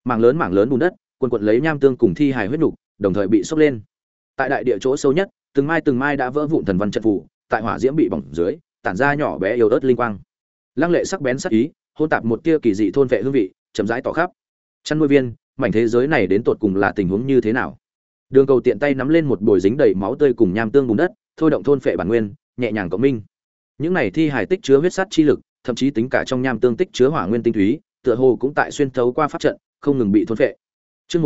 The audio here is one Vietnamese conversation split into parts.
Mảng lớn bùn đất quần quật lấy nham tương cùng thi hài huyết nục đồng thời bị sốc lên. Tại đại địa chỗ sâu nhất, từng mai đã vỡ vụn thần văn trận phù, tại hỏa diễm bị bỏng dưới tản ra nhỏ bé yếu ớt linh quang. Lăng lệ sắc bén sắc ý hôn tạp một tia kỳ dị thôn vệ hương vị chậm rãi tỏ khắp. Chăn nuôi viên, mảnh thế giới này đến tột cùng là tình huống như thế nào? Đường Cầu tiện tay nắm lên một bồi dính đầy máu tươi cùng nham tương bùn đất, thôi động thôn phệ bản nguyên, nhẹ nhàng cộng minh. Những này thi hài tích chứa huyết sát chi lực, thậm chí tính cả trong nham tương tích chứa hỏa nguyên tinh túy, tựa hồ cũng tại xuyên thấu qua pháp trận, không ngừng bị thôn phệ. Chương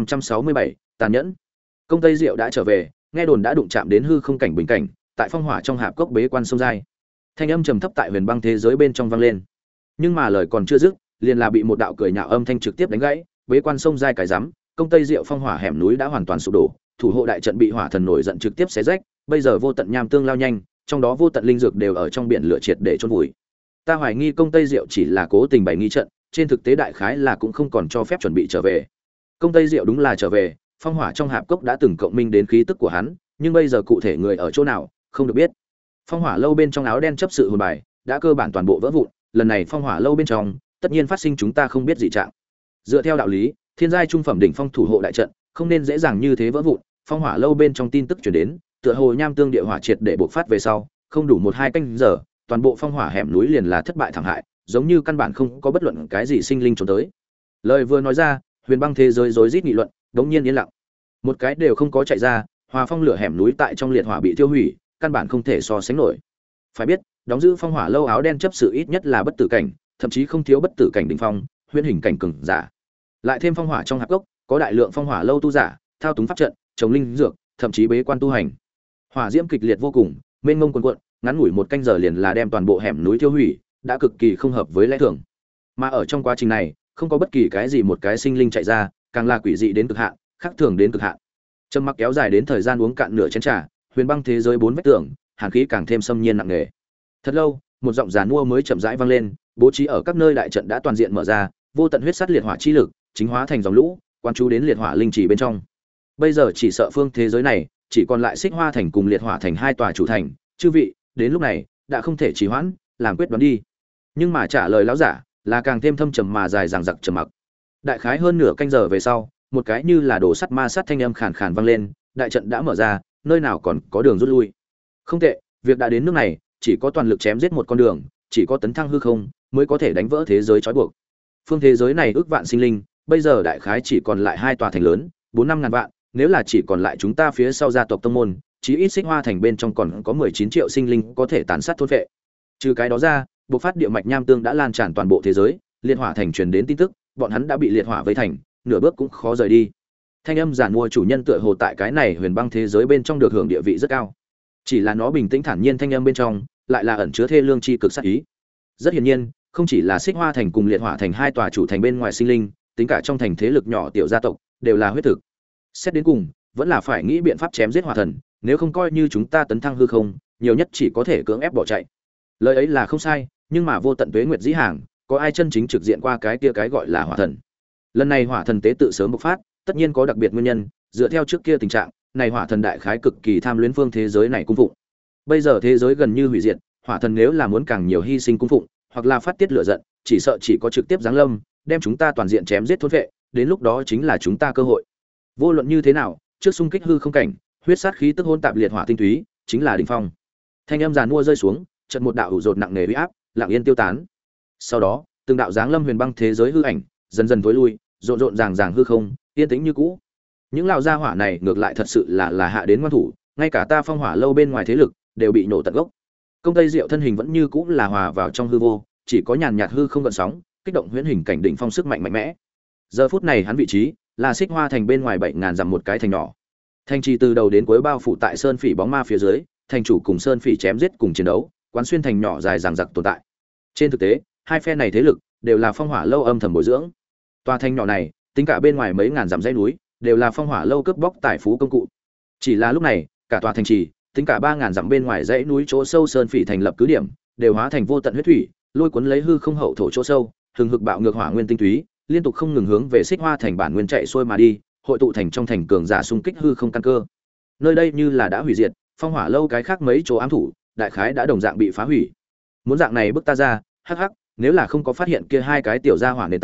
1567, tàn nhẫn. Công Tây Diệu đã trở về, nghe đồn đã đụng chạm đến hư không cảnh bình cảnh, tại phong hỏa trong hạp cốc bế quan sông dài. Thanh âm trầm thấp tại huyền băng thế giới bên trong vang lên. Nhưng mà lời còn chưa dứt, liền là bị một đạo cười nhạo âm thanh trực tiếp đánh gãy, bế quan sông dài cái rắm, Công Tây Diệu phong hỏa hẻm núi đã hoàn toàn sụp đổ, thủ hộ đại trận bị hỏa thần nổi giận trực tiếp xé rách, bây giờ vô tận nham tương lao nhanh, trong đó vô tận linh dược đều ở trong biển lửa triệt để chôn vùi. Ta hoài nghi Công Tây Diệu chỉ là cố tình bày nghi trận, trên thực tế đại khái là cũng không còn cho phép chuẩn bị trở về. Công Tây Diệu đúng là trở về, phong hỏa trong hạp cốc đã từng cộng minh đến khí tức của hắn, nhưng bây giờ cụ thể người ở chỗ nào, không được biết. Phong hỏa lâu bên trong áo đen chấp sự hồn bài đã cơ bản toàn bộ vỡ vụn, lần này phong hỏa lâu bên trong tất nhiên phát sinh chúng ta không biết gì trạng. Dựa theo đạo lý, thiên giai trung phẩm đỉnh phong thủ hộ đại trận không nên dễ dàng như thế vỡ vụn. Phong hỏa lâu bên trong tin tức truyền đến, tựa hồ nham tương địa hỏa triệt để bộc phát về sau, không đủ 1-2 canh giờ, toàn bộ phong hỏa hẻm núi liền là thất bại thảm hại, giống như căn bản không có bất luận cái gì sinh linh trốn tới. Lời vừa nói ra, huyền băng thế giới rối rít nghị luận, đống nhiên yên lặng. Một cái đều không có chạy ra, hòa phong lửa hẻm núi tại trong liệt hỏa bị tiêu hủy, căn bản không thể so sánh nổi. Phải biết, đóng giữ phong hỏa lâu áo đen chấp sự ít nhất là bất tử cảnh, thậm chí không thiếu bất tử cảnh đỉnh phong, huyễn hình cảnh cường giả. Lại thêm phong hỏa trong hạp cốc, có đại lượng phong hỏa lâu tu giả, thao túng pháp trận, chống linh dược, thậm chí bế quan tu hành. Hỏa diễm kịch liệt vô cùng, mênh mông cuồn cuộn, ngắn ngủi 1 canh giờ liền là đem toàn bộ hẻm núi tiêu hủy, đã cực kỳ không hợp với lẽ thường. Mà ở trong quá trình này, không có bất kỳ cái gì một cái sinh linh chạy ra, càng là quỷ dị đến cực hạn, khác thường đến cực hạn. Trầm mặc kéo dài đến thời gian uống cạn nửa chén trà, huyền băng thế giới 4 vách tường, hàn khí càng thêm xâm nhiên nặng nề. Thật lâu, một giọng giàn mua mới chậm rãi vang lên, bố trí ở các nơi đại trận đã toàn diện mở ra, vô tận huyết sát liệt hỏa chi lực, chính hóa thành dòng lũ, quan chú đến liệt hỏa linh chỉ bên trong. Bây giờ chỉ sợ phương thế giới này, chỉ còn lại Xích Hoa thành cùng Liệt Hỏa thành 2 tòa chủ thành, chư vị, đến lúc này, đã không thể trì hoãn, làm quyết đoán đi. Nhưng mà trả lời lão giả, là càng thêm thâm trầm mà dài dằng dặc trầm mặc. Đại khái hơn nửa canh giờ về sau, một cái như là đồ sắt ma sát thanh âm khàn khàn vang lên, đại trận đã mở ra, nơi nào còn có đường rút lui. Không tệ, việc đã đến nước này, chỉ có toàn lực chém giết một con đường, chỉ có tấn thăng hư không mới có thể đánh vỡ thế giới trói buộc. Phương thế giới này ước vạn sinh linh, bây giờ đại khái chỉ còn lại 2 tòa thành lớn, 4-5 ngàn vạn, nếu là chỉ còn lại chúng ta phía sau gia tộc tông môn, chí ít Xích Hoa thành bên trong còn có 19 triệu sinh linh có thể tàn sát thôn phệ. Trừ cái đó ra, bộc phát địa mạch nham tương đã lan tràn toàn bộ thế giới, Liệt Hỏa thành truyền đến tin tức, bọn hắn đã bị liệt hỏa vây thành, nửa bước cũng khó rời đi. Thanh âm giản mua chủ nhân tựa hồ tại cái này huyền băng thế giới bên trong được hưởng địa vị rất cao. Chỉ là nó bình tĩnh thản nhiên thanh âm bên trong, lại là ẩn chứa thê lương chi cực sát ý. Rất hiển nhiên, không chỉ là Xích Hoa thành cùng Liệt Hỏa thành 2 tòa chủ thành bên ngoài sinh linh, tính cả trong thành thế lực nhỏ tiểu gia tộc, đều là huyết thực. Xét đến cùng, vẫn là phải nghĩ biện pháp chém giết hỏa thần, nếu không coi như chúng ta tấn thăng hư không, nhiều nhất chỉ có thể cưỡng ép bỏ chạy. Lời ấy là không sai, nhưng mà vô tận tuế nguyệt dĩ hàng, có ai chân chính trực diện qua cái kia cái gọi là hỏa thần. Lần này hỏa thần tế tự sớm bộc phát, tất nhiên có đặc biệt nguyên nhân, dựa theo trước kia tình trạng, này hỏa thần đại khái cực kỳ tham luyến phương thế giới này cung phụng. Bây giờ thế giới gần như hủy diệt, hỏa thần nếu là muốn càng nhiều hy sinh cung phụng, hoặc là phát tiết lửa giận, chỉ sợ chỉ có trực tiếp giáng lâm, đem chúng ta toàn diện chém giết thôn vệ, đến lúc đó chính là chúng ta cơ hội. Vô luận như thế nào, trước xung kích hư không cảnh, huyết sát khí tức hỗn tạp liệt hỏa tinh túy, chính là đỉnh phong. Thanh âm giàn mua rơi xuống, chợt một đạo ủ rột nặng nề uy áp, lặng yên tiêu tán. Sau đó, từng đạo dáng lâm huyền băng thế giới hư ảnh, dần dần tối lui, rộn ràng hư không, yên tĩnh như cũ. Những lão gia hỏa này ngược lại thật sự là hạ đến ngoan thủ, ngay cả ta phong hỏa lâu bên ngoài thế lực đều bị nổ tận gốc. Công Tây Diệu thân hình vẫn như cũ là hòa vào trong hư vô, chỉ có nhàn nhạt hư không gợn sóng, kích động huyễn hình cảnh đỉnh phong sức mạnh mẽ. Giờ phút này hắn vị trí là Xích Hoa thành bên ngoài 7000 dặm một cái thành nhỏ. Thành trì từ đầu đến cuối bao phủ tại sơn phỉ bóng ma phía dưới, thành chủ cùng sơn phỉ chém giết cùng chiến đấu, quán xuyên thành nhỏ dài dằng dặc tồn tại. Trên thực tế, hai phe này thế lực đều là phong hỏa lâu âm thầm bồi dưỡng. Tòa thành nhỏ này, tính cả bên ngoài mấy ngàn dặm dãy núi, đều là phong hỏa lâu cướp bóc tài phú công cụ. Chỉ là lúc này, cả tòa thành trì, tính cả 3000 dặm bên ngoài dãy núi chỗ sâu sơn phỉ thành lập cứ điểm, đều hóa thành vô tận huyết thủy, lôi cuốn lấy hư không hậu thổ chỗ sâu, hừng hực bạo ngược hỏa nguyên tinh túy, liên tục không ngừng hướng về Xích Hoa thành bản nguyên chạy xuôi mà đi, hội tụ thành trong thành cường giả xung kích hư không căn cơ. Nơi đây như là đã hủy diệt, phong hỏa lâu cái khác mấy chỗ ám thủ, đại khái đã đồng dạng bị phá hủy. Muốn dạng này bức ta ra, hắc hắc, nếu là không có phát hiện kia hai cái tiểu gia hỏa nền tảng,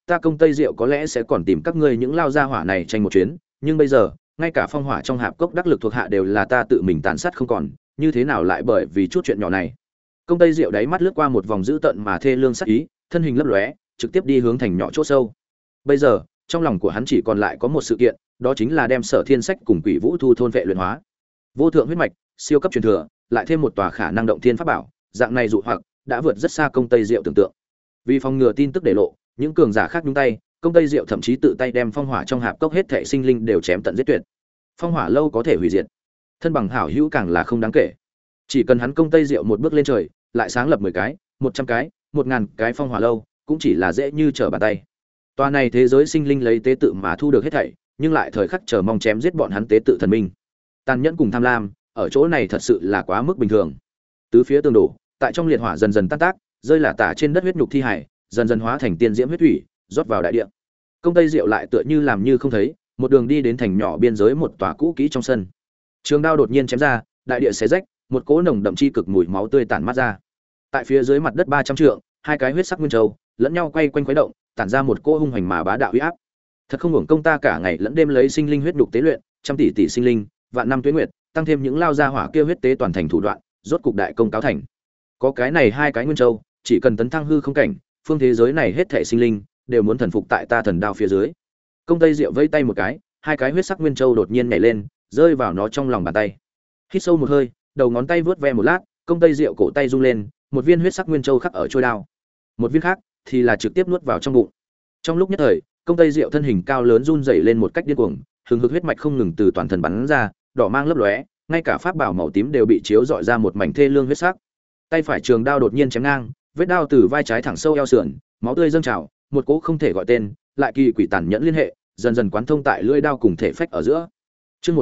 ta Công Tây Diệu có lẽ sẽ còn tìm các ngươi những lao gia hỏa này tranh một chuyến, nhưng bây giờ, ngay cả phong hỏa trong hạp cốc đắc lực thuộc hạ đều là ta tự mình tàn sát không còn, như thế nào lại bởi vì chút chuyện nhỏ này. Công Tây Diệu đáy mắt lướt qua một vòng dữ tợn mà thê lương sắc ý, thân hình lấp lóe, trực tiếp đi hướng thành nhỏ chỗ sâu. Bây giờ, trong lòng của hắn chỉ còn lại có một sự kiện, đó chính là đem Sở Thiên Sách cùng Quỷ Vũ Thu thôn vệ luyện hóa. Vô thượng huyết mạch, siêu cấp truyền thừa, lại thêm một tòa khả năng động thiên pháp bảo, dạng này dụ hoặc đã vượt rất xa Công Tây Diệu tưởng tượng. Vì phòng ngừa tin tức để lộ, những cường giả khác nhúng tay, Công Tây Diệu thậm chí tự tay đem phong hỏa trong hạp cốc hết thảy sinh linh đều chém tận giết tuyệt. Phong hỏa lâu có thể hủy diệt, thân bằng hảo hữu càng là không đáng kể. Chỉ cần hắn Công Tây Diệu một bước lên trời, lại sáng lập 10 cái, 100 cái, 1000 cái phong hỏa lâu, cũng chỉ là dễ như trở bàn tay. Tòa này thế giới sinh linh lấy tế tự mà thu được hết thảy, nhưng lại thời khắc chờ mong chém giết bọn hắn tế tự thần minh. Tàn nhẫn cùng tham lam, ở chỗ này thật sự là quá mức bình thường. Tứ phía tường đổ, tại trong liệt hỏa dần dần tan tác, rơi lả tả trên đất huyết nhục thi hải, dần dần hóa thành tiên diễm huyết thủy, rót vào đại địa. Công Tây Diệu lại tựa như làm như không thấy, một đường đi đến thành nhỏ biên giới một tòa cũ kỹ trong sân. Trường đao đột nhiên chém ra, đại địa xé rách, một cỗ nồng đậm chi cực mùi máu tươi tản mát ra. Tại phía dưới mặt đất 300 trượng, hai cái huyết sắc nguyên châu lẫn nhau quay quanh khuấy động, tản ra một cỗ hung hành mà bá đạo uy áp. Thật không hưởng công ta cả ngày lẫn đêm lấy sinh linh huyết đục tế luyện, trăm tỷ tỷ sinh linh, vạn năm tuế nguyệt, tăng thêm những lao ra hỏa kia huyết tế toàn thành thủ đoạn, rốt cục đại công cáo thành. Có cái này hai cái nguyên châu, chỉ cần tấn thăng hư không cảnh, phương thế giới này hết thảy sinh linh đều muốn thần phục tại ta thần đao phía dưới. Công Tây Diệu vẫy tay một cái, hai cái huyết sắc nguyên châu đột nhiên nhảy lên, rơi vào nó trong lòng bàn tay. Hít sâu một hơi, đầu ngón tay vướt ve một lát, Công Tây Diệu cổ tay rung lên, một viên huyết sắc nguyên châu khắc ở trôi đao. Một viên khác thì là trực tiếp nuốt vào trong bụng. Trong lúc nhất thời, Công Tây Diệu thân hình cao lớn run rẩy lên một cách điên cuồng, hừng hực huyết mạch không ngừng từ toàn thân bắn ra, đỏ mang lấp lóe, ngay cả pháp bảo màu tím đều bị chiếu rọi ra một mảnh thê lương huyết sắc. Tay phải trường đao đột nhiên chém ngang, vết đao từ vai trái thẳng sâu eo sườn, máu tươi dâng trào, một cỗ không thể gọi tên, lại kỳ quỷ tàn nhẫn liên hệ, dần dần quán thông tại lưỡi đao cùng thể phách ở giữa. Chương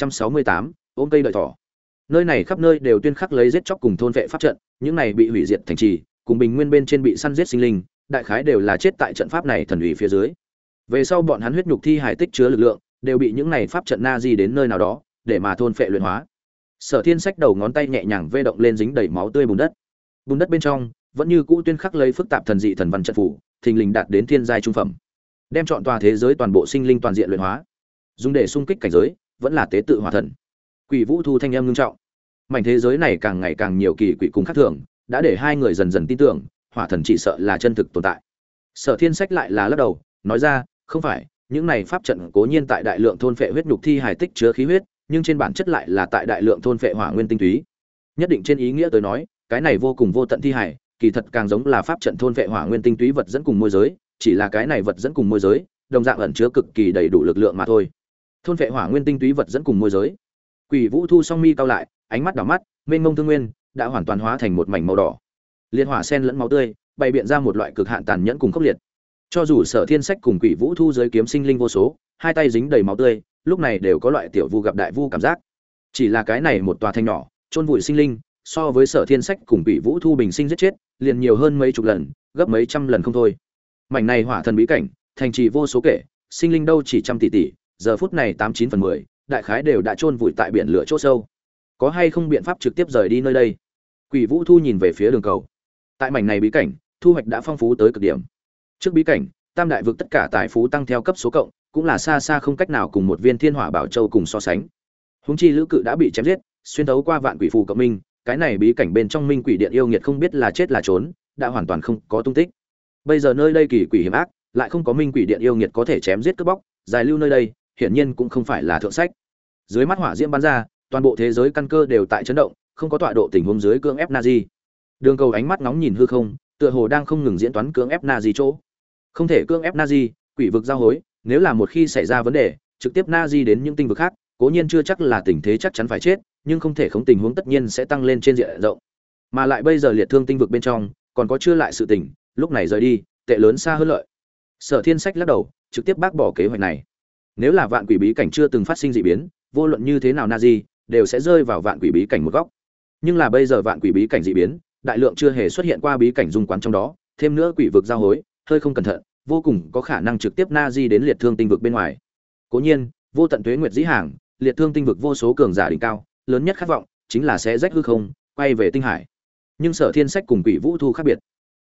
1568, ôm cây đợi thỏ. Nơi này khắp nơi đều tuyên khắc lấy giết chóc cùng thôn vệ pháp trận, những này bị hủy diệt thành trì, cùng bình nguyên bên trên bị săn giết sinh linh, đại khái đều là chết tại trận pháp này thần ủy phía dưới. Về sau bọn hắn huyết nhục thi hải tích chứa lực lượng, đều bị những này pháp trận na di đến nơi nào đó, để mà thôn phệ luyện hóa. Sở Thiên Sách đầu ngón tay nhẹ nhàng vê động lên dính đầy máu tươi bùn đất. Bùn đất bên trong vẫn như cũ tuyên khắc lấy phức tạp thần dị thần văn trận phủ, thình lình đạt đến thiên giai trung phẩm. Đem chọn tòa thế giới toàn bộ sinh linh toàn diện luyện hóa, dùng để xung kích cảnh giới, vẫn là tế tự hỏa thần. Quỷ Vũ Thu thanh âm ngưng trọng. Mảnh thế giới này càng ngày càng nhiều kỳ quỷ cùng khác thường, đã để hai người dần dần tin tưởng, hỏa thần chỉ sợ là chân thực tồn tại. Sở Thiên Sách lại là lắc đầu, nói ra, không phải, những này pháp trận cố nhiên tại đại lượng thôn phệ huyết nhục thi hài tích chứa khí huyết, nhưng trên bản chất lại là tại đại lượng thôn phệ hỏa nguyên tinh túy. Nhất định trên ý nghĩa tôi nói, cái này vô cùng vô tận thi hài, kỳ thật càng giống là pháp trận thôn phệ hỏa nguyên tinh túy vật dẫn cùng môi giới, chỉ là cái này vật dẫn cùng môi giới, đồng dạng ẩn chứa cực kỳ đầy đủ lực lượng mà thôi. Thôn phệ hỏa nguyên tinh túy vật dẫn cùng môi giới. Quỷ Vũ Thu song mi cau lại, ánh mắt đảo mắt, mênh mông thương nguyên đã hoàn toàn hóa thành một mảnh màu đỏ. Liệt hỏa sen lẫn máu tươi, bày biện ra một loại cực hạn tàn nhẫn cùng khốc liệt. Cho dù Sở Thiên Sách cùng Quỷ Vũ Thu giới kiếm sinh linh vô số, hai tay dính đầy máu tươi, lúc này đều có loại tiểu vu gặp đại vu cảm giác. Chỉ là cái này một tòa thành nhỏ, chôn vùi sinh linh, so với Sở Thiên Sách cùng Quỷ Vũ Thu bình sinh giết chết, liền nhiều hơn mấy chục lần, gấp mấy trăm lần không thôi. Mảnh này hỏa thần bí cảnh, thành trì vô số kể, sinh linh đâu chỉ trăm tỷ tỷ, giờ phút này 89/10, đại khái đều đã chôn vùi tại biển lửa chỗ sâu. Có hay không biện pháp trực tiếp rời đi nơi đây? Quỷ Vũ Thu nhìn về phía đường cầu. Tại mảnh này bí cảnh, thu hoạch đã phong phú tới cực điểm. Trước bí cảnh, tam đại vực tất cả tài phú tăng theo cấp số cộng, cũng là xa xa không cách nào cùng một viên thiên hỏa bảo châu cùng so sánh. Húng chi lữ cự đã bị chém giết, xuyên thấu qua vạn quỷ phù cộng minh, cái này bí cảnh bên trong minh quỷ điện yêu nghiệt không biết là chết là trốn, đã hoàn toàn không có tung tích. Bây giờ nơi đây kỳ quỷ hiểm ác, lại không có minh quỷ điện yêu nghiệt có thể chém giết cướp bóc, dài lưu nơi đây, hiển nhiên cũng không phải là thượng sách. Dưới mắt hỏa diễm bắn ra, toàn bộ thế giới căn cơ đều tại chấn động, không có tọa độ tình huống dưới cưỡng ép Nazi. Đường cầu ánh mắt nóng nhìn hư không, tựa hồ đang không ngừng diễn toán cưỡng ép Nazi chỗ. Không thể cưỡng ép Nazi, quỷ vực giao hối, nếu là một khi xảy ra vấn đề, trực tiếp Nazi đến những tinh vực khác, cố nhiên chưa chắc là tình thế chắc chắn phải chết, nhưng không thể không tình huống tất nhiên sẽ tăng lên trên diện rộng. Mà lại bây giờ liệt thương tinh vực bên trong, còn có chưa lại sự tình, lúc này rời đi, tệ lớn xa hơn lợi. Sở Thiên Sách lắc đầu, trực tiếp bác bỏ kế hoạch này. Nếu là vạn quỷ bí cảnh chưa từng phát sinh dị biến, vô luận như thế nào Nazi đều sẽ rơi vào vạn quỷ bí cảnh một góc. Nhưng là bây giờ vạn quỷ bí cảnh dị biến, đại lượng chưa hề xuất hiện qua bí cảnh dung quán trong đó, thêm nữa quỷ vực giao hối, hơi không cẩn thận, vô cùng có khả năng trực tiếp Nazi đến liệt thương tinh vực bên ngoài. Cố nhiên, vô tận tuế nguyệt dĩ hàng, liệt thương tinh vực vô số cường giả đỉnh cao, lớn nhất khát vọng chính là sẽ rách hư không, quay về tinh hải. Nhưng Sở Thiên Sách cùng Quỷ Vũ Thu khác biệt.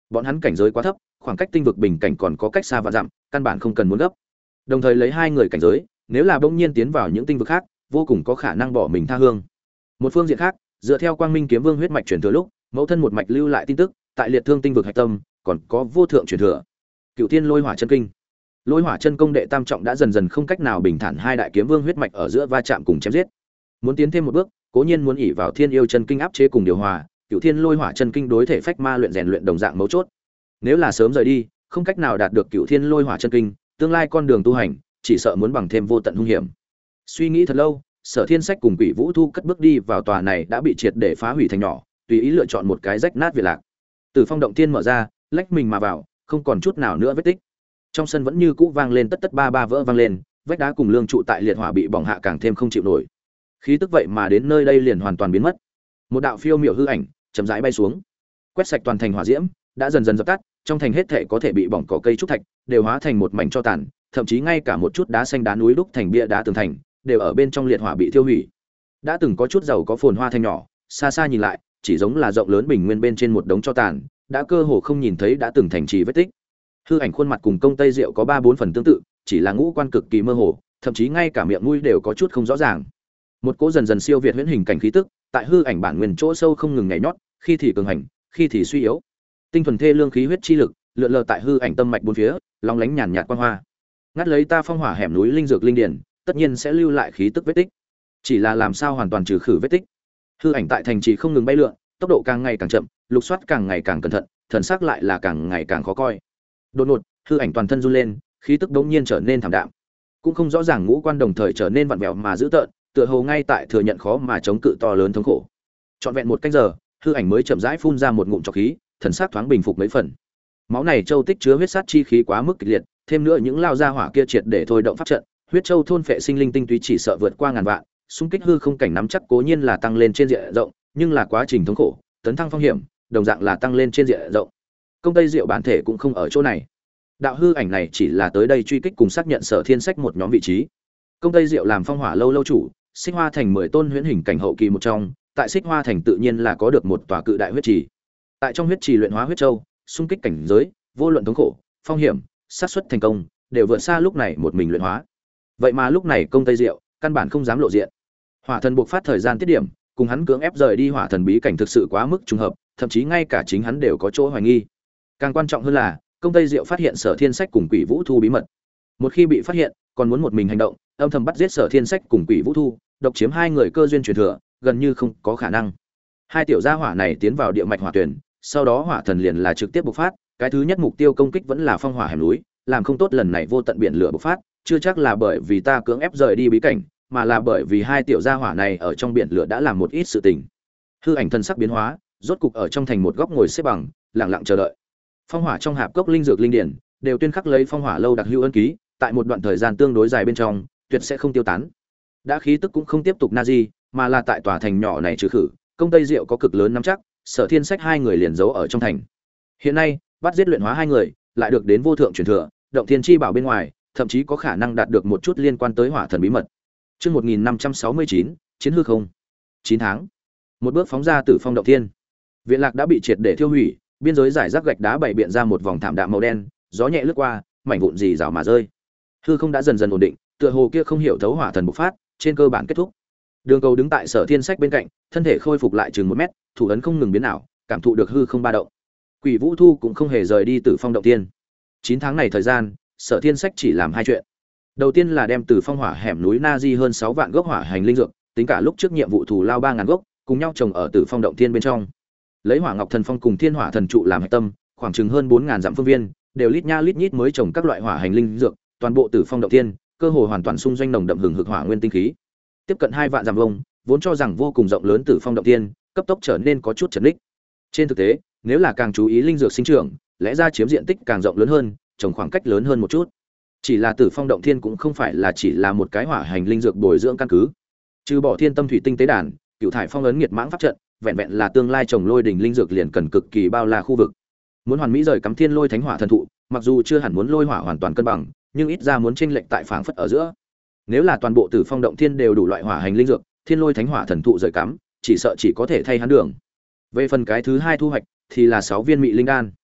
Bọn hắn cảnh giới quá thấp, khoảng cách tinh vực bình cảnh còn có cách xa vạn dặm, căn bản không cần muốn gấp. Đồng thời lấy hai người cảnh giới, nếu là bỗng nhiên tiến vào những tinh vực khác, vô cùng có khả năng bỏ mình tha hương. Một phương diện khác, dựa theo Quang Minh Kiếm Vương huyết mạch truyền thừa lúc, mẫu thân một mạch lưu lại tin tức, tại liệt thương tinh vực hạch tâm, còn có vô thượng truyền thừa. Cựu Thiên Lôi Hỏa Chân Kinh. Lôi Hỏa Chân Công đệ tam trọng đã dần dần không cách nào bình thản hai đại kiếm vương huyết mạch ở giữa va chạm cùng chém giết. Muốn tiến thêm một bước, cố nhiên muốn ỷ vào Thiên Yêu Chân Kinh áp chế cùng điều hòa, Cựu Thiên Lôi Hỏa Chân Kinh đối thể phách ma luyện rèn luyện đồng dạng mấu chốt. Nếu là sớm rời đi, không cách nào đạt được Cựu Thiên Lôi Hỏa Chân Kinh, tương lai con đường tu hành, chỉ sợ muốn bằng thêm vô tận hung hiểm. Suy nghĩ thật lâu, Sở Thiên Sách cùng Quỷ Vũ Thu cất bước đi vào tòa này đã bị triệt để phá hủy thành nhỏ, tùy ý lựa chọn một cái rách nát việt lạc. Từ Phong động thiên mở ra, lách mình mà vào, không còn chút nào nữa vết tích. Trong sân vẫn như cũ vang lên tất tất ba ba vỡ vang lên, vách đá cùng lương trụ tại liệt hỏa bị bỏng hạ càng thêm không chịu nổi. Khí tức vậy mà đến nơi đây liền hoàn toàn biến mất. Một đạo phiêu miểu hư ảnh chậm rãi bay xuống, quét sạch toàn thành hỏa diễm, đã dần dần dập tắt, trong thành hết thảy có thể bị bỏng cỏ cây trúc thạch đều hóa thành một mảnh tro tàn, thậm chí ngay cả một chút đá xanh đá núi đúc thành bia đá tường thành, đều ở bên trong liệt hỏa bị thiêu hủy. Đã từng có chút giàu có phồn hoa thành nhỏ, xa xa nhìn lại, chỉ giống là rộng lớn bình nguyên bên trên một đống tro tàn, đã cơ hồ không nhìn thấy đã từng thành trì vết tích. Hư ảnh khuôn mặt cùng Công Tây Diệu có 3-4 phần tương tự, chỉ là ngũ quan cực kỳ mơ hồ, thậm chí ngay cả miệng mũi đều có chút không rõ ràng. Một cỗ dần dần siêu việt huyễn hình cảnh khí tức, tại hư ảnh bản nguyên chỗ sâu không ngừng nhảy nhót, khi thì cường hành, khi thì suy yếu. Tinh thuần thê lương khí huyết chi lực, lượn lờ tại hư ảnh tâm mạch bốn phía, long lánh nhàn nhạt quang hoa. Ngắt lấy ta phong hỏa hẻm núi linh dược linh điển, tất nhiên sẽ lưu lại khí tức vết tích. Chỉ là làm sao hoàn toàn trừ khử vết tích. Hư ảnh tại thành trì không ngừng bay lượn, tốc độ càng ngày càng chậm, lục soát càng ngày càng cẩn thận, thần sắc lại là càng ngày càng khó coi. Đột ngột, hư ảnh toàn thân run lên, khí tức đống nhiên trở nên thảm đạm. Cũng không rõ ràng ngũ quan đồng thời trở nên vặn vẹo mà dữ tợn, tựa hồ ngay tại thừa nhận khó mà chống cự to lớn thống khổ. Trọn vẹn một canh giờ, hư ảnh mới chậm rãi phun ra một ngụm trọc khí, thần sắc thoáng bình phục mấy phần. Máu này châu tích chứa huyết sát chi khí quá mức kịch liệt, thêm nữa những lao ra hỏa kia triệt để thôi động pháp trận, huyết châu thôn phệ sinh linh tinh túy chỉ sợ vượt qua ngàn vạn, xung kích hư không cảnh nắm chắc cố nhiên là tăng lên trên diện rộng, nhưng là quá trình thống khổ, tấn thăng phong hiểm, đồng dạng là tăng lên trên diện rộng. Công Tây Diệu bản thể cũng không ở chỗ này. Đạo hư ảnh này chỉ là tới đây truy kích cùng xác nhận Sở Thiên Sách một nhóm vị trí. Công Tây Diệu làm phong hỏa lâu lâu chủ, Xích Hoa thành 10 tôn huyễn hình cảnh hậu kỳ một trong, tại Xích Hoa thành tự nhiên là có được một tòa cự đại huyết trì. Tại trong huyết trì luyện hóa huyết châu, xung kích cảnh giới, vô luận thống khổ, phong hiểm, xác suất thành công, đều vượt xa lúc này một mình luyện hóa. Vậy mà lúc này Công Tây Diệu căn bản không dám lộ diện. Hỏa thần buộc phát thời gian tiết điểm, cùng hắn cưỡng ép rời đi hỏa thần bí cảnh thực sự quá mức trùng hợp, thậm chí ngay cả chính hắn đều có chỗ hoài nghi. Càng quan trọng hơn là, Công Tây Diệu phát hiện Sở Thiên Sách cùng Quỷ Vũ Thu bí mật. Một khi bị phát hiện, còn muốn một mình hành động, âm thầm bắt giết Sở Thiên Sách cùng Quỷ Vũ Thu, độc chiếm hai người cơ duyên truyền thừa, gần như không có khả năng. Hai tiểu gia hỏa này tiến vào địa mạch hỏa tuyển, sau đó hỏa thần liền là trực tiếp bộc phát, cái thứ nhất mục tiêu công kích vẫn là phong hỏa hẻm núi, làm không tốt lần này vô tận biển lửa bộc phát, chưa chắc là bởi vì ta cưỡng ép rời đi bí cảnh, mà là bởi vì hai tiểu gia hỏa này ở trong biển lửa đã làm một ít sự tình. Hư ảnh thân sắc biến hóa, rốt cục ở trong thành một góc ngồi xếp bằng, lặng lặng chờ đợi. Phong hỏa trong hạp cốc linh dược linh điển đều tuyên khắc lấy phong hỏa lâu đặc hữu ân ký, tại một đoạn thời gian tương đối dài bên trong, tuyệt sẽ không tiêu tán. Đã khí tức cũng không tiếp tục nazi, mà là tại tòa thành nhỏ này trừ khử, Công Tây Diệu có cực lớn nắm chắc, Sở Thiên Sách hai người liền giấu ở trong thành. Hiện nay, bắt giết luyện hóa hai người, lại được đến vô thượng truyền thừa, động thiên chi bảo bên ngoài, thậm chí có khả năng đạt được một chút liên quan tới hỏa thần bí mật. Chương 1569, chiến hư không. 9 tháng. Một bước phóng ra Tử Phong động thiên. Viện lạc đã bị triệt để tiêu hủy, biên giới giải rác gạch đá bày biện ra một vòng thảm đạm màu đen, gió nhẹ lướt qua, mảnh vụn rì rào mà rơi. Hư không đã dần dần ổn định, tựa hồ kia không hiểu thấu hỏa thần bộc phát, trên cơ bản kết thúc. Đường Cầu đứng tại Sở Thiên Sách bên cạnh, thân thể khôi phục lại chừng 1 mét, thủ ấn không ngừng biến ảo, cảm thụ được hư không ba động. Quỷ Vũ Thu cũng không hề rời đi Tử Phong động thiên. 9 tháng này thời gian, Sở Thiên Sách chỉ làm 2 chuyện. Đầu tiên là đem từ phong hỏa hẻm núi Na Di hơn 6 vạn gốc hỏa hành linh dược, tính cả lúc trước nhiệm vụ thù lao 3000 gốc, cùng nhau trồng ở Tử Phong động thiên bên trong. Lấy Hỏa Ngọc Thần Phong cùng Thiên Hỏa Thần trụ làm hạch tâm, khoảng chừng hơn 4000 dặm phương viên, đều lít nha lít nhít mới trồng các loại hỏa hành linh dược, toàn bộ Tử Phong động thiên, cơ hồ hoàn toàn xung doanh nồng đậm hừng hực hỏa nguyên tinh khí. Tiếp cận 2 vạn dặm vuông, vốn cho rằng vô cùng rộng lớn Tử Phong động thiên, cấp tốc trở nên có chút chật ních. Trên thực tế, nếu là càng chú ý linh dược sinh trưởng, lẽ ra chiếm diện tích càng rộng lớn hơn, trồng khoảng cách lớn hơn một chút. Chỉ là Tử Phong động thiên cũng không phải là chỉ là một cái hỏa hành linh dược bồi dưỡng căn cứ. Trừ bỏ Thiên Tâm Thủy Tinh tế đàn, Cửu Thải Phong ấn nghiệt mãng pháp trận, vẹn vẹn là tương lai trồng lôi đỉnh linh dược liền cần cực kỳ bao la khu vực. Muốn hoàn mỹ rời cắm Thiên Lôi Thánh Hỏa thần thụ, mặc dù chưa hẳn muốn lôi hỏa hoàn toàn cân bằng, nhưng ít ra muốn chênh lệch tại phảng phất ở giữa. Nếu là toàn bộ Tử Phong động thiên đều đủ loại hỏa hành linh dược, Thiên Lôi Thánh Hỏa thần thụ rời cắm, chỉ sợ chỉ có thể thay hắn đường. Về phần cái thứ hai thu hoạch thì là 6 viên mị linh đan.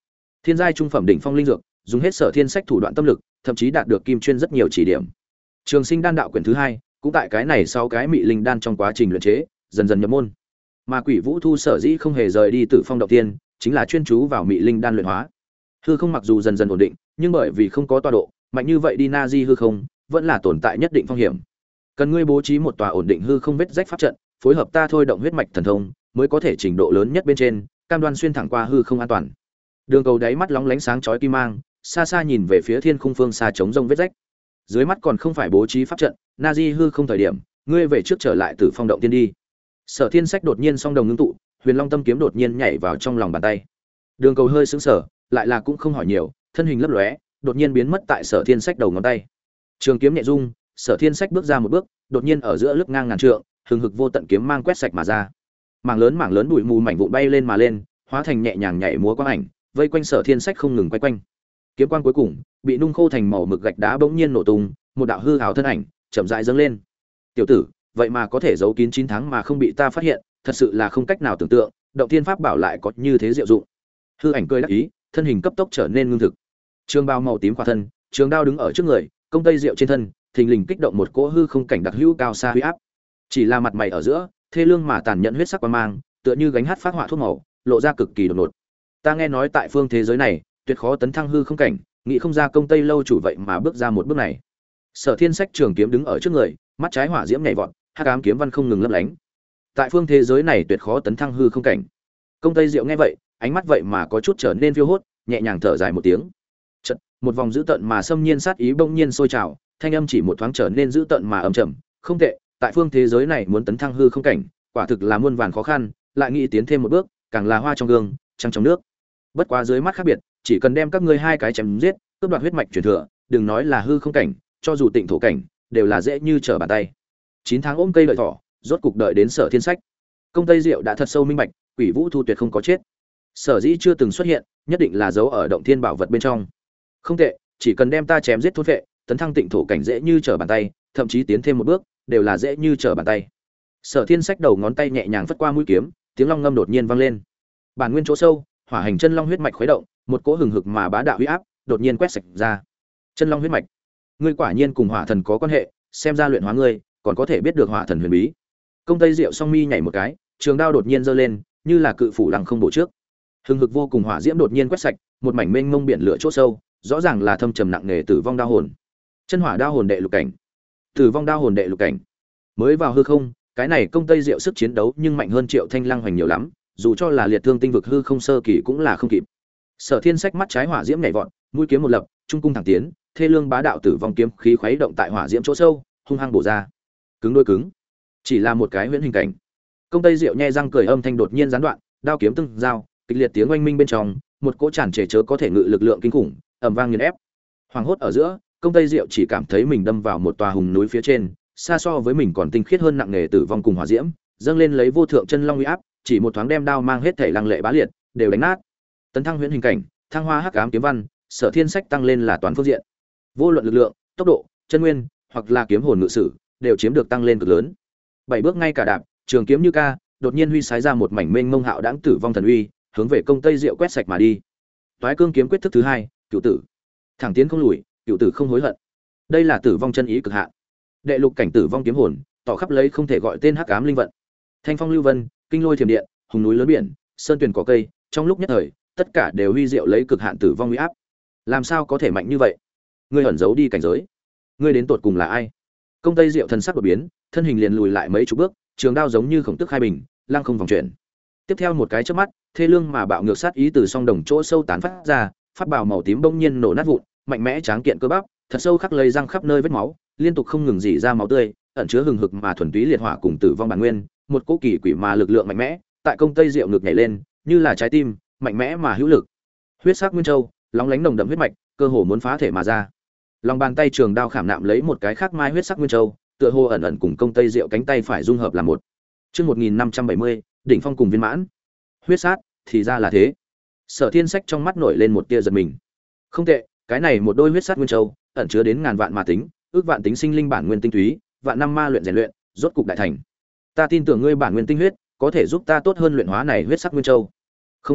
Thiên giai trung phẩm đỉnh phong linh dược, dùng hết Sở Thiên Sách thủ đoạn tâm lực, thậm chí đạt được Kim Chuyên rất nhiều chỉ điểm. Trường Sinh đan đạo quyển thứ hai, cũng tại cái này sau cái mị linh đan trong quá trình luyện chế, dần dần nhập môn. Mà Quỷ Vũ Thu sở dĩ không hề rời đi Tử Phong động tiên, chính là chuyên chú vào mị linh đan luyện hóa. Hư không mặc dù dần dần ổn định, nhưng bởi vì không có tọa độ, mạnh như vậy đi na di hư không, vẫn là tồn tại nhất định phong hiểm. Cần ngươi bố trí một tòa ổn định hư không vết rách pháp trận, phối hợp ta thôi động huyết mạch thần thông, mới có thể trình độ lớn nhất bên trên, cam đoan xuyên thẳng qua hư không an toàn. Đường cầu đáy mắt lóng lánh sáng chói kim mang, xa xa nhìn về phía thiên khung phương xa trống rông vết rách. Dưới mắt còn không phải bố trí pháp trận, na di hư không thời điểm, ngươi về trước trở lại Tử Phong động tiên đi. Sở Thiên Sách đột nhiên song đồng ngưng tụ, Huyền Long tâm kiếm đột nhiên nhảy vào trong lòng bàn tay. Đường cầu hơi sững sờ, lại là cũng không hỏi nhiều, thân hình lấp lóe, đột nhiên biến mất tại Sở Thiên Sách đầu ngón tay. Trường kiếm nhẹ rung, Sở Thiên Sách bước ra một bước, đột nhiên ở giữa lướt ngang ngàn trượng, hừng hực vô tận kiếm mang quét sạch mà ra. Mảng lớn bụi mù mảnh vụn bay lên mà lên, hóa thành nhẹ nhàng nhảy múa quang ảnh, vây quanh Sở Thiên Sách không ngừng quay quanh. Kiếm quang cuối cùng bị nung khô thành màu mực gạch đá bỗng nhiên nổ tung, một đạo hư ảo thân ảnh chậm rãi dâng lên. Tiểu tử, vậy mà có thể giấu kín 9 tháng mà không bị ta phát hiện, thật sự là không cách nào tưởng tượng, động thiên pháp bảo lại có như thế diệu dụng. Hư ảnh cười đắc ý, thân hình cấp tốc trở nên ngưng thực. Trường bào màu tím khỏa thân, trường đao đứng ở trước người, công tây diệu trên thân, thình lình kích động một cỗ hư không cảnh đặc hữu cao xa uy áp. Chỉ là mặt mày ở giữa, thê lương mà tàn nhẫn huyết sắc quang mang, tựa như gánh hát phát họa thuốc màu, lộ ra cực kỳ đột ngột. Ta nghe nói tại phương thế giới này, tuyệt khó tấn thăng hư không cảnh, nghĩ không ra công tây lâu chủ vậy mà bước ra một bước này. Sở Thiên Sách trường kiếm đứng ở trước người, mắt trái hỏa diễm nhảy vọt, hắc ám kiếm văn không ngừng lấp lánh. Tại phương thế giới này tuyệt khó tấn thăng hư không cảnh. Công tây diệu nghe vậy, ánh mắt vậy mà có chút trở nên phiêu hốt, nhẹ nhàng thở dài một tiếng. Chợt, một vòng dữ tợn mà xâm nhiên sát ý bỗng nhiên sôi trào, thanh âm chỉ một thoáng trở nên dữ tợn mà ầm trầm, không tệ, tại phương thế giới này muốn tấn thăng hư không cảnh, quả thực là muôn vàn khó khăn, lại nghĩ tiến thêm một bước, càng là hoa trong gương, trăng trong nước. Bất quá dưới mắt khác biệt, chỉ cần đem các ngươi hai cái chém giết, cướp đoạt huyết mạch truyền thừa, đừng nói là hư không cảnh, cho dù tịnh thổ cảnh, đều là dễ như trở bàn tay. 9 tháng ôm cây đợi thỏ, rốt cục đợi đến Sở Thiên Sách. Công Tây Diệu đã thật sâu minh bạch, Quỷ Vũ Thu tuyệt không có chết. Sở dĩ chưa từng xuất hiện, nhất định là giấu ở động thiên bảo vật bên trong. Không tệ, chỉ cần đem ta chém giết thôn vệ, tấn thăng tịnh thổ cảnh dễ như trở bàn tay, thậm chí tiến thêm một bước, đều là dễ như trở bàn tay. Sở Thiên Sách đầu ngón tay nhẹ nhàng phất qua mũi kiếm, tiếng long ngâm đột nhiên vang lên. Bản nguyên chỗ sâu, hỏa hành chân long huyết mạch khuấy động, một cỗ hừng hực mà bá đạo uy áp, đột nhiên quét sạch ra. Chân long huyết mạch, ngươi quả nhiên cùng hỏa thần có quan hệ, xem ra luyện hóa ngươi, còn có thể biết được hỏa thần huyền bí. Công Tây Diệu song mi nhảy một cái, trường đao đột nhiên giơ lên, như là cự phủ lăng không bổ trước. Hừng hực vô cùng hỏa diễm đột nhiên quét sạch, một mảnh mênh mông biển lửa chỗ sâu, rõ ràng là thâm trầm nặng nề tử vong đao hồn. Chân hỏa đao hồn đệ lục cảnh. Tử vong đao hồn đệ lục cảnh. Mới vào hư không, cái này Công Tây Diệu sức chiến đấu nhưng mạnh hơn Triệu Thanh Lăng hoành nhiều lắm, dù cho là liệt thương tinh vực hư không sơ kỳ cũng là không kịp. Sở Thiên Sách mắt trái hỏa diễm nhảy vọt, mũi kiếm một lập, trung cung thẳng tiến, thê lương bá đạo tử vong kiếm khí khuấy động tại hỏa diễm chỗ sâu, hung hăng bổ ra. Cứng đôi cứng, chỉ là một cái huyễn hình cảnh. Công Tây Diệu nhe răng cười, âm thanh đột nhiên gián đoạn, đao kiếm tương giao, kịch liệt tiếng oanh minh bên trong, một cỗ tràn trề chớ có thể ngự lực lượng kinh khủng, ầm vang nghiền ép. Hoàng hốt ở giữa, Công Tây Diệu chỉ cảm thấy mình đâm vào một tòa hùng núi phía trên, xa so với mình còn tinh khiết hơn nặng nề tử vong cùng hỏa diễm, dâng lên lấy vô thượng chân long uy áp, chỉ một thoáng đem đao mang hết thể lăng lệ bá liệt, đều đánh nát. Tấn thăng huyễn hình cảnh, thăng hoa hắc ám kiếm văn, Sở Thiên Sách tăng lên là toàn phương diện. Vô luận lực lượng, tốc độ, chân nguyên, hoặc là kiếm hồn ngự sử, đều chiếm được tăng lên cực lớn. 7 bước ngay cả đạp, trường kiếm như ca, đột nhiên huy sái ra một mảnh mênh mông hạo đãng tử vong thần uy, hướng về Công Tây Diệu quét sạch mà đi. Toái cương kiếm quyết thức thứ 2, cửu tử. Thẳng tiến không lùi, cửu tử không hối hận. Đây là tử vong chân ý cực hạn. Đệ lục cảnh tử vong kiếm hồn, tỏ khắp lấy không thể gọi tên hắc ám linh vận. Thanh phong lưu vân, kinh lôi thiểm điện, hùng núi lớn biển, sơn tuyền cỏ cây, trong lúc nhất thời, tất cả đều huy diệu lấy cực hạn tử vong uy áp. Làm sao có thể mạnh như vậy? Ngươi ẩn giấu đi cảnh giới, ngươi đến tột cùng là ai? Công Tây Diệu thần sắc đột biến, thân hình liền lùi lại mấy chục bước, trường đao giống như khổng tức khai bình, lăng không vòng chuyển. Tiếp theo một cái chớp mắt, thê lương mà bạo ngược sát ý từ song đồng chỗ sâu tán phát ra, pháp bào màu tím bỗng nhiên nổ nát vụn, mạnh mẽ tráng kiện cơ bắp, thật sâu khắc lây răng khắp nơi vết máu, liên tục không ngừng rỉ ra máu tươi, ẩn chứa hừng hực mà thuần túy liệt hỏa cùng tử vong bản nguyên, một cỗ kỳ quỷ mà lực lượng mạnh mẽ, tại Công Tây Diệu ngực nhảy lên, như là trái tim, mạnh mẽ mà hữu lực. Huyết sắc nguyên châu, lóng lánh nồng đậm huyết mạch, cơ hồ muốn phá thể mà ra. Lòng bàn tay trường đao khảm nạm lấy một cái khác mai huyết sắc nguyên châu, tựa hồ ẩn ẩn cùng Công Tây Diệu cánh tay phải dung hợp làm một. Chương 1570, đỉnh phong cùng viên mãn. Huyết sát, thì ra là thế. Sở Thiên Sách trong mắt nổi lên một tia giật mình. Không tệ, cái này một đôi huyết sát nguyên châu, ẩn chứa đến ngàn vạn ma tính, ước vạn tính sinh linh bản nguyên tinh túy, vạn năm ma luyện rèn luyện, rốt cục đại thành. Ta tin tưởng ngươi bản nguyên tinh huyết có thể giúp ta tốt hơn luyện hóa này huyết sắc nguyên châu. Không đúng,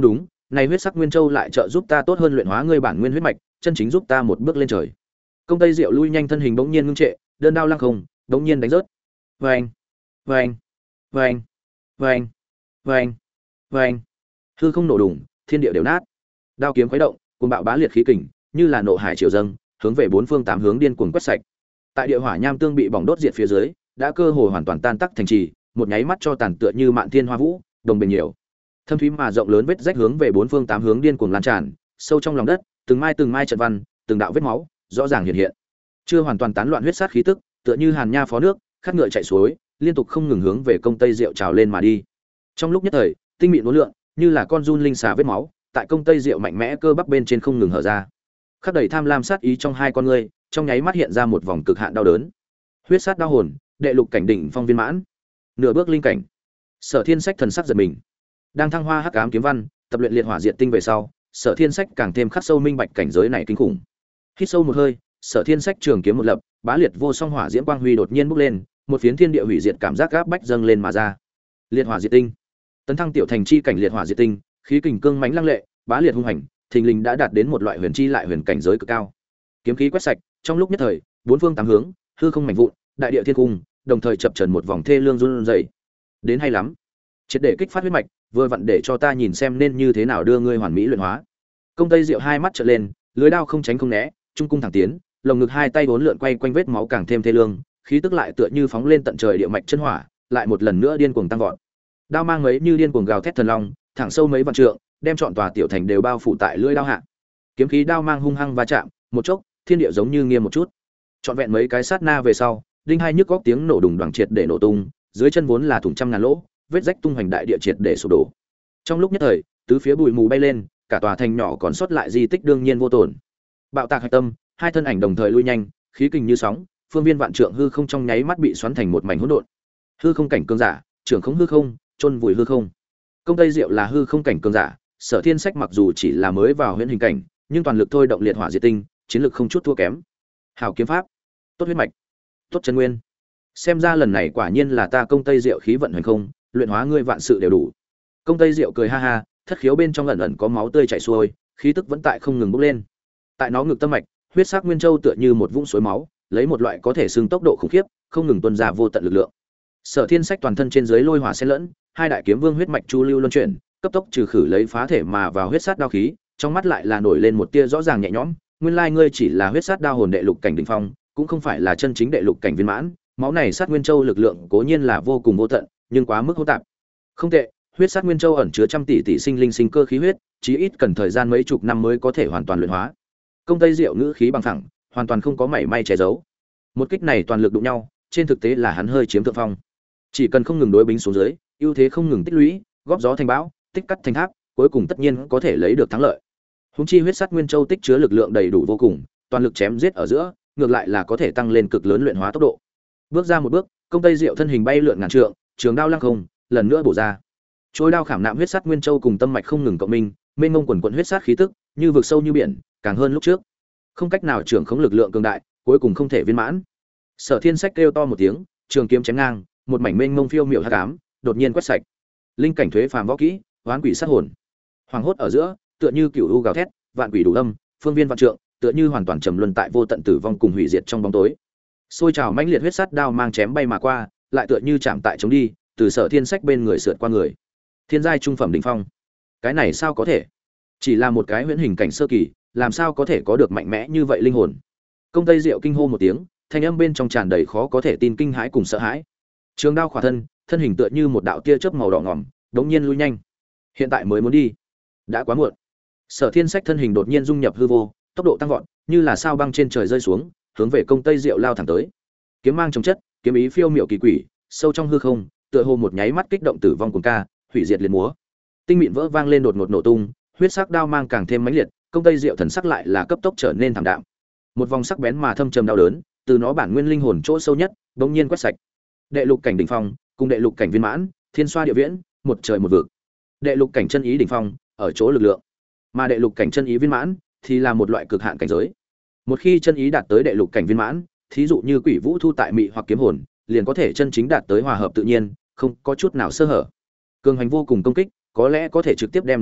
này huyết sắc nguyên châu lại trợ giúp ta tốt hơn luyện hóa ngươi bản nguyên huyết mạch, chân chính giúp ta một bước lên trời. Công Tây Diệu lui nhanh thân hình bỗng nhiên ngưng trệ, đơn đao lăng không, bỗng nhiên đánh rớt. Oeng, oeng, oeng, oeng, oeng, oeng. Hư không nổ đùng, thiên địa đều nát. Đao kiếm khuấy động, cuồng bạo bá liệt khí kình, như là nộ hải triều dâng, hướng về bốn phương tám hướng điên cuồng quét sạch. Tại địa hỏa nham tương bị bỏng đốt diệt phía dưới, đã cơ hồ hoàn toàn tan tác thành trì, một nháy mắt cho tàn tựa như mạn thiên hoa vũ, đồng bình nhiều. Thâm thúy mà rộng lớn vết rách hướng về bốn phương tám hướng điên cuồng lan tràn, sâu trong lòng đất, từng mai trận văn, từng đạo vết máu, rõ ràng hiện hiện. Chưa hoàn toàn tán loạn huyết sát khí tức, tựa như hàn nha phó nước, khát ngựa chạy xuôi, liên tục không ngừng hướng về Công Tây Diệu trào lên mà đi. Trong lúc nhất thời, tinh mịn uốn lượn, như là con giun linh xà vết máu, tại Công Tây Diệu mạnh mẽ cơ bắp bên trên không ngừng hở ra. Khắc đầy tham lam sát ý trong hai con ngươi, trong nháy mắt hiện ra một vòng cực hạn đau đớn. Huyết sát đao hồn, đệ lục cảnh đỉnh phong viên mãn, nửa bước linh cảnh. Sở Thiên Sách thần sắc giật mình. Đang thăng hoa hắc ám kiếm văn, tập luyện liệt hỏa diệt tinh về sau, Sở Thiên Sách càng thêm khắc sâu minh bạch cảnh giới này kinh khủng. Hít sâu một hơi, Sở Thiên Sách trường kiếm một lập, bá liệt vô song hỏa diễm quang huy đột nhiên bốc lên, một phiến thiên địa hủy diệt cảm giác gáp bách dâng lên mà ra. Liệt hỏa diệt tinh, tấn thăng tiểu thành chi cảnh liệt hỏa diệt tinh, khí kình cương mãnh lăng lệ, bá liệt hung hành, thình lình đã đạt đến một loại huyền chi lại huyền cảnh giới cực cao. Kiếm khí quét sạch, trong lúc nhất thời, bốn phương tám hướng, hư không mảnh vụn, đại địa thiên cung, đồng thời chập chờn một vòng thê lương run rẩy. Đến hay lắm. Triệt để kích phát huyết mạch, vừa vặn để cho ta nhìn xem nên như thế nào đưa ngươi hoàn mỹ luyện hóa. Công Tây Diệu hai mắt trợn lên, lưới đao không tránh không né, trung cung thẳng tiến, lồng ngực hai tay vốn lượn quay quanh vết máu càng thêm thê lương, khí tức lại tựa như phóng lên tận trời địa mạch chân hỏa, lại một lần nữa điên cuồng tăng vọt. Đao mang mấy như điên cuồng gào thét thần long, thẳng sâu mấy vạn trượng, đem trọn tòa tiểu thành đều bao phủ tại lưỡi đao hạ. Kiếm khí đao mang hung hăng va chạm, một chốc, thiên địa giống như nghiêm một chút. Trọn vẹn mấy cái sát na về sau, đinh hai nhức góc tiếng nổ đùng đoàng triệt để nổ tung, dưới chân vốn là thủng trăm ngàn lỗ, vết rách tung hoành đại địa triệt để sụp đổ. Trong lúc nhất thời, tứ phía bụi mù bay lên, cả tòa thành nhỏ còn sót lại di tích đương nhiên vô tổn. Bạo tạc hạch tâm, hai thân ảnh đồng thời lui nhanh, khí kình như sóng, phương viên vạn trượng hư không trong nháy mắt bị xoắn thành một mảnh hỗn độn. Hư không cảnh cường giả, trưởng không hư không, chôn vùi hư không. Công Tây Diệu là hư không cảnh cường giả, Sở Thiên Sách mặc dù chỉ là mới vào huyễn hình cảnh, nhưng toàn lực thôi động liệt hỏa diệt tinh, chiến lực không chút thua kém. Hảo kiếm pháp, tốt huyết mạch, tốt chân nguyên. Xem ra lần này quả nhiên là ta Công Tây Diệu khí vận hành không, luyện hóa ngươi vạn sự đều đủ. Công Tây Diệu cười ha ha, thất khiếu bên trong ẩn ẩn có máu tươi chảy xuôi, khí tức vẫn tại không ngừng bốc lên. Tại nó ngực tâm mạch, huyết sắc nguyên châu tựa như một vũng suối máu, lấy một loại có thể xưng tốc độ khủng khiếp, không ngừng tuôn ra vô tận lực lượng. Sở Thiên Sách toàn thân trên dưới lôi hỏa xen lẫn, hai đại kiếm vương huyết mạch chu lưu luân chuyển, cấp tốc trừ khử lấy phá thể mà vào huyết sát đao khí, trong mắt lại là nổi lên một tia rõ ràng nhẹ nhõm, nguyên lai ngươi chỉ là huyết sát đao hồn đệ lục cảnh đỉnh phong, cũng không phải là chân chính đệ lục cảnh viên mãn, máu này sát nguyên châu lực lượng cố nhiên là vô cùng vô tận, nhưng quá mức hỗn tạp. Không tệ, huyết sát nguyên châu ẩn chứa trăm tỷ tỷ sinh linh sinh cơ khí huyết, chí ít cần thời gian mấy chục năm mới có thể hoàn toàn luyện hóa. Công Tây Diệu ngữ khí bằng phẳng, hoàn toàn không có mảy may che giấu. Một kích này toàn lực đụng nhau, trên thực tế là hắn hơi chiếm thượng phong. Chỉ cần không ngừng đối bính xuống dưới, ưu thế không ngừng tích lũy, góp gió thành bão, tích cắt thành tháp, cuối cùng tất nhiên có thể lấy được thắng lợi. Húng chi huyết sát nguyên châu tích chứa lực lượng đầy đủ vô cùng, toàn lực chém giết ở giữa, ngược lại là có thể tăng lên cực lớn luyện hóa tốc độ. Bước ra một bước, Công Tây Diệu thân hình bay lượn ngàn trượng, trường đao lăng không, lần nữa bổ ra. Trôi đao khảm nạm huyết sát nguyên châu cùng tâm mạch không ngừng cộng minh, mênh mông quần quần huyết sát khí tức, như vực sâu như biển, càng hơn lúc trước. Không cách nào trưởng khống lực lượng cường đại, cuối cùng không thể viên mãn. Sở Thiên Sách kêu to một tiếng, trường kiếm chém ngang, một mảnh mênh mông phiêu miểu hắc ám, đột nhiên quét sạch. Linh cảnh thuế phàm võ kỹ, hoán quỷ sát hồn. Hoàng hốt ở giữa, tựa như cửu u gào thét, vạn quỷ đủ âm, phương viên vạn trượng, tựa như hoàn toàn trầm luân tại vô tận tử vong cùng hủy diệt trong bóng tối. Xôi trào mãnh liệt huyết sát đao mang chém bay mà qua, lại tựa như chạm tại chống đi, từ Sở Thiên Sách bên người sượt qua người. Thiên giai trung phẩm đỉnh phong. Cái này sao có thể? Chỉ là một cái huyễn hình cảnh sơ kỳ, làm sao có thể có được mạnh mẽ như vậy linh hồn? Công Tây Diệu kinh hô một tiếng, thanh âm bên trong tràn đầy khó có thể tin kinh hãi cùng sợ hãi. Trường đao khỏa thân, thân hình tựa như một đạo tia chớp màu đỏ ngòm, đống nhiên lui nhanh. Hiện tại mới muốn đi, đã quá muộn. Sở Thiên Sách thân hình đột nhiên dung nhập hư vô, tốc độ tăng vọt, như là sao băng trên trời rơi xuống, hướng về Công Tây Diệu lao thẳng tới. Kiếm mang chống chất, kiếm ý phiêu miệu kỳ quỷ, sâu trong hư không, tựa hồ một nháy mắt kích động tử vong cuồng ca, hủy diệt liệt múa. Tinh mịn vỡ vang lên đột ngột nổ tung, huyết sắc đao mang càng thêm mãnh liệt, Công Tây Diệu thần sắc lại là cấp tốc trở nên thảm đạm. Một vòng sắc bén mà thâm trầm đau đớn, từ nó bản nguyên linh hồn chỗ sâu nhất, bỗng nhiên quét sạch. Đệ lục cảnh đỉnh phong, cùng đệ lục cảnh viên mãn, thiên xoa địa viễn, một trời một vực. Đệ lục cảnh chân ý đỉnh phong, ở chỗ lực lượng, mà đệ lục cảnh chân ý viên mãn thì là một loại cực hạn cảnh giới. Một khi chân ý đạt tới đệ lục cảnh viên mãn, thí dụ như quỷ vũ thu tại mị hoặc kiếm hồn, liền có thể chân chính đạt tới hòa hợp tự nhiên, không có chút nào sơ hở. Cường hành vô cùng công kích, có lẽ có thể trực tiếp đem nghiền nát,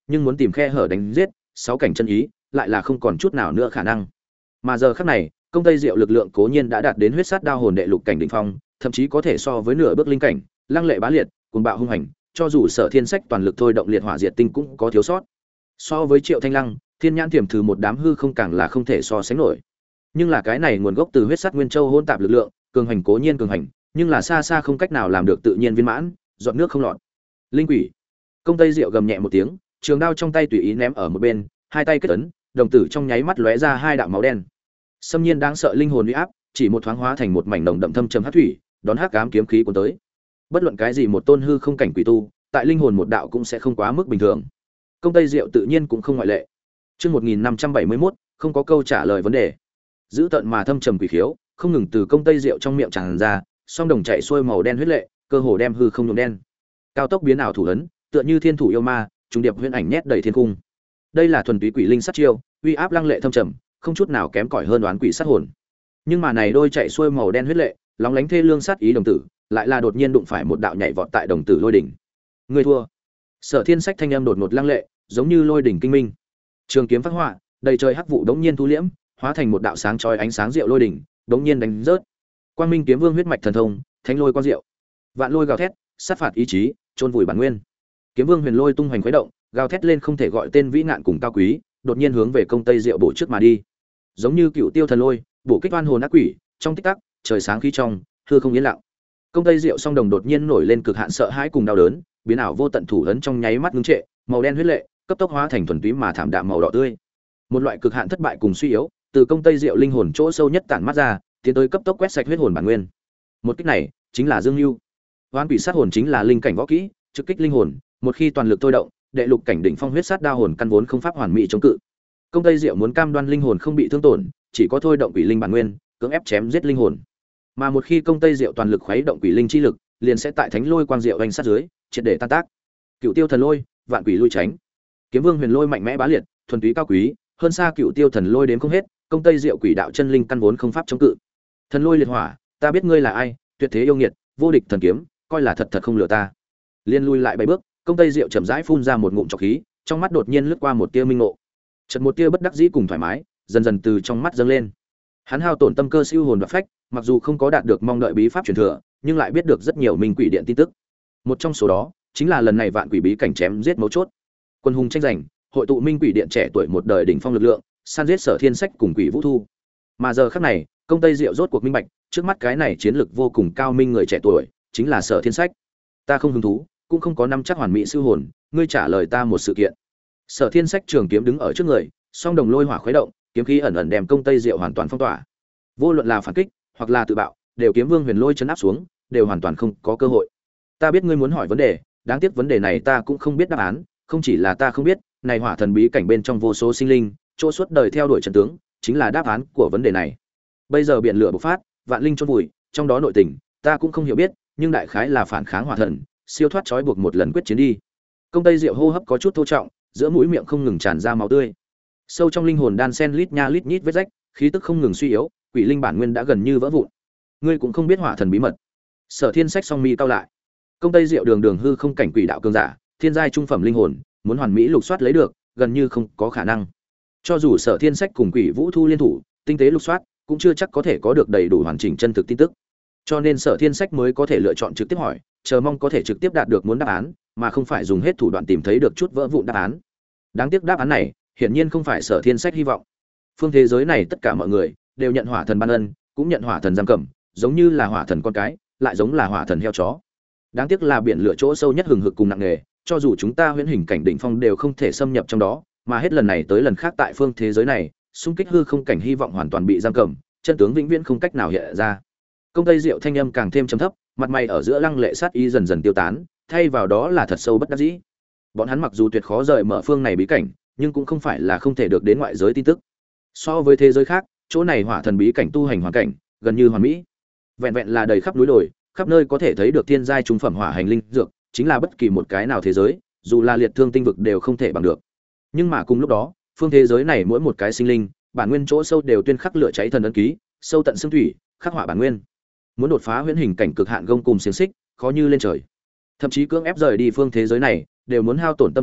nhưng muốn tìm khe hở đánh giết sáu cảnh chân ý lại là không còn chút nào nữa khả năng. Mà giờ khắc này, công tây diệu lực lượng cố nhiên đã đạt đến huyết sát đao hồn đệ lục cảnh đỉnh phong, thậm chí có thể so với nửa bước linh cảnh, lăng lệ bá liệt, cuồng bạo hung hành, cho dù Sở Thiên Sách toàn lực thôi động liệt hỏa diệt tinh cũng có thiếu sót. So với Triệu Thanh Lăng, Thiên Nhãn Tiềm Thử một đám hư không càng là không thể so sánh nổi. Nhưng là cái này nguồn gốc từ huyết sát nguyên châu hỗn tạp lực lượng, cường hành cố nhiên cường hành, nhưng là xa xa không cách nào làm được tự nhiên viên mãn, giọt nước không lọt. Linh quỷ. Công tây diệu gầm nhẹ một tiếng, trường đao trong tay tùy ý ném ở một bên, hai tay kết ấn, đồng tử trong nháy mắt lóe ra hai đạo máu đen. Xâm nhiên đáng sợ linh hồn uy áp, chỉ một thoáng hóa thành một mảnh nồng đậm thâm trầm hắc thủy, đón hắc ám kiếm khí cuốn tới. Bất luận cái gì một tôn hư không cảnh quỷ tu, tại linh hồn một đạo cũng sẽ không quá mức bình thường. Công tây diệu tự nhiên cũng không ngoại lệ. Chương 1571, không có câu trả lời vấn đề. Giữ tận mà thâm trầm quỷ khiếu, không ngừng từ công tây diệu trong miệng tràn ra, song đồng chạy xuôi màu đen huyết lệ, cơ hồ đem hư không nhuộm đen. Cao tốc biến ảo thủ ấn, tựa như thiên thủ yêu ma, trùng điệp huyễn ảnh nhét đầy thiên cung. Đây là thuần túy quỷ linh sát chiêu, uy áp lăng lệ thâm trầm, không chút nào kém cỏi hơn đoán quỷ sát hồn. Nhưng mà này đôi chạy xuôi màu đen huyết lệ, lóng lánh thê lương sát ý đồng tử, lại là đột nhiên đụng phải một đạo nhảy vọt tại đồng tử lôi đỉnh. Người thua. Sở Thiên Sách thanh âm đột ngột lăng lệ, giống như lôi đỉnh kinh minh. Trường kiếm phát họa, đầy trời hắc vụ đống nhiên thu liễm, hóa thành một đạo sáng chói ánh sáng diệu lôi đỉnh, đống nhiên đánh rớt. Quang Minh kiếm vương huyết mạch thần thông, thánh lôi quang diệu. Vạn lôi gào thét, sát phạt ý chí, chôn vùi bản nguyên. Kiếm vương huyền lôi tung hoành khuấy động, gào thét lên không thể gọi tên vĩ ngạn cùng cao quý, đột nhiên hướng về công tây diệu bổ trước mà đi. Giống như cựu tiêu thần lôi, bổ kích oan hồn ác quỷ, trong tích tắc, trời sáng khí trong, hư không yên lặng. Công tây diệu song đồng đột nhiên nổi lên cực hạn sợ hãi cùng đau đớn, biến ảo vô tận thủ ấn trong nháy mắt ngưng trệ, màu đen huyết lệ, cấp tốc hóa thành thuần túy mà thảm đạm màu đỏ tươi. Một loại cực hạn thất bại cùng suy yếu, từ công tây diệu linh hồn chỗ sâu nhất tản mắt ra, tiến tới cấp tốc quét sạch huyết hồn bản nguyên. Một kích này, chính là Dương Nưu. Oan quỷ sát hồn chính là linh cảnh võ kỹ, trực kích linh hồn, một khi toàn lực thôi động, đệ lục cảnh đỉnh phong huyết sát đao hồn căn vốn không pháp hoàn mỹ chống cự. Công tây diệu muốn cam đoan linh hồn không bị thương tổn, chỉ có thôi động quỷ linh bản nguyên, cưỡng ép chém giết linh hồn. Mà một khi công tây diệu toàn lực khuấy động quỷ linh chi lực, liền sẽ tại thánh lôi quang diệu anh sát dưới, triệt để tan tác. Cựu tiêu thần lôi, vạn quỷ lui tránh. Kiếm vương huyền lôi mạnh mẽ bá liệt, thuần túy cao quý, hơn xa cựu tiêu thần lôi đến không hết, công tây diệu quỷ đạo chân linh căn vốn không pháp chống cự. Thần lôi liệt hỏa, ta biết ngươi là ai, tuyệt thế yêu nghiệt, vô địch thần kiếm, coi là thật thật không lừa ta. Liên lui lại 7 bước, công tây diệu chậm rãi phun ra một ngụm trọc khí, trong mắt đột nhiên lướt qua một tia minh ngộ. Chợt một tia bất đắc dĩ cùng thoải mái, dần dần từ trong mắt dâng lên. Hắn hao tổn tâm cơ siêu hồn đoạt phách, mặc dù không có đạt được mong đợi bí pháp truyền thừa, nhưng lại biết được rất nhiều minh quỷ điện tin tức. Một trong số đó, chính là lần này vạn quỷ bí cảnh chém giết mấu chốt. Quân hùng tranh giành, hội tụ minh quỷ điện trẻ tuổi một đời đỉnh phong lực lượng, san giết Sở Thiên Sách cùng Quỷ Vũ Thu. Mà giờ khắc này, công tây diệu rốt cuộc minh bạch, trước mắt cái này chiến lực vô cùng cao minh người trẻ tuổi, chính là Sở Thiên Sách. Ta không hứng thú, cũng không có năm chắc hoàn mỹ siêu hồn, ngươi trả lời ta một sự kiện. Sở Thiên Sách trường kiếm đứng ở trước người, song đồng lôi hỏa khuấy động, kiếm khí ẩn ẩn đem công tây diệu hoàn toàn phong tỏa. Vô luận là phản kích hoặc là tự bạo, đều kiếm vương huyền lôi chấn áp xuống, đều hoàn toàn không có cơ hội. Ta biết ngươi muốn hỏi vấn đề, đáng tiếc vấn đề này ta cũng không biết đáp án, không chỉ là ta không biết, này hỏa thần bí cảnh bên trong vô số sinh linh, chỗ suốt đời theo đuổi trận tướng, chính là đáp án của vấn đề này. Bây giờ biển lửa bộc phát, vạn linh chôn vùi, trong đó nội tình, ta cũng không hiểu biết, nhưng đại khái là phản kháng hỏa thần, siêu thoát trói buộc một lần quyết chiến đi. Công tây diệu hô hấp có chút thô trọng, giữa mũi miệng không ngừng tràn ra máu tươi. Sâu trong linh hồn đan sen lít nha lít nhít vết rách, khí tức không ngừng suy yếu, quỷ linh bản nguyên đã gần như vỡ vụn. Ngươi cũng không biết hỏa thần bí mật. Sở Thiên Sách song mi cau lại. Công tây diệu đường đường hư không cảnh quỷ đạo cường giả, thiên giai trung phẩm linh hồn, muốn hoàn mỹ lục soát lấy được, gần như không có khả năng. Cho dù Sở Thiên Sách cùng Quỷ Vũ Thu liên thủ, tinh tế lục soát, cũng chưa chắc có thể có được đầy đủ hoàn chỉnh chân thực tin tức. Cho nên Sở Thiên Sách mới có thể lựa chọn trực tiếp hỏi, chờ mong có thể trực tiếp đạt được muốn đáp án, mà không phải dùng hết thủ đoạn tìm thấy được chút vỡ vụn đáp án. Đáng tiếc đáp án này, hiển nhiên không phải Sở Thiên Sách hy vọng. Phương thế giới này tất cả mọi người đều nhận hỏa thần ban ân, cũng nhận hỏa thần giam cầm, giống như là hỏa thần con cái, lại giống là hỏa thần heo chó. Đáng tiếc là biển lửa chỗ sâu nhất hừng hực cùng nặng nề, cho dù chúng ta huyễn hình cảnh đỉnh phong đều không thể xâm nhập trong đó, mà hết lần này tới lần khác tại phương thế giới này, xung kích hư không cảnh hy vọng hoàn toàn bị giam cầm, chân tướng vĩnh viễn không cách nào hiện ra. Công tây diệu thanh âm càng thêm trầm thấp, mặt mày ở giữa lăng lệ sát ý dần dần tiêu tán, thay vào đó là thật sâu bất đắc dĩ. Bọn hắn mặc dù tuyệt khó rời mở phương này bí cảnh, nhưng cũng không phải là không thể được đến ngoại giới tin tức. So với thế giới khác, chỗ này hỏa thần bí cảnh tu hành hoàn cảnh gần như hoàn mỹ. Vẹn vẹn là đầy khắp núi đồi, khắp nơi có thể thấy được thiên giai trung phẩm hỏa hành linh dược, chính là bất kỳ một cái nào thế giới, dù là liệt thương tinh vực đều không thể bằng được. Nhưng mà cùng lúc đó, phương thế giới này mỗi một cái sinh linh, bản nguyên chỗ sâu đều tuyên khắc lửa cháy thần ấn ký, sâu tận xương thủy, khắc hỏa bản nguyên. Muốn đột phá huyễn hình cảnh cực hạn gông cùng xiềng xích, khó như lên trời. Thậm chí cưỡng ép rời đi phương thế giới này, đều muốn hao tổn tâm cơ,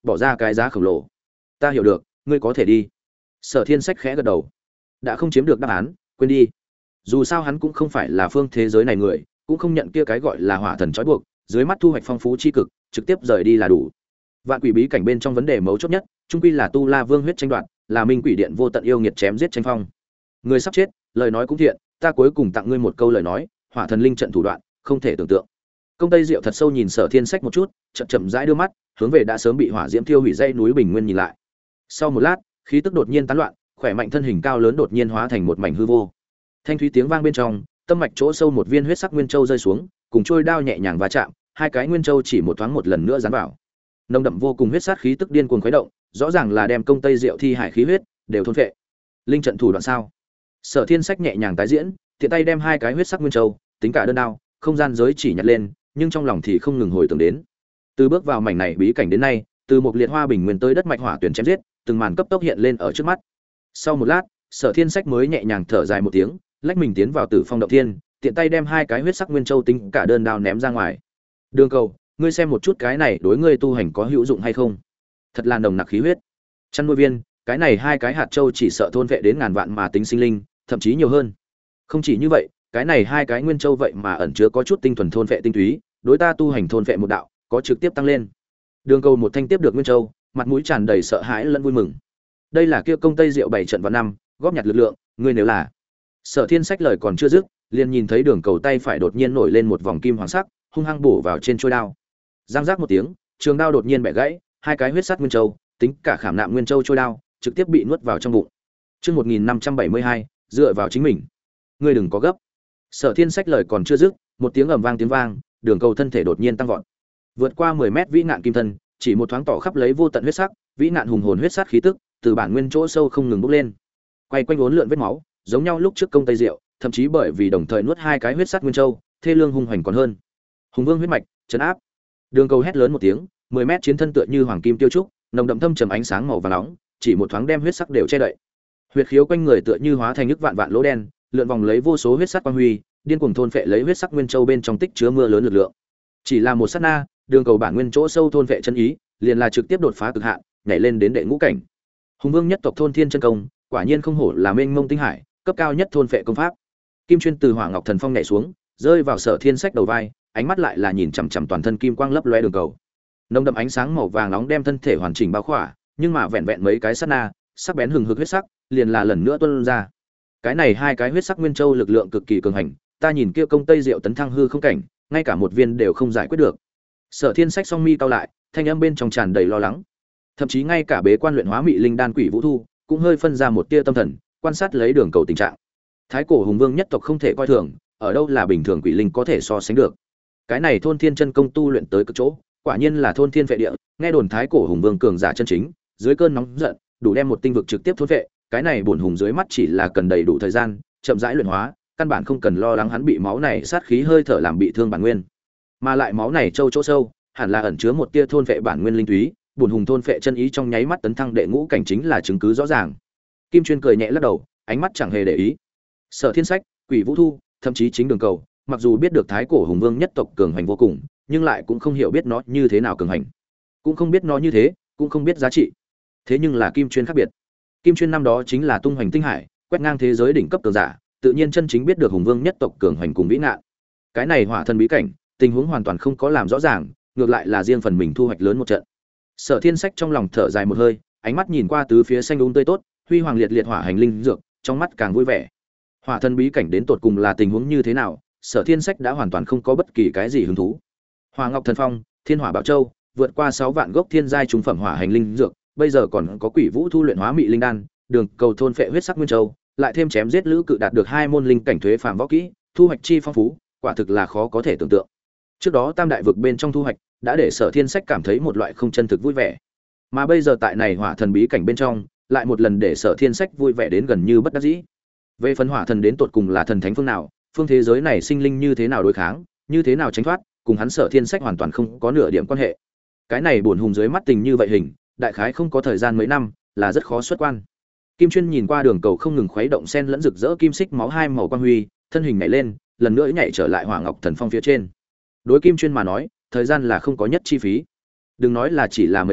bỏ ra cái giá khổng lồ. Ta hiểu được, ngươi có thể đi. Sở Thiên Sách khẽ gật đầu. Đã không chiếm được đáp án, quên đi. Dù sao hắn cũng không phải là phương thế giới này người, cũng không nhận kia cái gọi là hỏa thần trói buộc, dưới mắt thu hoạch phong phú chi cực, trực tiếp rời đi là đủ. Vạn quỷ bí cảnh bên trong vấn đề mấu chốt nhất, chung quy là tu la vương huyết tranh đoạt, là minh quỷ điện vô tận yêu nghiệt chém giết tranh phong. Người sắp chết, lời nói cũng thiện, ta cuối cùng tặng ngươi một câu lời nói, hỏa thần linh trận thủ đoạn, không thể tưởng tượng. Công Tây Diệu thật sâu nhìn Sở Thiên Sách một chút, chậm chậm rãi đưa mắt, hướng về đã sớm bị hỏa diễm thiêu hủy dãy núi Bình Nguyên nhìn lại. Sau một lát, khí tức đột nhiên tán loạn, khỏe mạnh thân hình cao lớn đột nhiên hóa thành một mảnh hư vô. Thanh thúy tiếng vang bên trong, tâm mạch chỗ sâu một viên huyết sắc nguyên châu rơi xuống, cùng trôi đao nhẹ nhàng va chạm, hai cái nguyên châu chỉ một thoáng một lần nữa dán vào. Nồng đậm vô cùng huyết sát khí tức điên cuồng khuấy động, rõ ràng là đem Công Tây Diệu thi hải khí huyết đều thôn phệ. Linh trận thủ đoạn sao? Sở Thiên Sách nhẹ nhàng tái diễn, tiện tay đem hai cái huyết sắc nguyên châu, tính cả đơn đao, không gian giới chỉ nhặt lên, nhưng trong lòng thì không ngừng hồi tưởng đến. Từ bước vào mảnh này bí cảnh đến nay, từ một liệt hoa bình nguyên tới đất mạch hỏa tuyển chém giết, từng màn cấp tốc hiện lên ở trước mắt. Sau một lát, Sở Thiên Sách mới nhẹ nhàng thở dài một tiếng, lách mình tiến vào Tử Phong động thiên, tiện tay đem hai cái huyết sắc nguyên châu tính cả đơn đao ném ra ngoài. Đường Cầu, ngươi xem một chút cái này đối ngươi tu hành có hữu dụng hay không? Thật là nồng nặc khí huyết. Chăn nuôi viên, cái này hai cái hạt châu chỉ sợ thôn vệ đến ngàn vạn mà tính sinh linh, thậm chí nhiều hơn. Không chỉ như vậy, cái này hai cái nguyên châu vậy mà ẩn chứa có chút tinh thuần thôn vệ tinh túy, đối ta tu hành thôn vệ một đạo, có trực tiếp tăng lên. Đường Cầu một thanh tiếp được nguyên châu, mặt mũi tràn đầy sợ hãi lẫn vui mừng. Đây là kia Công Tây Diệu bảy trận vào năm, góp nhặt lực lượng, ngươi nếu là. Sở Thiên Sách lời còn chưa dứt, liền nhìn thấy Đường Cầu tay phải đột nhiên nổi lên một vòng kim hoàng sắc, hung hăng bổ vào trên chuôi đao. Giang giác một tiếng, trường đao đột nhiên bẻ gãy, hai cái huyết sắt nguyên châu, tính cả khảm nạm nguyên châu chuôi đao, trực tiếp bị nuốt vào trong bụng. Chương 1572, dựa vào chính mình. Ngươi đừng có gấp. Sở Thiên Sách lời còn chưa dứt, một tiếng ầm vang tiếng vang, Đường Cầu thân thể đột nhiên tăng vọt. Vượt qua 10 mét vĩ ngạn kim thân, chỉ một thoáng tỏ khắp lấy vô tận huyết sắc, vĩ ngạn hùng hồn huyết sát khí tức, từ bản nguyên chỗ sâu không ngừng bốc lên. Quay quanh uốn lượn vết máu, giống nhau lúc trước Công Tây Diệu, thậm chí bởi vì đồng thời nuốt hai cái huyết sát nguyên châu, thê lương hung hoành còn hơn. Hùng Vương huyết mạch, trấn áp. Đường Cầu hét lớn một tiếng, 10 mét chiến thân tựa như hoàng kim tiêu trúc, nồng đậm thâm trầm ánh sáng màu vàng nóng, chỉ một thoáng đem huyết sắc đều che đậy. Huyết khiếu quanh người tựa như hóa thành nước vạn vạn lỗ đen, lượn vòng lấy vô số huyết sắc quang huy, điên cuồng thôn phệ lấy huyết sắc nguyên châu bên trong tích chứa mưa lớn lực lượng. Chỉ là một sát na, Đường Cầu bản nguyên chỗ sâu thôn phệ chân ý, liền là trực tiếp đột phá cực hạn, nhảy lên đến đệ ngũ cảnh. Hùng Vương nhất tộc thôn thiên chân công, quả nhiên không hổ là mênh mông tinh hải, cấp cao nhất thôn phệ công pháp. Kim Chuyên từ Hỏa Ngọc Thần Phong nhảy xuống, rơi vào Sở Thiên Sách đầu vai, ánh mắt lại là nhìn chằm chằm toàn thân kim quang lấp loé Đường Cầu. Nồng đậm ánh sáng màu vàng nóng đem thân thể hoàn chỉnh bao khỏa, nhưng mà vẹn vẹn mấy cái sát na, sắc bén hừng hực huyết sắc, liền là lần nữa tuôn ra. Cái này hai cái huyết sắc nguyên châu lực lượng cực kỳ cường hành, ta nhìn kia Công Tây Diệu tấn thăng hư không cảnh, ngay cả một viên đều không giải quyết được. Sở Thiên Sách song mi cau lại, thanh âm bên trong tràn đầy lo lắng. Thậm chí ngay cả bế quan luyện hóa mị linh đan Quỷ Vũ Thu, cũng hơi phân ra một tia tâm thần, quan sát lấy Đường Cầu tình trạng. Thái cổ hùng vương nhất tộc không thể coi thường, ở đâu là bình thường quỷ linh có thể so sánh được. Cái này thôn thiên chân công tu luyện tới cực chỗ, quả nhiên là thôn thiên vệ địa, nghe đồn thái cổ hùng vương cường giả chân chính, dưới cơn nóng giận, đủ đem một tinh vực trực tiếp thôn vệ, cái này bổn hùng dưới mắt chỉ là cần đầy đủ thời gian, chậm rãi luyện hóa, căn bản không cần lo lắng hắn bị máu này sát khí hơi thở làm bị thương bản nguyên. Mà lại máu này châu chỗ sâu, hẳn là ẩn chứa một tia thôn vệ bản nguyên linh túy, bổn hùng thôn vệ chân ý trong nháy mắt tấn thăng đệ ngũ cảnh chính là chứng cứ rõ ràng. Kim Chuyên cười nhẹ lắc đầu, ánh mắt chẳng hề để ý. Sở Thiên Sách, Quỷ Vũ Thu, thậm chí chính Đường Cầu, mặc dù biết được thái cổ hùng vương nhất tộc cường hành vô cùng, nhưng lại cũng không hiểu biết nó như thế nào cường hành, cũng không biết nó như thế, cũng không biết giá trị. Thế nhưng là Kim Chuyên khác biệt. Kim Chuyên năm đó chính là tung hoành tinh hải, quét ngang thế giới đỉnh cấp cường giả, tự nhiên chân chính biết được hùng vương nhất tộc cường hành cùng vĩ ngạn. Cái này hỏa thần bí cảnh, tình huống hoàn toàn không có làm rõ ràng, ngược lại là riêng phần mình thu hoạch lớn một trận. Sở Thiên Sách trong lòng thở dài một hơi, ánh mắt nhìn qua tứ phía xanh tươi tốt, huy hoàng liệt liệt hỏa hành linh dược, trong mắt càng vui vẻ. Hỏa thần bí cảnh đến tột cùng là tình huống như thế nào, Sở Thiên Sách đã hoàn toàn không có bất kỳ cái gì hứng thú. Hỏa Ngọc Thần Phong, Thiên Hỏa Bảo Châu, vượt qua 6 vạn gốc thiên giai trung phẩm hỏa hành linh dược, bây giờ còn có Quỷ Vũ Thu luyện hóa mị linh đan, Đường Cầu thôn phệ huyết sắc nguyên châu, lại thêm chém giết lữ cự đạt được 2 môn linh cảnh thuế phàm võ kỹ, thu hoạch chi phong phú, quả thực là khó có thể tưởng tượng. Trước đó tam đại vực bên trong thu hoạch, đã để Sở Thiên Sách cảm thấy một loại không chân thực vui vẻ. Mà bây giờ tại này hỏa thần bí cảnh bên trong, lại một lần để Sở Thiên Sách vui vẻ đến gần như bất đắc dĩ. Về phần hỏa thần đến tột cùng là thần thánh phương nào, phương thế giới này sinh linh như thế nào đối kháng, như thế nào tránh thoát, cùng hắn Sở Thiên Sách hoàn toàn không có nửa điểm quan hệ. Cái này buồn hùng dưới mắt tình như vậy hình, đại khái không có thời gian mấy năm, là rất khó xuất quan. Kim Chuyên nhìn qua Đường Cầu không ngừng khuấy động sen lẫn rực rỡ kim xích máu hai màu quang huy, thân hình nhảy lên, lần nữa nhảy trở lại Hỏa Ngọc Thần Phong phía trên. Đối Kim Chuyên mà nói, thời gian là không có nhất chi phí. Đừng nói là chỉ là mấy năm,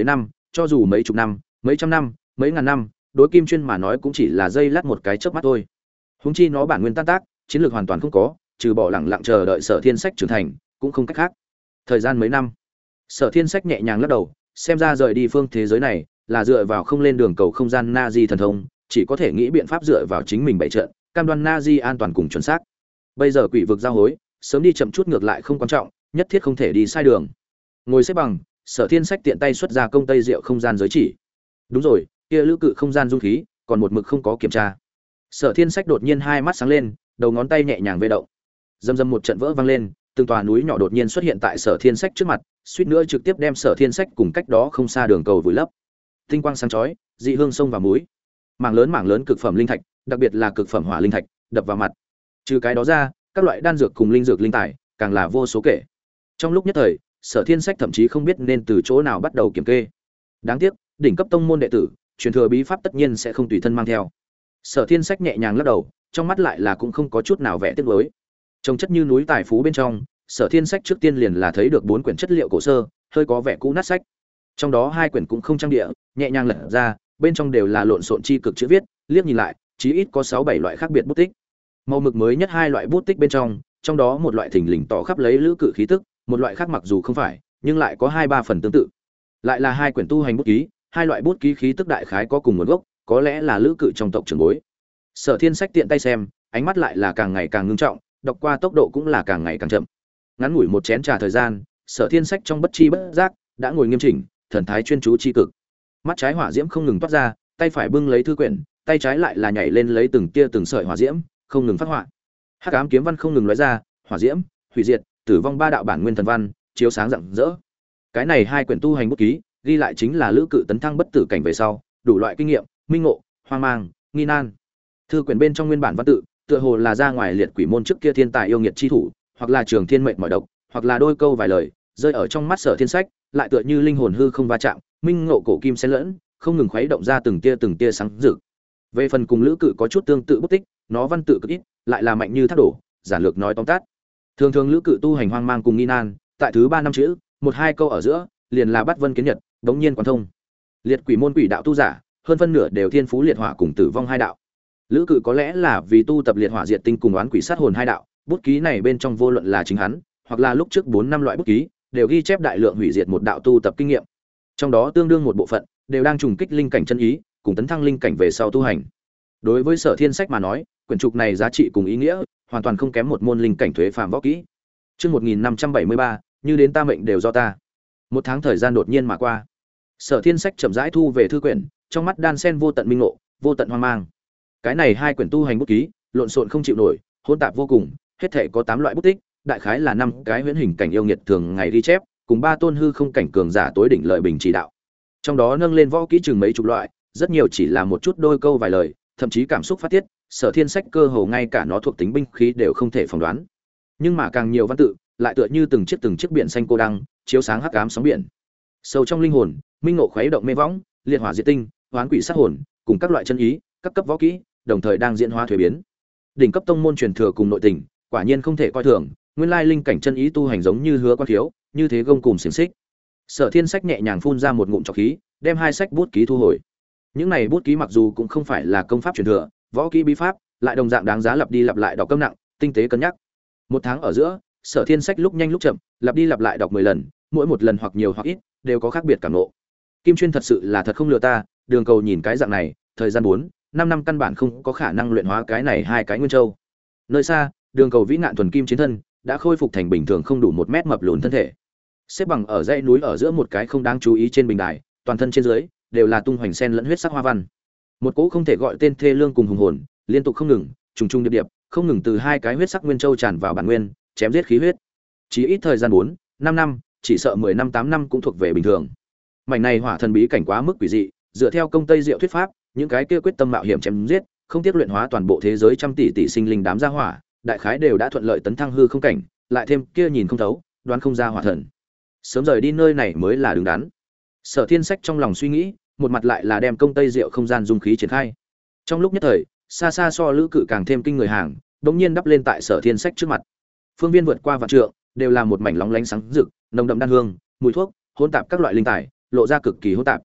cho dù mấy chục năm, mấy trăm năm, mấy ngàn năm, đối Kim Chuyên mà nói cũng chỉ là giây lát một cái chớp mắt thôi. Huống chi nó bản nguyên tan tác, chiến lược hoàn toàn không có, trừ bỏ lẳng lặng chờ đợi Sở Thiên Sách trưởng thành, cũng không cách khác. Thời gian mấy năm, Sở Thiên Sách nhẹ nhàng lắc đầu, xem ra rời đi phương thế giới này là dựa vào không lên đường cầu không gian Nazi thần thông, chỉ có thể nghĩ biện pháp dựa vào chính mình bày trận, cam đoan Nazi an toàn cùng chuẩn xác. Bây giờ quỷ vực giao hối, sớm đi chậm chút ngược lại không quan trọng, nhất thiết không thể đi sai đường. Ngồi xếp bằng, Sở Thiên Sách tiện tay xuất ra công tây diệu không gian giới chỉ. Đúng rồi, kia lữ cự không gian dung khí, còn một mực không có kiểm tra. Sở Thiên Sách đột nhiên hai mắt sáng lên, đầu ngón tay nhẹ nhàng vê động. Rầm rầm một trận vỡ vang lên, từng tòa núi nhỏ đột nhiên xuất hiện tại Sở Thiên Sách trước mặt, suýt nữa trực tiếp đem Sở Thiên Sách cùng cách đó không xa đường cầu vùi lấp. Tinh quang sáng chói, dị hương sông vào mũi. Mảng lớn cực phẩm linh thạch, đặc biệt là cực phẩm hỏa linh thạch, đập vào mặt. Trừ cái đó ra, các loại đan dược cùng linh dược linh tài, càng là vô số kể. Trong lúc nhất thời, Sở Thiên Sách thậm chí không biết nên từ chỗ nào bắt đầu kiểm kê. Đáng tiếc, đỉnh cấp tông môn đệ tử, truyền thừa bí pháp tất nhiên sẽ không tùy thân mang theo. Sở Thiên Sách nhẹ nhàng lắc đầu, trong mắt lại là cũng không có chút nào vẻ tiếc nuối. Trông chất như núi tài phú bên trong, Sở Thiên Sách trước tiên liền là thấy được 4 quyển chất liệu cổ sơ, hơi có vẻ cũ nát sách. Trong đó 2 quyển cũng không trang địa, nhẹ nhàng lật ra, bên trong đều là lộn xộn chi cực chữ viết, liếc nhìn lại, chí ít có 6 7 loại khác biệt bút tích. Màu mực mới nhất 2 loại bút tích bên trong đó một loại thình lình tỏ khắp lấy lữ cự khí tức, một loại khác mặc dù không phải, nhưng lại có 2-3 phần tương tự. Lại là 2 quyển tu hành bút ký, 2 loại bút ký khí tức đại khái có cùng nguồn gốc, có lẽ là lữ cự trong tộc trưởng bối. Sở Thiên Sách tiện tay xem, ánh mắt lại là càng ngày càng ngưng trọng, đọc qua tốc độ cũng là càng ngày càng chậm. Ngắn ngủi một chén trà thời gian, Sở Thiên Sách trong bất chi bất giác đã ngồi nghiêm chỉnh, thần thái chuyên chú chi cực. Mắt trái hỏa diễm không ngừng toát ra, tay phải bưng lấy thư quyển, tay trái lại là nhảy lên lấy từng tia từng sợi hỏa diễm, không ngừng phát họa. Hắc ám kiếm văn không ngừng lóe ra, hỏa diễm, hủy diệt, tử vong 3 đạo bản nguyên thần văn, chiếu sáng rạng rỡ. Cái này 2 quyển tu hành bút ký, ghi lại chính là lữ cự tấn thăng bất tử cảnh về sau, đủ loại kinh nghiệm, minh ngộ, hoang mang, nghi nan. Thư quyển bên trong nguyên bản văn tự, tựa hồ là ra ngoài liệt quỷ môn trước kia thiên tài yêu nghiệt chi thủ, hoặc là trường thiên mệnh mọi độc, hoặc là đôi câu vài lời, rơi ở trong mắt Sở Thiên Sách, lại tựa như linh hồn hư không va chạm, minh ngộ cổ kim xen lẫn, không ngừng khuấy động ra từng tia sáng rực. Về phần cùng lữ cự có chút tương tự bút tích, nó văn tự cực ít, lại là mạnh như thác đổ, giản lược nói tóm tắt. Thường thường lữ cự tu hành hoang mang cùng nghi nan, tại thứ 3 năm chữ, 1-2 câu ở giữa, liền là bắt vân kiến nhật, đống nhiên quán thông. Liệt quỷ môn quỷ đạo tu giả, hơn phân nửa đều thiên phú liệt hỏa cùng tử vong 2 đạo. Lữ cự có lẽ là vì tu tập liệt hỏa diệt tinh cùng oán quỷ sát hồn 2 đạo, bút ký này bên trong vô luận là chính hắn, hoặc là lúc trước 4 năm loại bút ký, đều ghi chép đại lượng hủy diệt một đạo tu tập kinh nghiệm. Trong đó tương đương một bộ phận đều đang trùng kích linh cảnh chân ý, cùng tấn thăng linh cảnh về sau tu hành. Đối với Sở Thiên Sách mà nói, quyển trục này giá trị cùng ý nghĩa, hoàn toàn không kém một môn linh cảnh thuế phàm võ kỹ. Chương 1573, như đến ta mệnh đều do ta. Một tháng thời gian đột nhiên mà qua. Sở Thiên Sách chậm rãi thu về thư quyển, trong mắt đan sen vô tận minh ngộ, vô tận hoang mang. Cái này 2 quyển tu hành bút ký, lộn xộn không chịu nổi, hỗn tạp vô cùng, hết thảy có 8 loại bút tích, đại khái là 5 cái huyễn hình cảnh yêu nghiệt thường ngày ghi chép, cùng 3 tôn hư không cảnh cường giả tối đỉnh lợi bình chỉ đạo. Trong đó nâng lên võ kỹ chừng mấy chục loại, rất nhiều chỉ là một chút đôi câu vài lời, thậm chí cảm xúc phát tiết, Sở Thiên Sách cơ hồ ngay cả nó thuộc tính binh khí đều không thể phỏng đoán. Nhưng mà càng nhiều văn tự, lại tựa như từng chiếc biển xanh cô đăng, chiếu sáng hắc ám sóng biển. Sâu trong linh hồn, minh ngộ khuấy động mê võng, liệt hỏa diệt tinh, oán quỷ sát hồn, cùng các loại chân ý, các cấp võ kỹ, đồng thời đang diễn hóa thuế biến. Đỉnh cấp tông môn truyền thừa cùng nội tình, quả nhiên không thể coi thường, nguyên lai linh cảnh chân ý tu hành giống như hứa quan thiếu, như thế gông cùm xiển xích. Sở Thiên Sách nhẹ nhàng phun ra một ngụm trọc khí, đem 2 sách bút ký thu hồi. Những này bút ký mặc dù cũng không phải là công pháp truyền thừa, võ kỹ bí pháp, lại đồng dạng đáng giá lặp đi lặp lại đọc câm nặng, tinh tế cân nhắc. Một tháng ở giữa, Sở Thiên Sách lúc nhanh lúc chậm, lặp đi lặp lại đọc 10 lần, mỗi một lần hoặc nhiều hoặc ít, đều có khác biệt cảm ngộ. Kim Chuyên thật sự là thật không lừa ta, đường cầu nhìn cái dạng này, thời gian 4-5 năm căn bản không có khả năng luyện hóa cái này 2 cái nguyên châu. Nơi xa, đường cầu vĩ nạn thuần kim chiến thân, đã khôi phục thành bình thường không đủ 1 mét mập lùn thân thể. Xếp bằng ở dãy núi ở giữa một cái không đáng chú ý trên bình đài, toàn thân trên dưới đều là tung hoành sen lẫn huyết sắc hoa văn. Một cỗ không thể gọi tên thê lương cùng hùng hồn, liên tục không ngừng, trùng trùng điệp điệp, không ngừng từ 2 cái huyết sắc nguyên châu tràn vào bản nguyên, chém giết khí huyết. Chỉ ít thời gian 4-5 năm, chỉ sợ 10 năm 8 năm cũng thuộc về bình thường. Mảnh này hỏa thần bí cảnh quá mức quỷ dị, dựa theo công tây diệu thuyết pháp, những cái kia quyết tâm mạo hiểm chém giết, không tiếc luyện hóa toàn bộ thế giới trăm tỷ tỷ sinh linh đám gia hỏa, đại khái đều đã thuận lợi tấn thăng hư không cảnh, lại thêm kia nhìn không thấu, đoán không ra hỏa thần. Sớm rời đi nơi này mới là đứng đắn. Sở Thiên Sách trong lòng suy nghĩ, một mặt lại là đem công tây diệu không gian dung khí triển khai. Trong lúc nhất thời, xa xa so lữ cự càng thêm kinh người hàng, đột nhiên đắp lên tại Sở Thiên Sách trước mặt. Phương viên vượt qua vạn trượng, đều là một mảnh lóng lánh sáng rực, nồng đậm đan hương, mùi thuốc, hỗn tạp các loại linh tài, lộ ra cực kỳ hỗn tạp.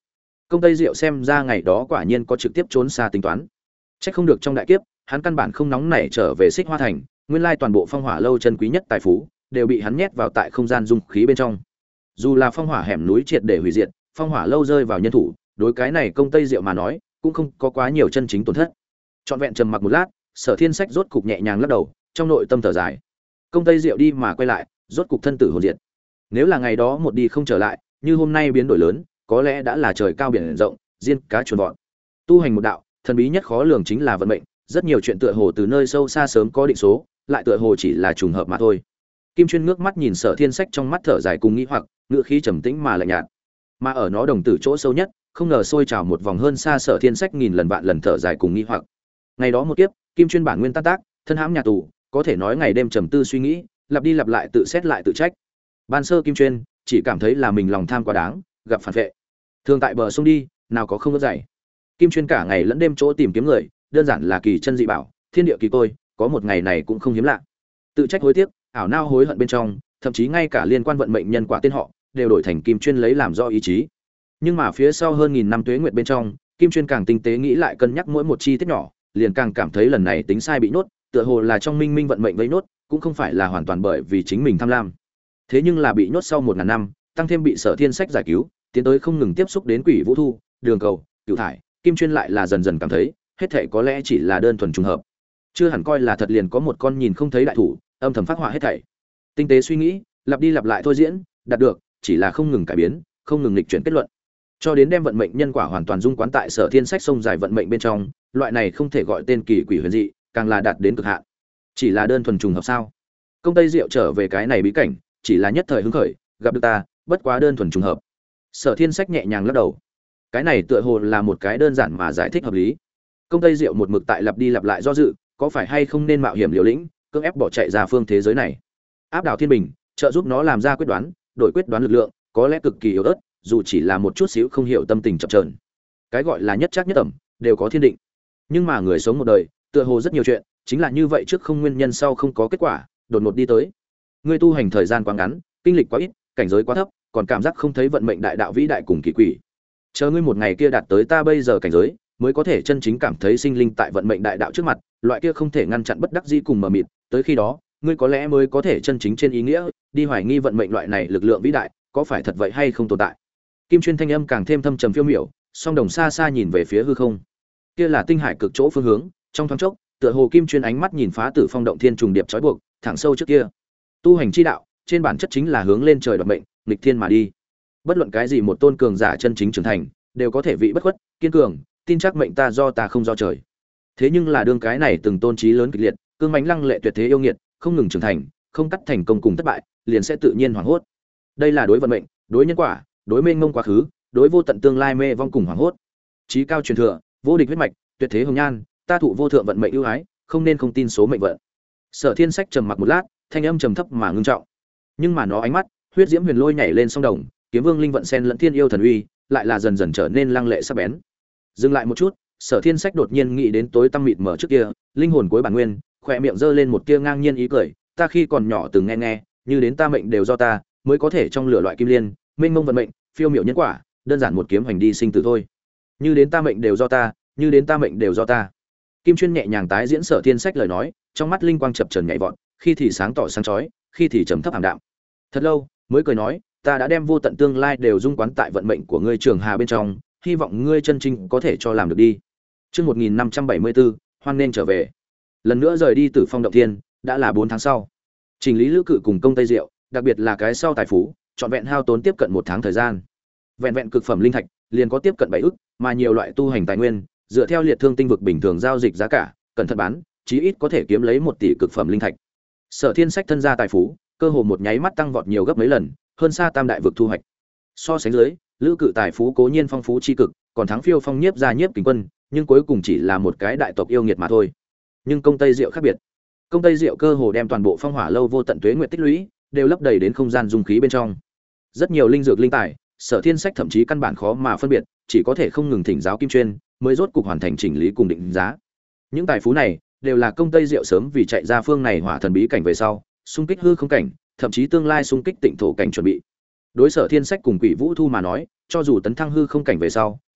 Công Tây Diệu xem ra ngày đó quả nhiên có trực tiếp trốn xa tính toán. Chắc không được trong đại kiếp, hắn căn bản không nóng nảy trở về Xích Hoa Thành, nguyên lai toàn bộ phong hỏa lâu chân quý nhất tài phú đều bị hắn nhét vào tại không gian dung khí bên trong. Dù là phong hỏa hẻm núi triệt để hủy diệt, phong hỏa lâu rơi vào nhân thủ, đối cái này Công Tây Diệu mà nói, cũng không có quá nhiều chân chính tổn thất. Trọn vẹn trầm mặc một lát, Sở Thiên Sách rốt cục nhẹ nhàng lắc đầu, trong nội tâm thở dài. Công Tây Diệu đi mà quay lại, rốt cục thân tử hồn diệt. Nếu là ngày đó một đi không trở lại, như hôm nay biến đổi lớn, có lẽ đã là trời cao biển rộng, diên cá chuồn vọt. Tu hành một đạo, thần bí nhất khó lường chính là vận mệnh, rất nhiều chuyện tựa hồ từ nơi sâu xa sớm có định số, lại tựa hồ chỉ là trùng hợp mà thôi. Kim Chuyên ngước mắt nhìn Sở Thiên Sách trong mắt thở dài cùng nghĩ hoặc, ngựa khí trầm tĩnh mà lạnh nhạt. Mà ở nó đồng tử chỗ sâu nhất, không ngờ sôi trào một vòng hơn xa Sở Thiên Sách nghìn lần vạn lần thở dài cùng nghĩ hoặc. Ngày đó một kiếp, Kim Chuyên bản nguyên tan tác, thân hãm nhà tù, có thể nói ngày đêm trầm tư suy nghĩ, lặp đi lặp lại tự xét lại tự trách. Ban sơ Kim Chuyên chỉ cảm thấy là mình lòng tham quá đáng, gặp phản vệ. Thường tại bờ sông đi, nào có không ướt dày. Kim Chuyên cả ngày lẫn đêm chỗ tìm kiếm người, đơn giản là kỳ chân dị bảo, thiên địa kỳ tôi, có một ngày này cũng không hiếm lạ. Tự trách hối tiếc, ảo nao hối hận bên trong, thậm chí ngay cả liên quan vận mệnh nhân quả tên họ đều đổi thành Kim Chuyên lấy làm do ý chí. Nhưng mà phía sau hơn nghìn năm tuế nguyệt bên trong, Kim Chuyên càng tinh tế nghĩ lại cân nhắc mỗi một chi tiết nhỏ, liền càng cảm thấy lần này tính sai bị nhốt, tựa hồ là trong minh minh vận mệnh vây nhốt, cũng không phải là hoàn toàn bởi vì chính mình tham lam. Thế nhưng là bị nhốt sau 1000 năm, tăng thêm bị Sở Thiên Sách giải cứu, tiến tới không ngừng tiếp xúc đến Quỷ Vũ Thu, Đường Cầu, Cửu Thải, Kim Chuyên lại là dần dần cảm thấy, hết thảy có lẽ chỉ là đơn thuần trùng hợp. Chưa hẳn coi là thật liền có một con nhìn không thấy đại thủ, âm thầm phát họa hết thảy. Tinh tế suy nghĩ, lặp đi lặp lại thôi diễn, đạt được, chỉ là không ngừng cải biến, không ngừng nghịch chuyển kết luận. Cho đến đem vận mệnh nhân quả hoàn toàn dung quán tại Sở Thiên Sách sông dài vận mệnh bên trong, loại này không thể gọi tên kỳ quỷ huyền dị, càng là đạt đến cực hạn. Chỉ là đơn thuần trùng hợp sao? Công Tây Diệu trở về cái này bí cảnh, chỉ là nhất thời hứng khởi, gặp được ta, bất quá đơn thuần trùng hợp. Sở Thiên Sách nhẹ nhàng lắc đầu. Cái này tựa hồ là một cái đơn giản mà giải thích hợp lý. Công Tây Diệu một mực tại lặp đi lặp lại do dự, có phải hay không nên mạo hiểm liều lĩnh, cưỡng ép bỏ chạy ra phương thế giới này. Áp đảo thiên bình, trợ giúp nó làm ra quyết đoán, đổi quyết đoán lực lượng, có lẽ cực kỳ yếu ớt, dù chỉ là một chút xíu không hiểu tâm tình chập chờn. Cái gọi là nhất trác nhất ẩm, đều có thiên định. Nhưng mà người sống một đời, tựa hồ rất nhiều chuyện, chính là như vậy trước không nguyên nhân sau không có kết quả, đột ngột đi tới. Ngươi tu hành thời gian quá ngắn, kinh lịch quá ít, cảnh giới quá thấp, còn cảm giác không thấy vận mệnh đại đạo vĩ đại cùng kỳ quỷ. Chờ ngươi một ngày kia đạt tới ta bây giờ cảnh giới, mới có thể chân chính cảm thấy sinh linh tại vận mệnh đại đạo trước mặt, loại kia không thể ngăn chặn bất đắc dĩ cùng mờ mịt, tới khi đó, ngươi có lẽ mới có thể chân chính trên ý nghĩa đi hoài nghi vận mệnh loại này lực lượng vĩ đại, có phải thật vậy hay không tồn tại. Kim Chuyên thanh âm càng thêm thâm trầm phiêu miểu, song đồng xa xa nhìn về phía hư không. Kia là tinh hải cực chỗ phương hướng, trong thoáng chốc, tựa hồ Kim Chuyên ánh mắt nhìn phá tử phong động thiên trùng điệp trói buộc, thẳng sâu trước kia. Tu hành chi đạo, trên bản chất chính là hướng lên trời đoạt mệnh, nghịch thiên mà đi. Bất luận cái gì một tôn cường giả chân chính trưởng thành, đều có thể vị bất khuất, kiên cường, tin chắc mệnh ta do ta không do trời. Thế nhưng là đương cái này từng tôn trí lớn kịch liệt, cương mãnh lăng lệ tuyệt thế yêu nghiệt, không ngừng trưởng thành, không cắt thành công cùng thất bại, liền sẽ tự nhiên hoảng hốt. Đây là đối vận mệnh, đối nhân quả, đối mênh mông quá khứ, đối vô tận tương lai mê vong cùng hoảng hốt. Chí cao truyền thừa, vô địch huyết mạch, tuyệt thế hồng nhan, ta thụ vô thượng vận mệnh ưu ái, không nên không tin số mệnh vận. Sở Thiên Sách trầm mặc một lát, thanh âm trầm thấp mà ngưng trọng. Nhưng mà nó ánh mắt, huyết diễm huyền lôi nhảy lên song đồng, kiếm vương linh vận sen lẫn thiên yêu thần uy, lại là dần dần trở nên lăng lệ sắc bén. Dừng lại một chút, Sở Thiên Sách đột nhiên nghĩ đến tối tăm mịt mờ trước kia, linh hồn cuối bản nguyên, khỏe miệng giơ lên một tia ngang nhiên ý cười, ta khi còn nhỏ từng nghe, như đến ta mệnh đều do ta, mới có thể trong lửa loại kim liên, mênh mông vận mệnh, phiêu miểu nhân quả, đơn giản một kiếm hành đi sinh tử thôi. Như đến ta mệnh đều do ta, như đến ta mệnh đều do ta. Kim Chuyên nhẹ nhàng tái diễn Sở Thiên Sách lời nói, trong mắt linh quang chập chờn nhảy vọt, khi thì sáng tỏ sáng chói, khi thì trầm thấp ảm đạm. Thật lâu, mới cười nói, ta đã đem vô tận tương lai đều dung quán tại vận mệnh của ngươi Trường Hà bên trong, hy vọng ngươi chân chính có thể cho làm được đi. Chương 1574, hoan nên trở về. Lần nữa rời đi Tử Phong động thiên, đã là 4 tháng sau. Trình lý Lữ Cự cùng Công Tây Diệu, đặc biệt là cái sau tài phú, trọn vẹn hao tốn tiếp cận 1 tháng thời gian. Vẹn vẹn cực phẩm linh thạch, liền có tiếp cận 7 ức, mà nhiều loại tu hành tài nguyên, dựa theo liệt thương tinh vực bình thường giao dịch giá cả, cẩn thận bán, chí ít có thể kiếm lấy 1 tỷ cực phẩm linh thạch. Sở Thiên Sách thân gia tài phú, cơ hồ một nháy mắt tăng vọt nhiều gấp mấy lần, hơn xa tam đại vực thu hoạch. So sánh dưới, Lữ Cự tài phú cố nhiên phong phú chi cực, còn thắng Phiêu Phong Nhiếp gia Nhiếp Kình Quân, nhưng cuối cùng chỉ là một cái đại tộc yêu nghiệt mà thôi. Nhưng Công Tây Diệu khác biệt. Công Tây Diệu cơ hồ đem toàn bộ phong hỏa lâu vô tận tuế nguyệt tích lũy, đều lấp đầy đến không gian dung khí bên trong. Rất nhiều linh dược linh tài, Sở Thiên Sách thậm chí căn bản khó mà phân biệt, chỉ có thể không ngừng thỉnh giáo Kim Chuyên, mới rốt cục hoàn thành chỉnh lý cùng định giá. Những tài phú này đều là Công Tây Diệu sớm vì chạy ra phương này hỏa thần bí cảnh về sau, xung kích hư không cảnh, thậm chí tương lai xung kích tịnh thổ cảnh chuẩn bị. Đối Sở Thiên Sách cùng Quỷ Vũ Thu mà nói, cho dù tấn thăng hư không cảnh về sau,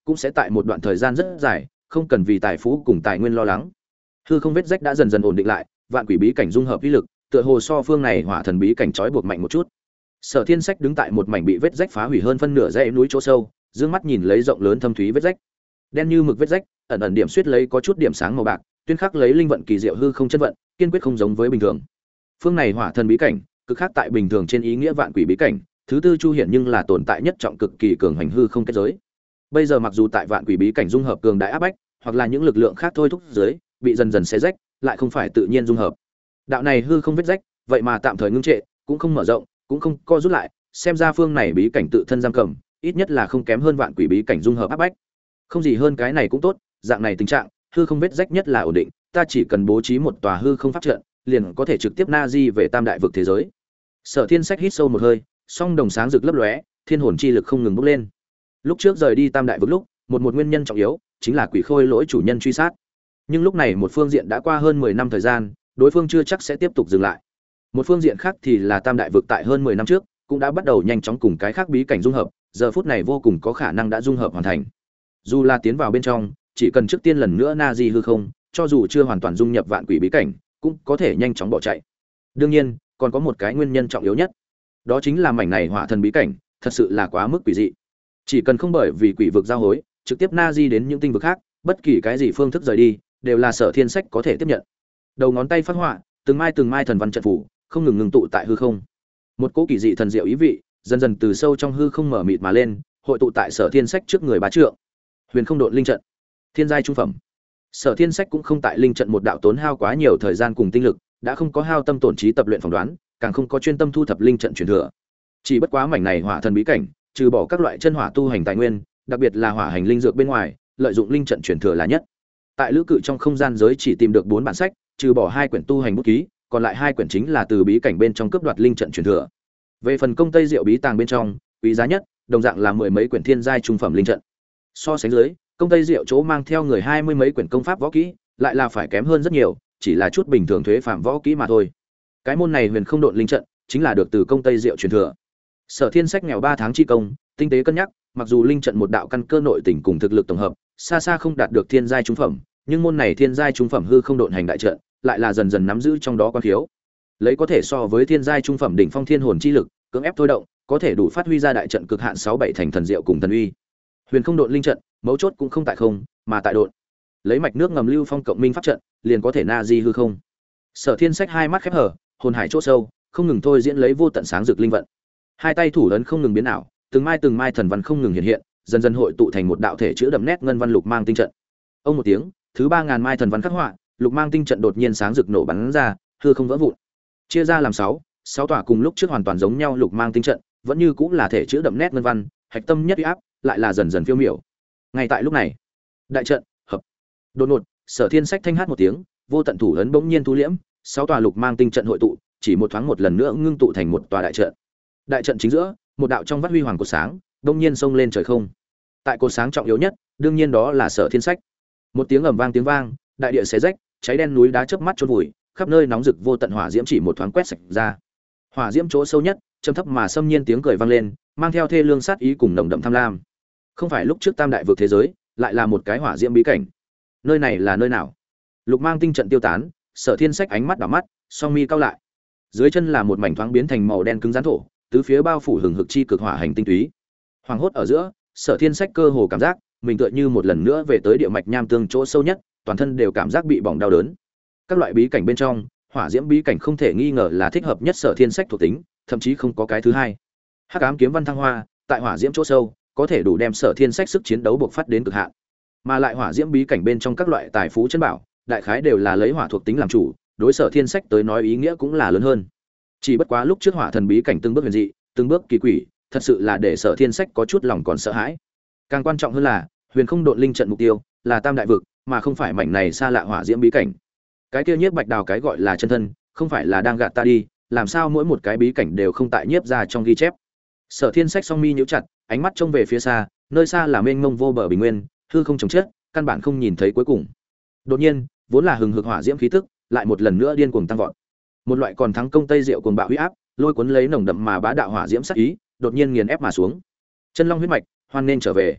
cũng sẽ tại một đoạn thời gian rất dài không cần vì tài phú cùng tài nguyên lo lắng. Hư không vết rách đã dần dần ổn định lại, vạn quỷ bí cảnh dung hợp uy lực tựa hồ so phương này hỏa thần bí cảnh trói buộc mạnh một chút. Sở Thiên Sách đứng tại một mảnh bị vết rách phá hủy hơn phân nửa dãy núi chỗ sâu, dương mắt nhìn lấy rộng lớn thâm thúy vết rách, đen như mực vết rách ẩn ẩn điểm suýt lấy có chút điểm sáng màu bạc, tuyên khắc lấy linh vận kỳ diệu hư không chân vận, kiên quyết không giống với bình thường. Phương này hỏa thần bí cảnh cực khác tại bình thường trên ý nghĩa vạn quỷ bí cảnh, thứ tư chu hiển nhưng là tồn tại nhất trọng cực kỳ cường hành hư không kết giới. Bây giờ mặc dù tại vạn quỷ bí cảnh dung hợp cường đại áp bách, hoặc là những lực lượng khác thôi thúc dưới, bị dần dần xé rách, lại không phải tự nhiên dung hợp. Đạo này hư không vết rách, vậy mà tạm thời ngưng trệ, cũng không mở rộng, cũng không co rút lại, xem ra phương này bí cảnh tự thân giam cầm, ít nhất là không kém hơn vạn quỷ bí cảnh dung hợp áp bách. Không gì hơn cái này cũng tốt, dạng này tình trạng, hư không vết rách nhất là ổn định, ta chỉ cần bố trí một tòa hư không pháp trận, liền có thể trực tiếp na di về tam đại vực thế giới. Sở Thiên Sách hít sâu một hơi, song đồng sáng rực lấp lóe, thiên hồn chi lực không ngừng bốc lên. Lúc trước rời đi tam đại vực lúc, một nguyên nhân trọng yếu chính là quỷ khôi lỗi chủ nhân truy sát. Nhưng lúc này một phương diện đã qua hơn 10 năm thời gian, đối phương chưa chắc sẽ tiếp tục dừng lại. Một phương diện khác thì là tam đại vực tại hơn 10 năm trước cũng đã bắt đầu nhanh chóng cùng cái khác bí cảnh dung hợp, giờ phút này vô cùng có khả năng đã dung hợp hoàn thành. Dù là tiến vào bên trong, chỉ cần trước tiên lần nữa na di hư không, cho dù chưa hoàn toàn dung nhập vạn quỷ bí cảnh, cũng có thể nhanh chóng bỏ chạy. Đương nhiên, còn có một cái nguyên nhân trọng yếu nhất, đó chính là mảnh này hỏa thần bí cảnh thật sự là quá mức quỷ dị. Chỉ cần không bởi vì quỷ vực giao hối, trực tiếp na di đến những tinh vực khác, bất kỳ cái gì phương thức rời đi, đều là Sở Thiên Sách có thể tiếp nhận. Đầu ngón tay phát họa, từng mai thần văn trận phủ, không ngừng ngừng tụ tại hư không. Một cỗ kỳ dị thần diệu ý vị, dần dần từ sâu trong hư không mở mịt mà lên, hội tụ tại Sở Thiên Sách trước người bá trượng. Huyền Không Độn linh trận, thiên giai trung phẩm. Sở Thiên Sách cũng không tại linh trận một đạo tốn hao quá nhiều thời gian cùng tinh lực, đã không có hao tâm tổn trí tập luyện phỏng đoán, càng không có chuyên tâm thu thập linh trận truyền thừa. Chỉ bất quá mảnh này hỏa thần bí cảnh, trừ bỏ các loại chân hỏa tu hành tài nguyên, đặc biệt là hỏa hành linh dược bên ngoài, lợi dụng linh trận truyền thừa là nhất. Tại lữ cự trong không gian giới chỉ tìm được 4 bản sách, trừ bỏ 2 quyển tu hành bút ký, còn lại 2 quyển chính là từ bí cảnh bên trong cướp đoạt linh trận truyền thừa. Về phần công tây diệu bí tàng bên trong, quý giá nhất, đồng dạng là 10 mấy quyển thiên giai trung phẩm linh trận. So sánh dưới, công tây diệu chỗ mang theo người 20 mấy quyển công pháp võ kỹ, lại là phải kém hơn rất nhiều, chỉ là chút bình thường thuế phạm võ kỹ mà thôi. Cái môn này Huyền Không Độn linh trận, chính là được từ công tây diệu truyền thừa. Sở Thiên Sách nghèo 3 tháng chi công, tinh tế cân nhắc, mặc dù linh trận một đạo căn cơ nội tình cùng thực lực tổng hợp, xa xa không đạt được thiên giai trung phẩm, nhưng môn này thiên giai trung phẩm hư không độn hành đại trận, lại là dần dần nắm giữ trong đó quan khiếu. Lấy có thể so với thiên giai trung phẩm đỉnh phong thiên hồn chi lực, cưỡng ép thôi động, có thể đủ phát huy ra đại trận cực hạn 6-7 thành thần diệu cùng thần uy. Huyền Không Độn linh trận, mấu chốt cũng không tại không, mà tại độn. Lấy mạch nước ngầm lưu phong cộng minh pháp trận, liền có thể na di hư không. Sở Thiên Sách hai mắt khép hờ, hồn hải chỗ sâu, không ngừng thôi diễn lấy vô tận sáng rực linh vận. Hai tay thủ ấn không ngừng biến ảo, từng mai thần văn không ngừng hiện hiện, dần dần hội tụ thành một đạo thể chữ đậm nét ngân văn lục mang tinh trận. Ông một tiếng, thứ 3000 mai thần văn khắc họa, lục mang tinh trận đột nhiên sáng rực nổ bắn ra, hư không vỡ vụn. Chia ra làm 6 tòa cùng lúc trước hoàn toàn giống nhau lục mang tinh trận, vẫn như cũng là thể chữ đậm nét ngân văn, hạch tâm nhất uy áp, lại là dần dần phiêu miểu. Ngay tại lúc này, đại trận hợp. Đột ngột, Sở Thiên Sách thanh hát một tiếng, vô tận thủ ấn bỗng nhiên thu liễm, 6 tòa lục mang tinh trận hội tụ, chỉ một thoáng một lần nữa ngưng tụ thành một tòa đại trận. Đại trận chính giữa, một đạo trong vắt huy hoàng cột sáng, bỗng nhiên xông lên trời không. Tại cột sáng trọng yếu nhất, đương nhiên đó là Sở Thiên Sách. Một tiếng ầm vang tiếng vang, đại địa xé rách, cháy đen núi đá chớp mắt chôn vùi, khắp nơi nóng rực vô tận hỏa diễm chỉ một thoáng quét sạch ra. Hỏa diễm chỗ sâu nhất, trầm thấp mà xâm nhiên tiếng cười vang lên, mang theo thê lương sát ý cùng nồng đậm tham lam. Không phải lúc trước tam đại vực thế giới, lại là một cái hỏa diễm bí cảnh. Nơi này là nơi nào? Lục mang tinh trận tiêu tán, Sở Thiên Sách ánh mắt đảo mắt, song mi cao lại. Dưới chân là một mảnh thoáng biến thành màu đen cứng rắn thổ, tứ phía bao phủ hừng hực chi cực hỏa hành tinh túy. Hoàng hốt ở giữa, Sở Thiên Sách cơ hồ cảm giác mình tựa như một lần nữa về tới địa mạch nham tương chỗ sâu nhất, toàn thân đều cảm giác bị bỏng đau đớn. Các loại bí cảnh bên trong, hỏa diễm bí cảnh không thể nghi ngờ là thích hợp nhất Sở Thiên Sách thuộc tính, thậm chí không có cái thứ hai. Hắc ám kiếm văn thăng hoa, tại hỏa diễm chỗ sâu, có thể đủ đem Sở Thiên Sách sức chiến đấu bộc phát đến cực hạn. Mà lại hỏa diễm bí cảnh bên trong các loại tài phú chân bảo, đại khái đều là lấy hỏa thuộc tính làm chủ, đối Sở Thiên Sách tới nói ý nghĩa cũng là lớn hơn. Chỉ bất quá lúc trước hỏa thần bí cảnh từng bước huyền dị, từng bước kỳ quỷ, thật sự là để Sở Thiên Sách có chút lòng còn sợ hãi. Càng quan trọng hơn là, Huyền Không Độn linh trận mục tiêu là tam đại vực, mà không phải mảnh này xa lạ hỏa diễm bí cảnh. Cái kia Nhiếp Bạch Đào cái gọi là chân thân, không phải là đang gạt ta đi, làm sao mỗi một cái bí cảnh đều không tại nhiếp ra trong ghi chép. Sở Thiên Sách song mi nhíu chặt, ánh mắt trông về phía xa, nơi xa là mênh mông vô bờ bình nguyên, hư không chồng chất, căn bản không nhìn thấy cuối cùng. Đột nhiên, vốn là hừng hực hỏa diễm khí tức, lại một lần nữa điên cuồng tăng vọt. Một loại còn thắng công tây diệu cuồng bạo uy áp, lôi cuốn lấy nồng đậm mà bá đạo hỏa diễm sắc ý, đột nhiên nghiền ép mà xuống. Chân long huyết mạch, hoan nên trở về.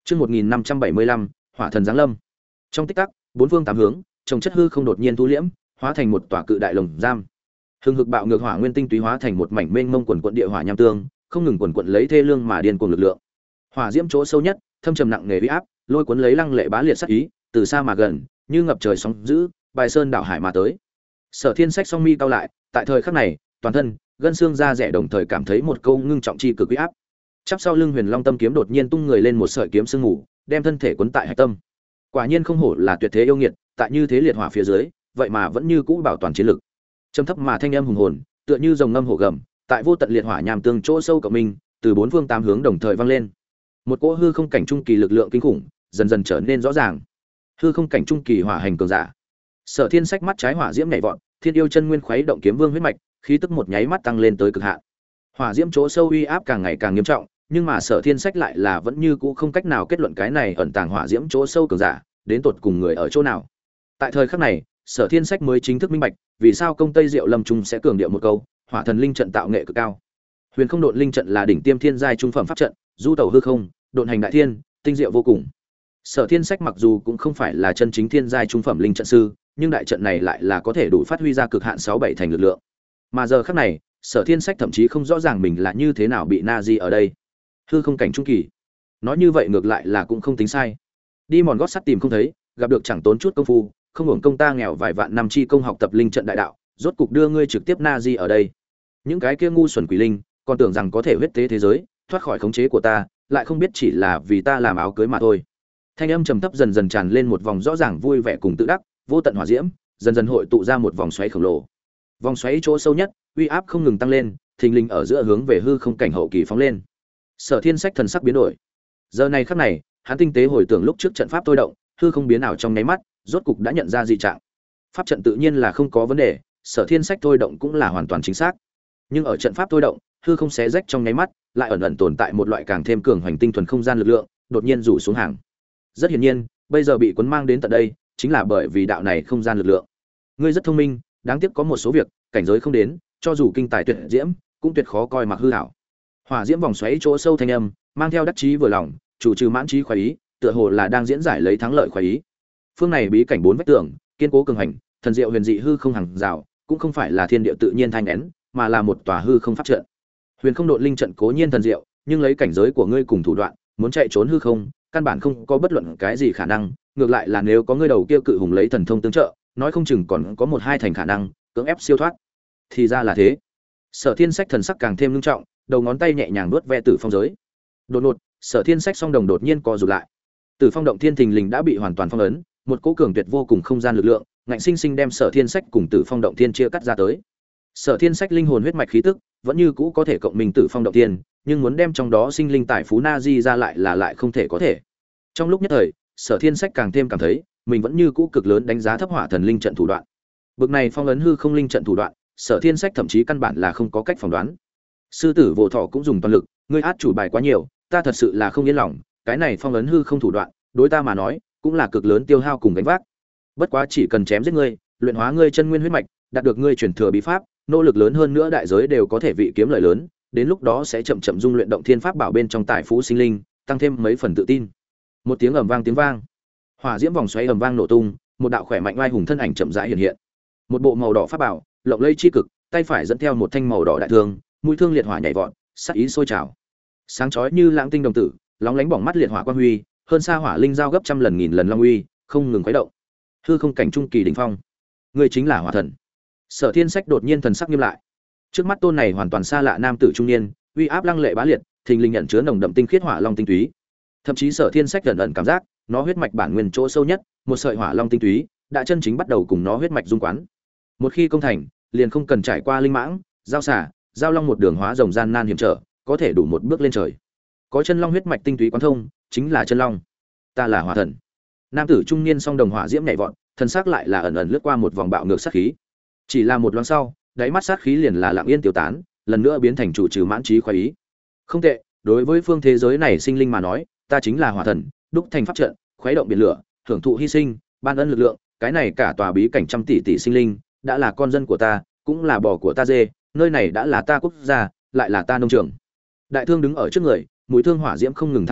Chương 1575, Hỏa thần giáng lâm. Trong tích tắc, bốn phương tám hướng, trồng chất hư không đột nhiên thu liễm, hóa thành một tòa cự đại lồng giam. Hưng hực bạo ngược hỏa nguyên tinh túy hóa thành một mảnh mênh mông quần quần địa hỏa nham tương, không ngừng quần quần lấy thê lương mà điên cuồng lực lượng. Hỏa diễm chỗ sâu nhất, thâm trầm nặng nề uy áp, lôi cuốn lấy lăng lệ bá liệt sát ý, từ xa mà gần, như ngập trời sóng dữ, bài sơn đảo hải mà tới. Sở Thiên Sách song mi cau lại, tại thời khắc này, toàn thân, gân xương da rẻ đồng thời cảm thấy một câu ngưng trọng chi cực uy áp. Chắp sau lưng Huyền Long Tâm kiếm đột nhiên tung người lên một sợi kiếm sương ngủ, đem thân thể cuốn tại hạch tâm. Quả nhiên không hổ là tuyệt thế yêu nghiệt, tại như thế liệt hỏa phía dưới, vậy mà vẫn như cũ bảo toàn chiến lực. Trầm thấp mà thanh âm hùng hồn, tựa như rồng ngâm hổ gầm, tại vô tận liệt hỏa nham tương chỗ sâu của mình, từ bốn phương tám hướng đồng thời vang lên. Một cỗ hư không cảnh trung kỳ lực lượng kinh khủng, dần dần trở nên rõ ràng. Hư không cảnh trung kỳ hỏa hành cường giả. Sở Thiên Sách mắt trái hỏa diễm nhảy vọt, Thiên Yêu chân nguyên khuấy động kiếm vương huyết mạch, khí tức một nháy mắt tăng lên tới cực hạn. Hỏa diễm chỗ sâu uy áp càng ngày càng nghiêm trọng, nhưng mà Sở Thiên Sách lại là vẫn như cũ không cách nào kết luận cái này ẩn tàng hỏa diễm chỗ sâu cường giả, đến tột cùng người ở chỗ nào. Tại thời khắc này, Sở Thiên Sách mới chính thức minh bạch, vì sao công Tây Diệu Lâm Trung sẽ cường điệu một câu, Hỏa thần linh trận tạo nghệ cực cao. Huyền Không Độn linh trận là đỉnh tiêm thiên giai trung phẩm pháp trận, du tẩu hư không, độn hành đại thiên, tinh diệu vô cùng. Sở Thiên Sách mặc dù cũng không phải là chân chính thiên giai trung phẩm linh trận sư, nhưng đại trận này lại là có thể đủ phát huy ra cực hạn 6-7 thành lực lượng. Mà giờ khắc này, Sở Thiên Sách thậm chí không rõ ràng mình là như thế nào bị Nazi ở đây. Hư không cảnh trung kỳ. Nói như vậy ngược lại là cũng không tính sai. Đi mòn gót sắt tìm không thấy, gặp được chẳng tốn chút công phu, không hưởng công ta nghèo vài vạn năm chi công học tập linh trận đại đạo, rốt cục đưa ngươi trực tiếp Nazi ở đây. Những cái kia ngu xuẩn quỷ linh, còn tưởng rằng có thể huyết tế thế giới, thoát khỏi khống chế của ta, lại không biết chỉ là vì ta làm áo cưới mà thôi. Thanh âm trầm thấp dần dần tràn lên một vòng rõ ràng vui vẻ cùng tự đắc, vô tận hỏa diễm, dần dần hội tụ ra một vòng xoáy khổng lồ. Vòng xoáy chỗ sâu nhất, uy áp không ngừng tăng lên, thình lình ở giữa hướng về hư không cảnh hậu kỳ phóng lên. Sở Thiên Sách thần sắc biến đổi. Giờ này khắc này, hắn tinh tế hồi tưởng lúc trước trận pháp tôi động, hư không biến ảo trong nháy mắt, rốt cục đã nhận ra dị trạng. Pháp trận tự nhiên là không có vấn đề, Sở Thiên Sách thôi động cũng là hoàn toàn chính xác. Nhưng ở trận pháp tôi động, hư không xé rách trong nháy mắt, lại ẩn ẩn tồn tại một loại càng thêm cường hoành tinh thuần không gian lực lượng, đột nhiên rủ xuống hàng. Rất hiển nhiên, bây giờ bị cuốn mang đến tận đây, chính là bởi vì đạo này không gian lực lượng. Ngươi rất thông minh, đáng tiếc có một số việc, cảnh giới không đến, cho dù kinh tài tuyệt diễm, cũng tuyệt khó coi mặc hư ảo. Hỏa diễm vòng xoáy chỗ sâu thanh âm, mang theo đắc chí vừa lòng, chủ trừ mãn trí khoái ý, tựa hồ là đang diễn giải lấy thắng lợi khoái ý. Phương này bí cảnh bốn vách tường, kiên cố cường hành, thần diệu huyền dị hư không hàng rào, cũng không phải là thiên địa tự nhiên thanh nén, mà là một tòa hư không pháp trận. Huyền Không Độn linh trận cố nhiên thần diệu, nhưng lấy cảnh giới của ngươi cùng thủ đoạn, muốn chạy trốn hư không, căn bản không có bất luận cái gì khả năng, ngược lại là nếu có ngươi đầu kia cự hùng lấy thần thông tương trợ, nói không chừng còn có 1-2 thành khả năng cưỡng ép siêu thoát. Thì ra là thế. Sở Thiên Sách thần sắc càng thêm nghiêm trọng, đầu ngón tay nhẹ nhàng nuốt ve Tử Phong giới. Đột ngột, Sở Thiên Sách song đồng đột nhiên co rụt lại. Tử Phong động thiên thình lình đã bị hoàn toàn phong ấn, một cỗ cường tuyệt vô cùng không gian lực lượng, ngạnh sinh sinh đem Sở Thiên Sách cùng Tử Phong động thiên chia cắt ra tới. Sở Thiên Sách linh hồn huyết mạch khí tức, vẫn như cũ có thể cộng mình Tử Phong động thiên, nhưng muốn đem trong đó sinh linh tài phú na di ra lại không thể có thể. Trong lúc nhất thời, Sở Thiên Sách càng thêm cảm thấy, mình vẫn như cũ cực lớn đánh giá thấp Hỏa thần linh trận thủ đoạn. Bực này phong ấn hư không linh trận thủ đoạn, Sở Thiên Sách thậm chí căn bản là không có cách phỏng đoán. Sư tử Vô Thọ cũng dùng toàn lực, ngươi át chủ bài quá nhiều, ta thật sự là không yên lòng, cái này phong ấn hư không thủ đoạn, đối ta mà nói, cũng là cực lớn tiêu hao cùng gánh vác. Bất quá chỉ cần chém giết ngươi, luyện hóa ngươi chân nguyên huyết mạch, đạt được ngươi truyền thừa bí pháp, nỗ lực lớn hơn nữa đại giới đều có thể vị kiếm lợi lớn, đến lúc đó sẽ chậm chậm dung luyện động thiên pháp bảo bên trong tài phú sinh linh, tăng thêm mấy phần tự tin. Một tiếng ầm vang tiếng vang, hỏa diễm vòng xoáy ầm vang nổ tung, một đạo khỏe mạnh oai hùng thân ảnh chậm rãi hiện hiện. Một bộ màu đỏ pháp bảo, lộng lẫy chi cực, tay phải dẫn theo một thanh màu đỏ đại thương, mũi thương liệt hỏa nhảy vọt, sát ý sôi trào. Sáng chói như lãng tinh đồng tử, lóng lánh bỏng mắt liệt hỏa quang huy, hơn xa hỏa linh giao gấp trăm lần nghìn lần long uy, không ngừng khuấy động. Hư không cảnh trung kỳ đỉnh phong, ngươi chính là Hỏa thần. Sở Thiên Sách đột nhiên thần sắc nghiêm lại. Trước mắt tôn này hoàn toàn xa lạ nam tử trung niên, uy áp lăng lệ bá liệt, thình lình nhận chứa nồng đậm tinh khiết hỏa long tinh túy. Thậm chí Sở Thiên Sách ẩn ẩn cảm giác, nó huyết mạch bản nguyên chỗ sâu nhất, một sợi hỏa long tinh túy, đã chân chính bắt đầu cùng nó huyết mạch dung quán. Một khi công thành, liền không cần trải qua linh mãng, giao xả, giao long một đường hóa rồng gian nan hiểm trở, có thể đủ một bước lên trời. Có chân long huyết mạch tinh túy quán thông, chính là chân long. Ta là Hỏa thần. Nam tử trung niên song đồng hỏa diễm nhảy vọt, thân xác lại là ẩn ẩn lướt qua một vòng bạo ngược sát khí. Chỉ là một loáng sau, đáy mắt sát khí liền là lặng yên tiêu tán, lần nữa biến thành chủ trừ mãn trí khoái ý. Không tệ, đối với phương thế giới này sinh linh mà nói, ta chính là Hỏa thần, đúc thành pháp trận, khuấy động biển lửa, hưởng thụ hy sinh, ban ân lực lượng, cái này cả tòa bí cảnh trăm tỷ tỷ sinh linh, đã là con dân của ta, cũng là bò của ta dê, nơi này đã là ta quốc gia, lại là ta nông trường. Đại thương đứng ở trước người, mũi thương hỏa diễm không ngừng thăng hoa,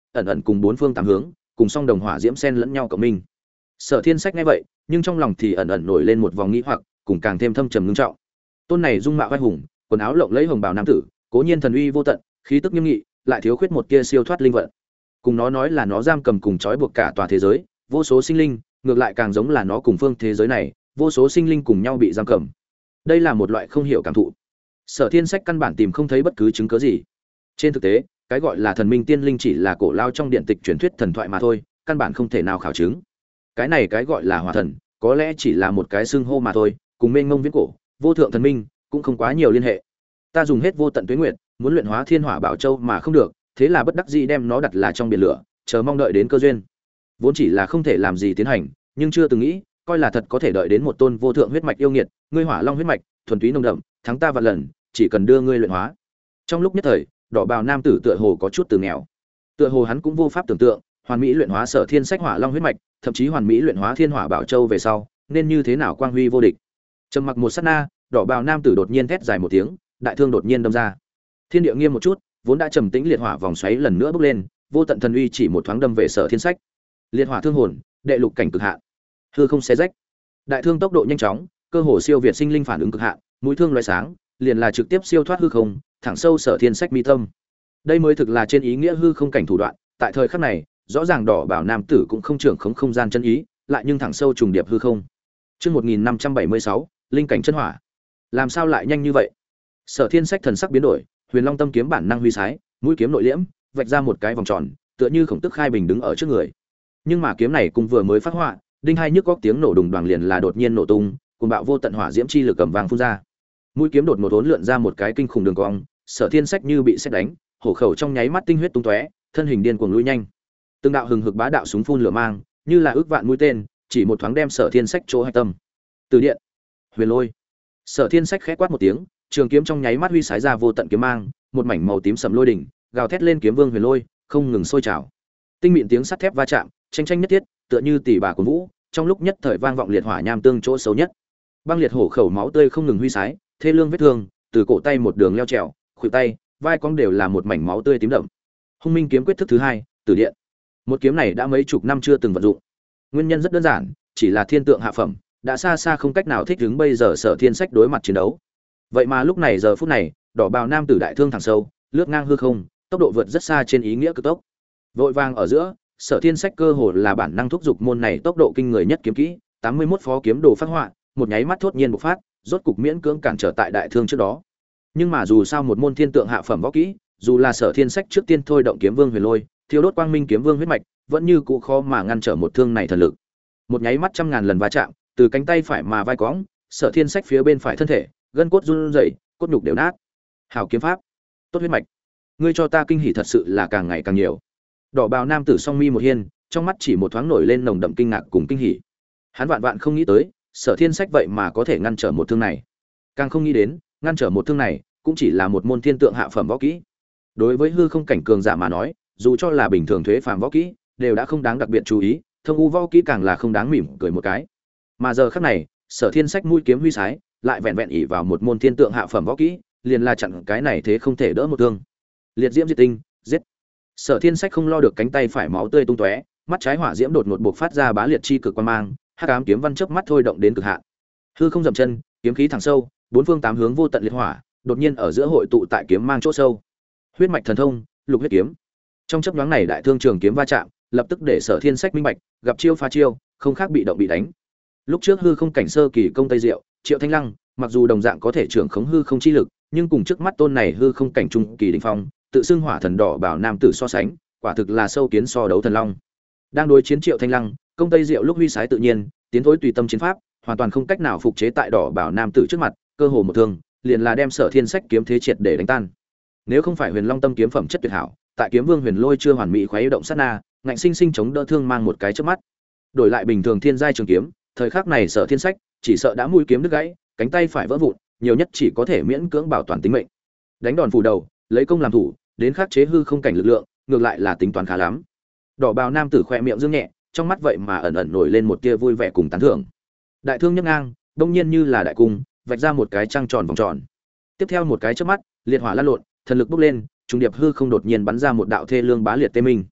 ẩn ẩn cùng bốn phương tám hướng cùng song đồng hỏa diễm xen lẫn nhau cộng minh. Sở Thiên Sách nghe vậy, nhưng trong lòng thì ẩn ẩn nổi lên một vòng nghĩ hoặc, cùng càng thêm thâm trầm ngưng trọng. Tôn này dung mạo vai hùng, quần áo lộng lẫy hồng bào nam tử, cố nhiên thần uy vô tận, khí tức nghiêm nghị, lại thiếu khuyết một kia siêu thoát linh vận. Cùng nó nói là nó giam cầm cùng trói buộc cả tòa thế giới, vô số sinh linh, ngược lại càng giống là nó cùng phương thế giới này, vô số sinh linh cùng nhau bị giam cầm. Đây là một loại không hiểu cảm thụ. Sở Thiên Sách căn bản tìm không thấy bất cứ chứng cứ gì. Trên thực tế, cái gọi là thần minh tiên linh chỉ là cổ lao trong điện tịch truyền thuyết thần thoại mà thôi, căn bản không thể nào khảo chứng. Cái này cái gọi là hỏa thần, có lẽ chỉ là một cái xưng hô mà thôi, cùng mênh mông viễn cổ, vô thượng thần minh cũng không quá nhiều liên hệ. Ta dùng hết vô tận tuế nguyệt, muốn luyện hóa Thiên Hỏa Bảo Châu mà không được, thế là bất đắc dĩ đem nó đặt là trong biển lửa, chờ mong đợi đến cơ duyên. Vốn chỉ là không thể làm gì tiến hành, nhưng chưa từng nghĩ, coi là thật có thể đợi đến một tôn vô thượng huyết mạch yêu nghiệt, ngươi Hỏa Long huyết mạch, thuần túy nồng đậm, thắng ta vạn lần, chỉ cần đưa ngươi luyện hóa. Trong lúc nhất thời, đỏ bào nam tử tựa hồ có chút từ nghèo. Tựa hồ hắn cũng vô pháp tưởng tượng, hoàn mỹ luyện hóa Sở Thiên Sách Hỏa Long huyết mạch, thậm chí hoàn mỹ luyện hóa Thiên Hỏa Bảo Châu về sau, nên như thế nào quang huy vô địch. Trầm mặc một sát na, đỏ bào nam tử đột nhiên thét dài một tiếng, đại thương đột nhiên đâm ra. Thiên địa nghiêm một chút, vốn đã trầm tĩnh liệt hỏa vòng xoáy lần nữa bốc lên, vô tận thần uy chỉ một thoáng đâm về Sở Thiên Sách. Liệt hỏa thương hồn, đệ lục cảnh cực hạn. Hư không xé rách. Đại thương tốc độ nhanh chóng, cơ hồ siêu việt sinh linh phản ứng cực hạn, mũi thương lóe sáng, liền là trực tiếp siêu thoát hư không, thẳng sâu Sở Thiên Sách mi tâm. Đây mới thực là trên ý nghĩa hư không cảnh thủ đoạn, tại thời khắc này, rõ ràng đỏ bảo nam tử cũng không trưởng khống không gian chân ý, lại nhưng thẳng sâu trùng điệp hư không. Chương 1576, linh cảnh chân hỏa. Làm sao lại nhanh như vậy? Sở Thiên Sách thần sắc biến đổi, Huyền Long tâm kiếm bản năng huy sái, mũi kiếm nội liễm, vạch ra một cái vòng tròn, tựa như Khổng Tức Khai Bình đứng ở trước người. Nhưng mà kiếm này cùng vừa mới phát họa, đinh hai nhức góc tiếng nổ đùng đoàng liền là đột nhiên nổ tung, cuồng bạo vô tận hỏa diễm chi lực cầm vàng phun ra. Mũi kiếm đột ngột uốn lượn ra một cái kinh khủng đường cong, Sở Thiên Sách như bị sét đánh, hổ khẩu trong nháy mắt tinh huyết tung tóe, thân hình điên cuồng lui nhanh. Từng đạo hừng hực bá đạo súng phun lửa mang, như là ước vạn mũi tên, chỉ một thoáng đem Sở Thiên Sách chỗ hạch tâm. Từ điện, Huyền Lôi. Sở Thiên Sách khẽ quát một tiếng, trường kiếm trong nháy mắt huy sái ra vô tận kiếm mang, một mảnh màu tím sầm lôi đỉnh, gào thét lên kiếm vương Huyền Lôi, không ngừng sôi trào. Tinh mịn tiếng sắt thép va chạm, tranh tranh nhất thiết, tựa như tỷ bà của vũ, trong lúc nhất thời vang vọng liệt hỏa nham tương chỗ xấu nhất. Băng liệt hổ khẩu máu tươi không ngừng huy sái, thê lương vết thương, từ cổ tay một đường leo trèo, khuỷu tay, vai cong đều là một mảnh máu tươi tím đậm. Hung Minh kiếm quyết thức thứ hai, Tử điện. Một kiếm này đã mấy chục năm chưa từng vận dụng. Nguyên nhân rất đơn giản, chỉ là thiên tượng hạ phẩm, đã xa xa không cách nào thích ứng bây giờ Sở Thiên Sách đối mặt chiến đấu. Vậy mà lúc này giờ phút này, đỏ bào nam tử đại thương thẳng sâu, lướt ngang hư không, tốc độ vượt rất xa trên ý nghĩa cực tốc. Vội vàng ở giữa, Sở Thiên Sách cơ hồ là bản năng thúc giục môn này tốc độ kinh người nhất kiếm kỹ, 81 phó kiếm đồ phát họa, một nháy mắt thốt nhiên bộc phát, rốt cục miễn cưỡng cản trở tại đại thương trước đó. Nhưng mà dù sao một môn thiên tượng hạ phẩm võ kỹ, dù là Sở Thiên Sách trước tiên thôi động kiếm vương Huyền Lôi, thiêu đốt quang minh kiếm vương huyết mạch, vẫn như cũ khó mà ngăn trở một thương này thần lực. Một nháy mắt trăm ngàn lần va chạm, từ cánh tay phải mà vai cõng, Sở Thiên Sách phía bên phải thân thể, gân cốt run rẩy, cốt nhục đều nát. Hảo kiếm pháp, tốt huyết mạch. Ngươi cho ta kinh hỉ thật sự là càng ngày càng nhiều. Đỏ bào nam tử song mi một hiên, trong mắt chỉ một thoáng nổi lên nồng đậm kinh ngạc cùng kinh hỉ. Hắn vạn vạn không nghĩ tới, Sở Thiên Sách vậy mà có thể ngăn trở một thương này. Càng không nghĩ đến, ngăn trở một thương này cũng chỉ là một môn thiên tượng hạ phẩm võ kỹ. Đối với hư không cảnh cường giả mà nói, dù cho là bình thường thuế phàm võ kỹ, đều đã không đáng đặc biệt chú ý, thông u võ kỹ càng là không đáng mỉm cười một cái. Mà giờ khắc này, Sở Thiên Sách mũi kiếm huy sái, lại vẹn vẹn ỷ vào một môn thiên tượng hạ phẩm võ kỹ, liền là chặn cái này thế không thể đỡ một thương. Liệt diễm diệt tinh, giết. Sở Thiên Sách không lo được cánh tay phải máu tươi tung tóe, mắt trái hỏa diễm đột ngột bộc phát ra bá liệt chi cực quang mang, hắc ám kiếm văn chớp mắt thôi động đến cực hạn. Hư không dậm chân, kiếm khí thẳng sâu, bốn phương tám hướng vô tận liệt hỏa, đột nhiên ở giữa hội tụ tại kiếm mang chỗ sâu. Huyết mạch thần thông, lục huyết kiếm. Trong chớp nhoáng này đại thương trường kiếm va chạm, lập tức để Sở Thiên Sách minh bạch, gặp chiêu phá chiêu, không khác bị động bị đánh. Lúc trước hư không cảnh sơ kỳ công Tây Diệu, Triệu Thanh Lăng, mặc dù đồng dạng có thể trưởng khống hư không chi lực, nhưng cùng trước mắt tôn này hư không cảnh trung kỳ đỉnh phong, tự xưng hỏa thần đỏ bảo nam tử so sánh, quả thực là sâu kiến so đấu thần long. Đang đối chiến Triệu Thanh Lăng, công Tây Diệu lúc huy sái tự nhiên, tiến thối tùy tâm chiến pháp, hoàn toàn không cách nào phục chế tại đỏ bảo nam tử trước mặt, cơ hồ một thương, liền là đem Sở Thiên Sách kiếm thế triệt để đánh tan. Nếu không phải Huyền Long tâm kiếm phẩm chất tuyệt hảo, tại kiếm vương Huyền Lôi chưa hoàn mỹ khuấy động sát na, ngạnh sinh sinh chống đỡ thương mang một cái chớp mắt. Đổi lại bình thường thiên giai trường kiếm, thời khắc này Sở Thiên Sách chỉ sợ đã mũi kiếm đứt gãy, cánh tay phải vỡ vụn, nhiều nhất chỉ có thể miễn cưỡng bảo toàn tính mệnh. Đánh đòn phủ đầu, lấy công làm thủ, đến khắc chế hư không cảnh lực lượng, ngược lại là tính toán khá lắm. Đỏ bào nam tử khẽ miệng dương nhẹ, trong mắt vậy mà ẩn ẩn nổi lên một tia vui vẻ cùng tán thưởng. Đại thương nhấc ngang, đông nhiên như là đại cung, vạch ra một cái trăng tròn vòng tròn. Tiếp theo một cái chớp mắt, liệt hỏa lan lộn, thần lực bốc lên, trung điệp hư không đột nhiên bắn ra một đạo thê lương bá liệt tê minh.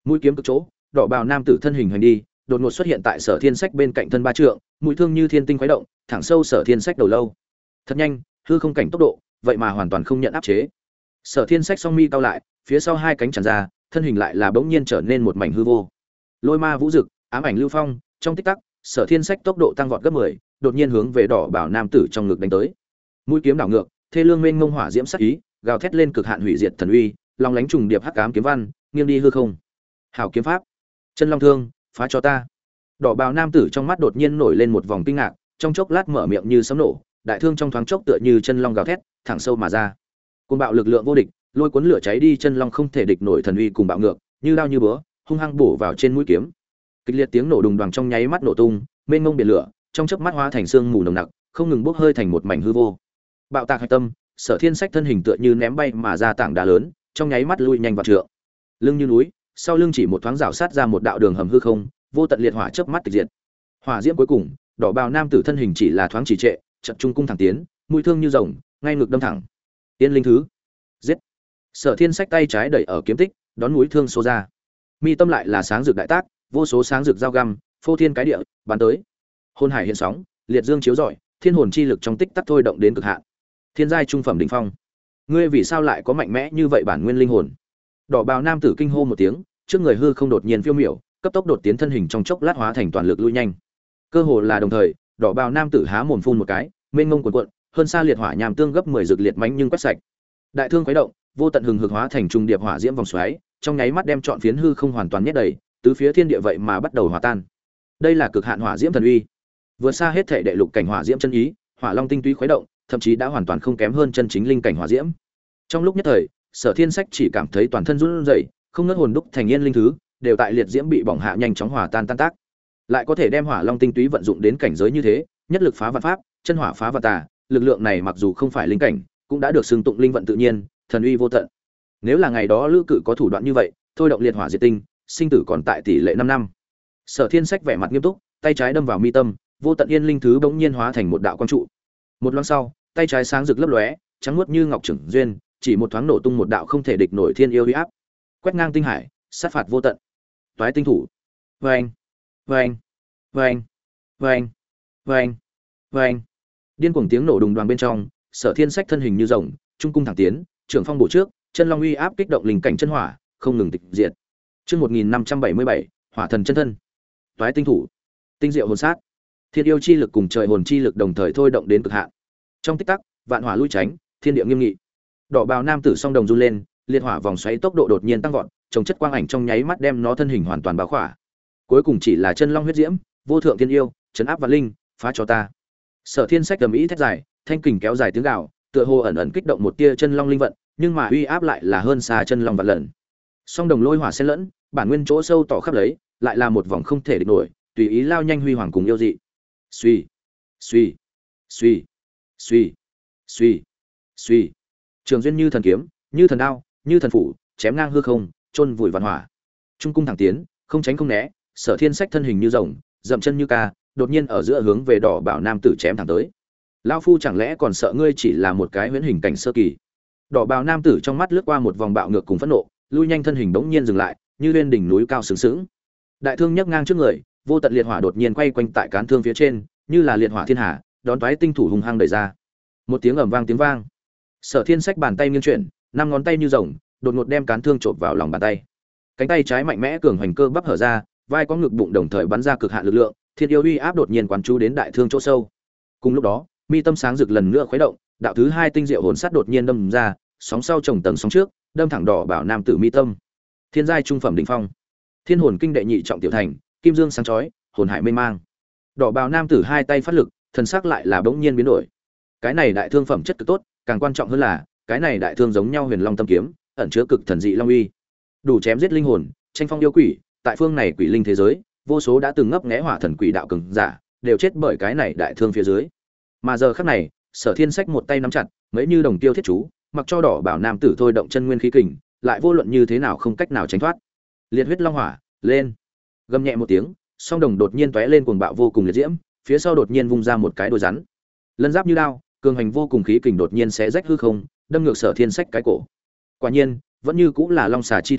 Mũi kiếm cực chỗ, đỏ bào nam tử thân hình hành đi, đột ngột xuất hiện tại Sở Thiên Sách bên cạnh thân ba trượng, mũi thương như thiên tinh khuấy động, thẳng sâu Sở Thiên Sách đầu lâu. Thật nhanh, hư không cảnh tốc độ, vậy mà hoàn toàn không nhận áp chế. Sở Thiên Sách song mi cau lại, phía sau hai cánh tràn ra, thân hình lại là bỗng nhiên trở nên một mảnh hư vô. Lôi ma vũ dực, ám ảnh lưu phong, trong tích tắc, Sở Thiên Sách tốc độ tăng vọt gấp 10, đột nhiên hướng về đỏ bảo nam tử trong ngực đánh tới. Mũi kiếm đảo ngược, thê lương mênh mông hỏa diễm sắc ý, gào thét lên cực hạn hủy diệt thần uy, long lánh trùng điệp hắc ám kiếm văn, nghiêng đi hư không. Hảo kiếm pháp, chân long thương, phá cho ta. Đỏ bào nam tử trong mắt đột nhiên nổi lên một vòng kinh ngạc, trong chốc lát mở miệng như sấm nổ, đại thương trong thoáng chốc tựa như chân long gào thét, thẳng sâu mà ra. Côn bạo lực lượng vô địch, lôi cuốn lửa cháy đi chân long không thể địch nổi thần uy cùng bạo ngược, như đao như búa, hung hăng bổ vào trên mũi kiếm. Kịch liệt tiếng nổ đùng đoàng trong nháy mắt nổ tung, mênh mông biển lửa, trong chớp mắt hóa thành sương mù nồng nặc, không ngừng bốc hơi thành một mảnh hư vô. Bạo tạc hạch tâm, Sở Thiên Sách thân hình tựa như ném bay mà ra tảng đá lớn, trong nháy mắt lui nhanh vào trượng. Lưng như núi, sau lưng chỉ một thoáng rào sát ra một đạo đường hầm hư không, vô tận liệt hỏa chớp mắt tịch diệt. Hỏa diễm cuối cùng, đỏ bào nam tử thân hình chỉ là thoáng chỉ trệ, chợt trung cung thẳng tiến, mũi thương như rồng, ngay ngực đâm thẳng. Tiên linh thứ, giết. Sở Thiên Sách tay trái đẩy ở kiếm tích, đón mũi thương xô ra. Mi tâm lại là sáng rực đại tác, vô số sáng rực dao găm, phô thiên cái địa, bắn tới. Hồn hải hiện sóng, liệt dương chiếu rọi, thiên hồn chi lực trong tích tắc thôi động đến cực hạn. Thiên giai trung phẩm đỉnh phong. Ngươi vì sao lại có mạnh mẽ như vậy bản nguyên linh hồn? Đỏ bào nam tử kinh hô một tiếng, trước người hư không đột nhiên phiêu miểu, cấp tốc đột tiến thân hình trong chốc lát hóa thành toàn lực lui nhanh. Cơ hồ là đồng thời, đỏ bào nam tử há mồm phun một cái, mênh mông cuồn cuộn, hơn xa liệt hỏa nham tương gấp 10 rực liệt mãnh nhưng quét sạch. Đại thương khuấy động, vô tận hừng hực hóa thành trung điệp hỏa diễm vòng xoáy, trong nháy mắt đem trọn phiến hư không hoàn toàn nhét đầy, tứ phía thiên địa vậy mà bắt đầu hòa tan. Đây là cực hạn hỏa diễm thần uy, vượt xa hết thể đệ lục cảnh hỏa diễm chân ý, hỏa long tinh túy khuấy động, thậm chí đã hoàn toàn không kém hơn chân chính linh cảnh hỏa diễm. Trong lúc nhất thời, Sở Thiên Sách chỉ cảm thấy toàn thân run rẩy, không ngớt hồn đúc thành yên linh thứ, đều tại liệt diễm bị bỏng hạ nhanh chóng hòa tan tan tác. Lại có thể đem hỏa long tinh túy vận dụng đến cảnh giới như thế, nhất lực phá vạn pháp, chân hỏa phá vạn tà, lực lượng này mặc dù không phải linh cảnh, cũng đã được xưng tụng linh vận tự nhiên, thần uy vô tận. Nếu là ngày đó Lữ Cự có thủ đoạn như vậy, thôi động liệt hỏa diệt tinh, sinh tử còn tại tỷ lệ 5 năm. Sở Thiên Sách vẻ mặt nghiêm túc, tay trái đâm vào mi tâm, vô tận yên linh thứ bỗng nhiên hóa thành một đạo quang trụ. Một loáng sau, tay trái sáng rực lấp lóe, trắng muốt như ngọc trưởng duyên, chỉ một thoáng nổ tung một đạo không thể địch nổi thiên yêu uy áp, quét ngang tinh hải, sát phạt vô tận. Toái tinh thủ. Oeng, oeng, oeng, oeng, oeng, oeng. Điên cuồng tiếng nổ đùng đoàng bên trong, Sở Thiên Sách thân hình như rồng, trung cung thẳng tiến, trưởng phong bổ trước, chân long uy áp kích động linh cảnh chân hỏa, không ngừng tịch diệt. Chương 1577, Hỏa thần chân thân. Toái tinh thủ. Tinh diệu hồn sát. Thiên yêu chi lực cùng trời hồn chi lực đồng thời thôi động đến cực hạn. Trong tích tắc, vạn hỏa lui tránh, thiên địa nghiêm nghị. Đỏ bào nam tử song đồng run lên, liệt hỏa vòng xoáy tốc độ đột nhiên tăng vọt, trồng chất quang ảnh trong nháy mắt đem nó thân hình hoàn toàn bao khỏa. Cuối cùng chỉ là chân long huyết diễm, vô thượng thiên yêu, trấn áp vạn linh, phá cho ta. Sở Thiên Sách gầm ý thét dài, thanh kình kéo dài tiếng gào, tựa hồ ẩn ẩn kích động một tia chân long linh vận, nhưng mà uy áp lại là hơn xa chân long vạn lần. Song đồng lôi hỏa xen lẫn, bản nguyên chỗ sâu tỏ khắp lấy, lại là một vòng không thể địch nổi, tùy ý lao nhanh huy hoàng cùng yêu dị. Suy, suy, suy, suy, suy, suy. Trường duyên như thần kiếm, như thần đao, như thần phủ, chém ngang hư không, chôn vùi vạn hỏa. Trung cung thẳng tiến, không tránh không né, Sở Thiên Sách thân hình như rồng, dậm chân như ca, đột nhiên ở giữa hướng về đỏ bảo nam tử chém thẳng tới. Lão phu chẳng lẽ còn sợ ngươi chỉ là một cái huyễn hình cảnh sơ kỳ? Đỏ bào nam tử trong mắt lướt qua một vòng bạo ngược cùng phẫn nộ, lui nhanh thân hình bỗng nhiên dừng lại, như lên đỉnh núi cao sướng sướng. Đại thương nhấc ngang trước người, vô tận liệt hỏa đột nhiên quay quanh tại cán thương phía trên, như là liệt hỏa thiên hà, đón toái tinh thủ hung hăng đẩy ra. Một tiếng ầm vang tiếng vang. Sở Thiên Sách bàn tay nghiêng chuyển, năm ngón tay như rồng, đột ngột đem cán thương chộp vào lòng bàn tay. Cánh tay trái mạnh mẽ cường hoành cơ bắp hở ra, vai có ngực bụng đồng thời bắn ra cực hạn lực lượng, thiên yêu uy áp đột nhiên quán chú đến đại thương chỗ sâu. Cùng lúc đó, mi tâm sáng rực lần nữa khuấy động, đạo thứ hai tinh diệu hồn sắt đột nhiên đâm ra, sóng sau chồng tầng sóng trước, đâm thẳng đỏ bảo nam tử mi tâm. Thiên giai trung phẩm đỉnh phong, thiên hồn kinh đệ nhị trọng tiểu thành, kim dương sáng chói, hồn hải mê mang. Đỏ bào nam tử hai tay phát lực, thần sắc lại là bỗng nhiên biến đổi. Cái này đại thương phẩm chất cực tốt, càng quan trọng hơn là, cái này đại thương giống nhau huyền long tâm kiếm, ẩn chứa cực thần dị long uy, đủ chém giết linh hồn, tranh phong yêu quỷ, tại phương này quỷ linh thế giới, vô số đã từng ngấp nghé hỏa thần quỷ đạo cường giả, đều chết bởi cái này đại thương phía dưới. Mà giờ khắc này, Sở Thiên Sách một tay nắm chặt, mấy như đồng tiêu thiết chú, mặc cho đỏ bảo nam tử thôi động chân nguyên khí kình, lại vô luận như thế nào không cách nào tránh thoát. Liệt huyết long hỏa, lên. Gầm nhẹ một tiếng, song đồng đột nhiên tóe lên cuồng bạo vô cùng liệt diễm, phía sau đột nhiên vung ra một cái đôi rắn. Lân giáp như đao, cường hành vô cùng khí kình đột nhiên xé rách hư không, đâm ngược Sở Thiên Sách cái cổ. Quả nhiên, vẫn như cũng là long xà chi thuộc,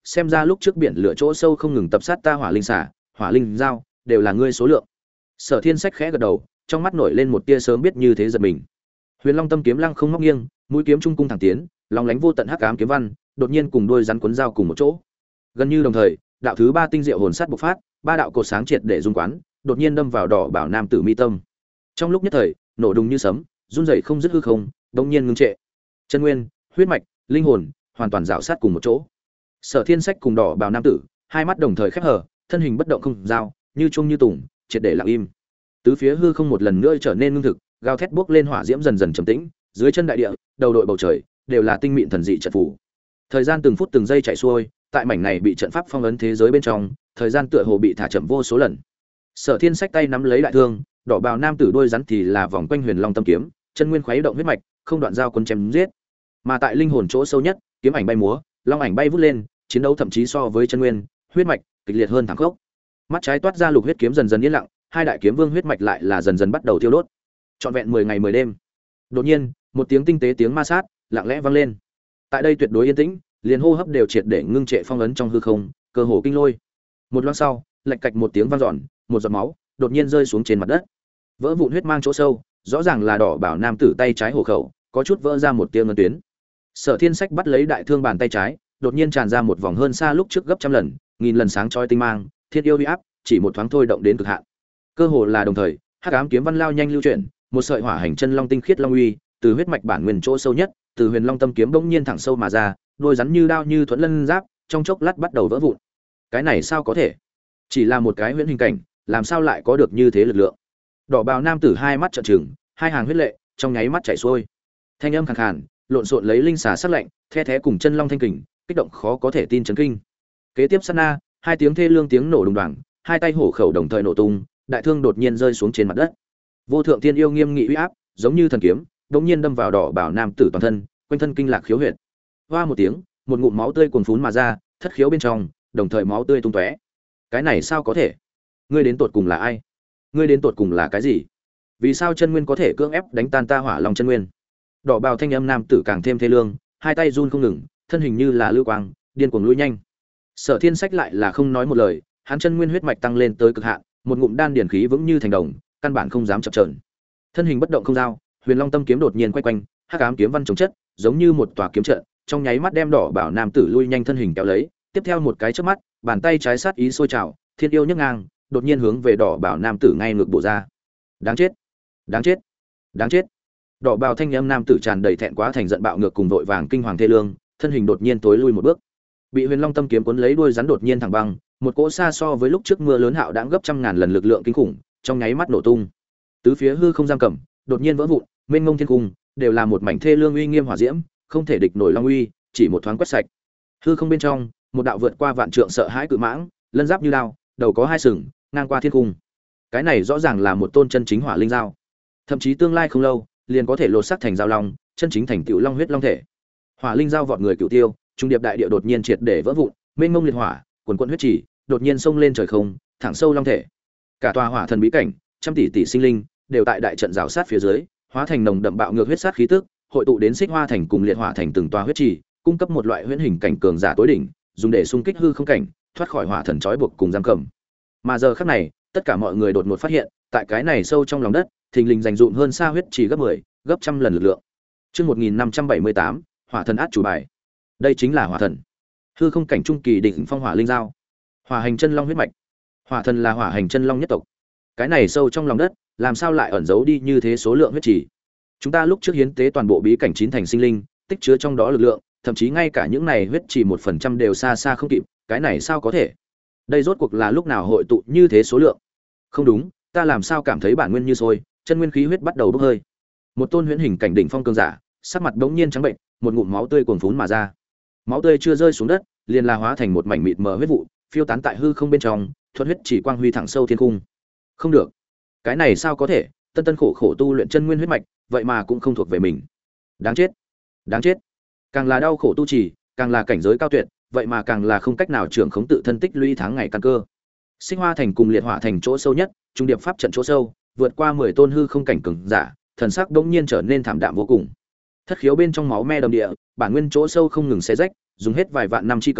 xem ra lúc trước biển lửa chỗ sâu không ngừng tập sát ta hỏa linh xả, hỏa linh dao, đều là ngươi số lượng. Sở Thiên Sách khẽ gật đầu, trong mắt nổi lên một tia sớm biết như thế giật mình. Huyền Long Tâm kiếm lăng không ngóc nghiêng, mũi kiếm trung cung thẳng tiến, long lánh vô tận hắc ám kiếm văn, đột nhiên cùng đôi rắn cuốn dao cùng một chỗ. Gần như đồng thời, đạo thứ ba tinh diệu hồn sát bộc phát, ba đạo cột sáng triệt để dung quán, đột nhiên đâm vào đỏ bảo nam tử mi tâm. Trong lúc nhất thời, nổ đùng như sấm, run rẩy không dứt hư không, đột nhiên ngưng trệ. Chân nguyên, huyết mạch, linh hồn, hoàn toàn rạo sát cùng một chỗ. Sở Thiên Sách cùng đỏ bảo nam tử, hai mắt đồng thời khép hờ, thân hình bất động không dao, như chuông như tùng, triệt để lặng im. Tứ phía hư không một lần nữa trở nên ngưng thực, gào thét bốc lên hỏa diễm dần dần trầm tĩnh, dưới chân đại địa, đầu đội bầu trời, đều là tinh mịn thần dị trận phù. Thời gian từng phút từng giây chạy xuôi, tại mảnh này bị trận pháp phong ấn thế giới bên trong, thời gian tựa hồ bị thả chậm vô số lần. Sở Thiên Sách tay nắm lấy đại thương, đỏ bào nam tử đôi rắn thì là vòng quanh Huyền Long Tâm kiếm, chân nguyên khuấy động huyết mạch, không đoạn dao quân chém giết. Mà tại linh hồn chỗ sâu nhất, kiếm ảnh bay múa, long ảnh bay vút lên, chiến đấu thậm chí so với chân nguyên, huyết mạch kịch liệt hơn thẳng khốc. Mắt trái toát ra lục huyết kiếm dần dần yên lặng, hai đại kiếm vương huyết mạch lại là dần dần bắt đầu thiêu đốt. Trọn vẹn 10 ngày 10 đêm. Đột nhiên, một tiếng tinh tế tiếng ma sát lặng lẽ vang lên. Tại đây tuyệt đối yên tĩnh, liền hô hấp đều triệt để ngưng trệ phong ấn trong hư không, cơ hồ kinh lôi. Một loáng sau, lạch cạch một tiếng vang dọn, một giọt máu đột nhiên rơi xuống trên mặt đất. Vỡ vụn huyết mang chỗ sâu, rõ ràng là đỏ bảo nam tử tay trái hổ khẩu, có chút vỡ ra một tia ngân tuyến. Sở Thiên Sách bắt lấy đại thương bàn tay trái, đột nhiên tràn ra một vòng hơn xa lúc trước gấp trăm lần, nghìn lần sáng chói tinh mang, thiên yêu uy áp, chỉ một thoáng thôi động đến cực hạn. Cơ hồ là đồng thời, hắc ám kiếm văn lao nhanh lưu chuyển, một sợi hỏa hành chân long tinh khiết long uy, từ huyết mạch bản nguyên chỗ sâu nhất, từ Huyền Long Tâm kiếm bỗng nhiên thẳng sâu mà ra, đôi rắn như đao như thuẫn lân giáp, trong chốc lát bắt đầu vỡ vụn. Cái này sao có thể? Chỉ là một cái huyễn hình cảnh, làm sao lại có được như thế lực lượng? Đỏ bào nam tử hai mắt trợn trừng, hai hàng huyết lệ trong nháy mắt chảy xuôi. Thanh âm khàn khàn, lộn xộn lấy linh xà sắc lạnh, the thé cùng chân long thanh kình, kích động khó có thể tin chấn kinh. Kế tiếp sát na, hai tiếng thê lương tiếng nổ đùng đoàng, hai tay hổ khẩu đồng thời nổ tung, đại thương đột nhiên rơi xuống trên mặt đất. Vô thượng thiên yêu nghiêm nghị uy áp, giống như thần kiếm, đột nhiên đâm vào đỏ bảo nam tử toàn thân, quanh thân kinh lạc khiếu huyệt. Hoa một tiếng, một ngụm máu tươi cuồn phún mà ra, thất khiếu bên trong, đồng thời máu tươi tung tóe. Cái này sao có thể? Ngươi đến tột cùng là ai? Ngươi đến tột cùng là cái gì? Vì sao chân nguyên có thể cưỡng ép đánh tan ta hỏa long chân nguyên? Đỏ bào thanh âm nam tử càng thêm thê lương, hai tay run không ngừng, thân hình như là lưu quang, điên cuồng lui nhanh. Sở Thiên Sách lại là không nói một lời, hắn chân nguyên huyết mạch tăng lên tới cực hạn, một ngụm đan điển khí vững như thành đồng, căn bản không dám chập chờn. Thân hình bất động không dao, Huyền Long Tâm kiếm đột nhiên quay quanh, hắc ám kiếm văn chống chất, giống như một tòa kiếm trận, trong nháy mắt đem đỏ bảo nam tử lui nhanh thân hình kéo lấy, tiếp theo một cái chớp mắt, bàn tay trái sát ý sôi trào, thiên yêu nhấc ngang, đột nhiên hướng về đỏ bảo nam tử ngay ngược bổ ra. Đáng chết, đáng chết, đáng chết. Đỏ bào thanh âm nam tử tràn đầy thẹn quá thành giận bạo ngược cùng vội vàng kinh hoàng thê lương, thân hình đột nhiên tối lui một bước. Bị Huyền Long Tâm kiếm cuốn lấy đuôi rắn đột nhiên thẳng băng, một cỗ xa so với lúc trước mưa lớn hạo đãng gấp trăm ngàn lần lực lượng kinh khủng, trong nháy mắt nổ tung. Tứ phía hư không giam cầm, đột nhiên vỡ vụn, mênh mông thiên cung, đều là một mảnh thê lương uy nghiêm hỏa diễm, không thể địch nổi long uy, chỉ một thoáng quét sạch. Hư không bên trong, một đạo vượt qua vạn trượng sợ hãi cự mãng, lân giáp như đao, đầu có hai sừng, ngang qua thiên cung. Cái này rõ ràng là một tôn chân chính hỏa linh dao. Thậm chí tương lai không lâu, liền có thể lột xác thành dao long, chân chính thành tựu long huyết long thể. Hỏa linh dao vọt người cửu tiêu, trung điệp đại địa đột nhiên triệt để vỡ vụn, mênh mông liệt hỏa, quần quần huyết chỉ, đột nhiên xông lên trời không, thẳng sâu long thể. Cả tòa hỏa thần bí cảnh, trăm tỷ tỷ sinh linh, đều tại đại trận rào sát phía dưới, hóa thành nồng đậm bạo ngược huyết sát khí tức, hội tụ đến Xích Hoa thành cùng liệt hỏa thành từng tòa huyết chỉ, cung cấp một loại huyễn hình cảnh cường giả tối đỉnh, dùng để xung kích hư không cảnh, thoát khỏi hỏa thần trói buộc cùng giam cầm. Mà giờ khắc này, tất cả mọi người đột ngột phát hiện, tại cái này sâu trong lòng đất, thình lình dành dụm hơn xa huyết chỉ gấp 10, gấp trăm lần lực lượng. Chương 1578, Hỏa thần át chủ bài. Đây chính là hỏa thần. Hư không cảnh trung kỳ đỉnh phong hỏa linh dao. Hỏa hành chân long huyết mạch. Hỏa thần là hỏa hành chân long nhất tộc. Cái này sâu trong lòng đất, làm sao lại ẩn giấu đi như thế số lượng huyết chỉ? Chúng ta lúc trước hiến tế toàn bộ bí cảnh chín thành sinh linh, tích chứa trong đó lực lượng, thậm chí ngay cả những này huyết chỉ 1% đều xa xa không kịp, cái này sao có thể? Đây rốt cuộc là lúc nào hội tụ như thế số lượng? Không đúng, ta làm sao cảm thấy bản nguyên như sôi, chân nguyên khí huyết bắt đầu bốc hơi. Một tôn huyễn hình cảnh đỉnh phong cường giả, sắc mặt bỗng nhiên trắng bệnh, một ngụm máu tươi cuồn phún mà ra. Máu tươi chưa rơi xuống đất, liền là hóa thành một mảnh mịt mờ huyết vụ, phiêu tán tại hư không bên trong, thuận huyết chỉ quang huy thẳng sâu thiên cung. Không được, cái này sao có thể? Tân tân khổ khổ tu luyện chân nguyên huyết mạch, vậy mà cũng không thuộc về mình. Đáng chết, đáng chết. Càng là đau khổ tu trì, càng là cảnh giới cao tuyệt, vậy mà càng là không cách nào trưởng khống tự thân tích lũy tháng ngày căn cơ. Xích Hoa thành cùng liệt hỏa thành chỗ sâu nhất, trung điệp pháp trận chỗ sâu, vượt qua 10 tôn hư không cảnh cường giả, thần sắc đống nhiên trở nên thảm đạm vô cùng. Thất khiếu bên trong máu me đầm địa, bản nguyên chỗ sâu không ngừng xé rách, dùng hết vài vạn năm chi công,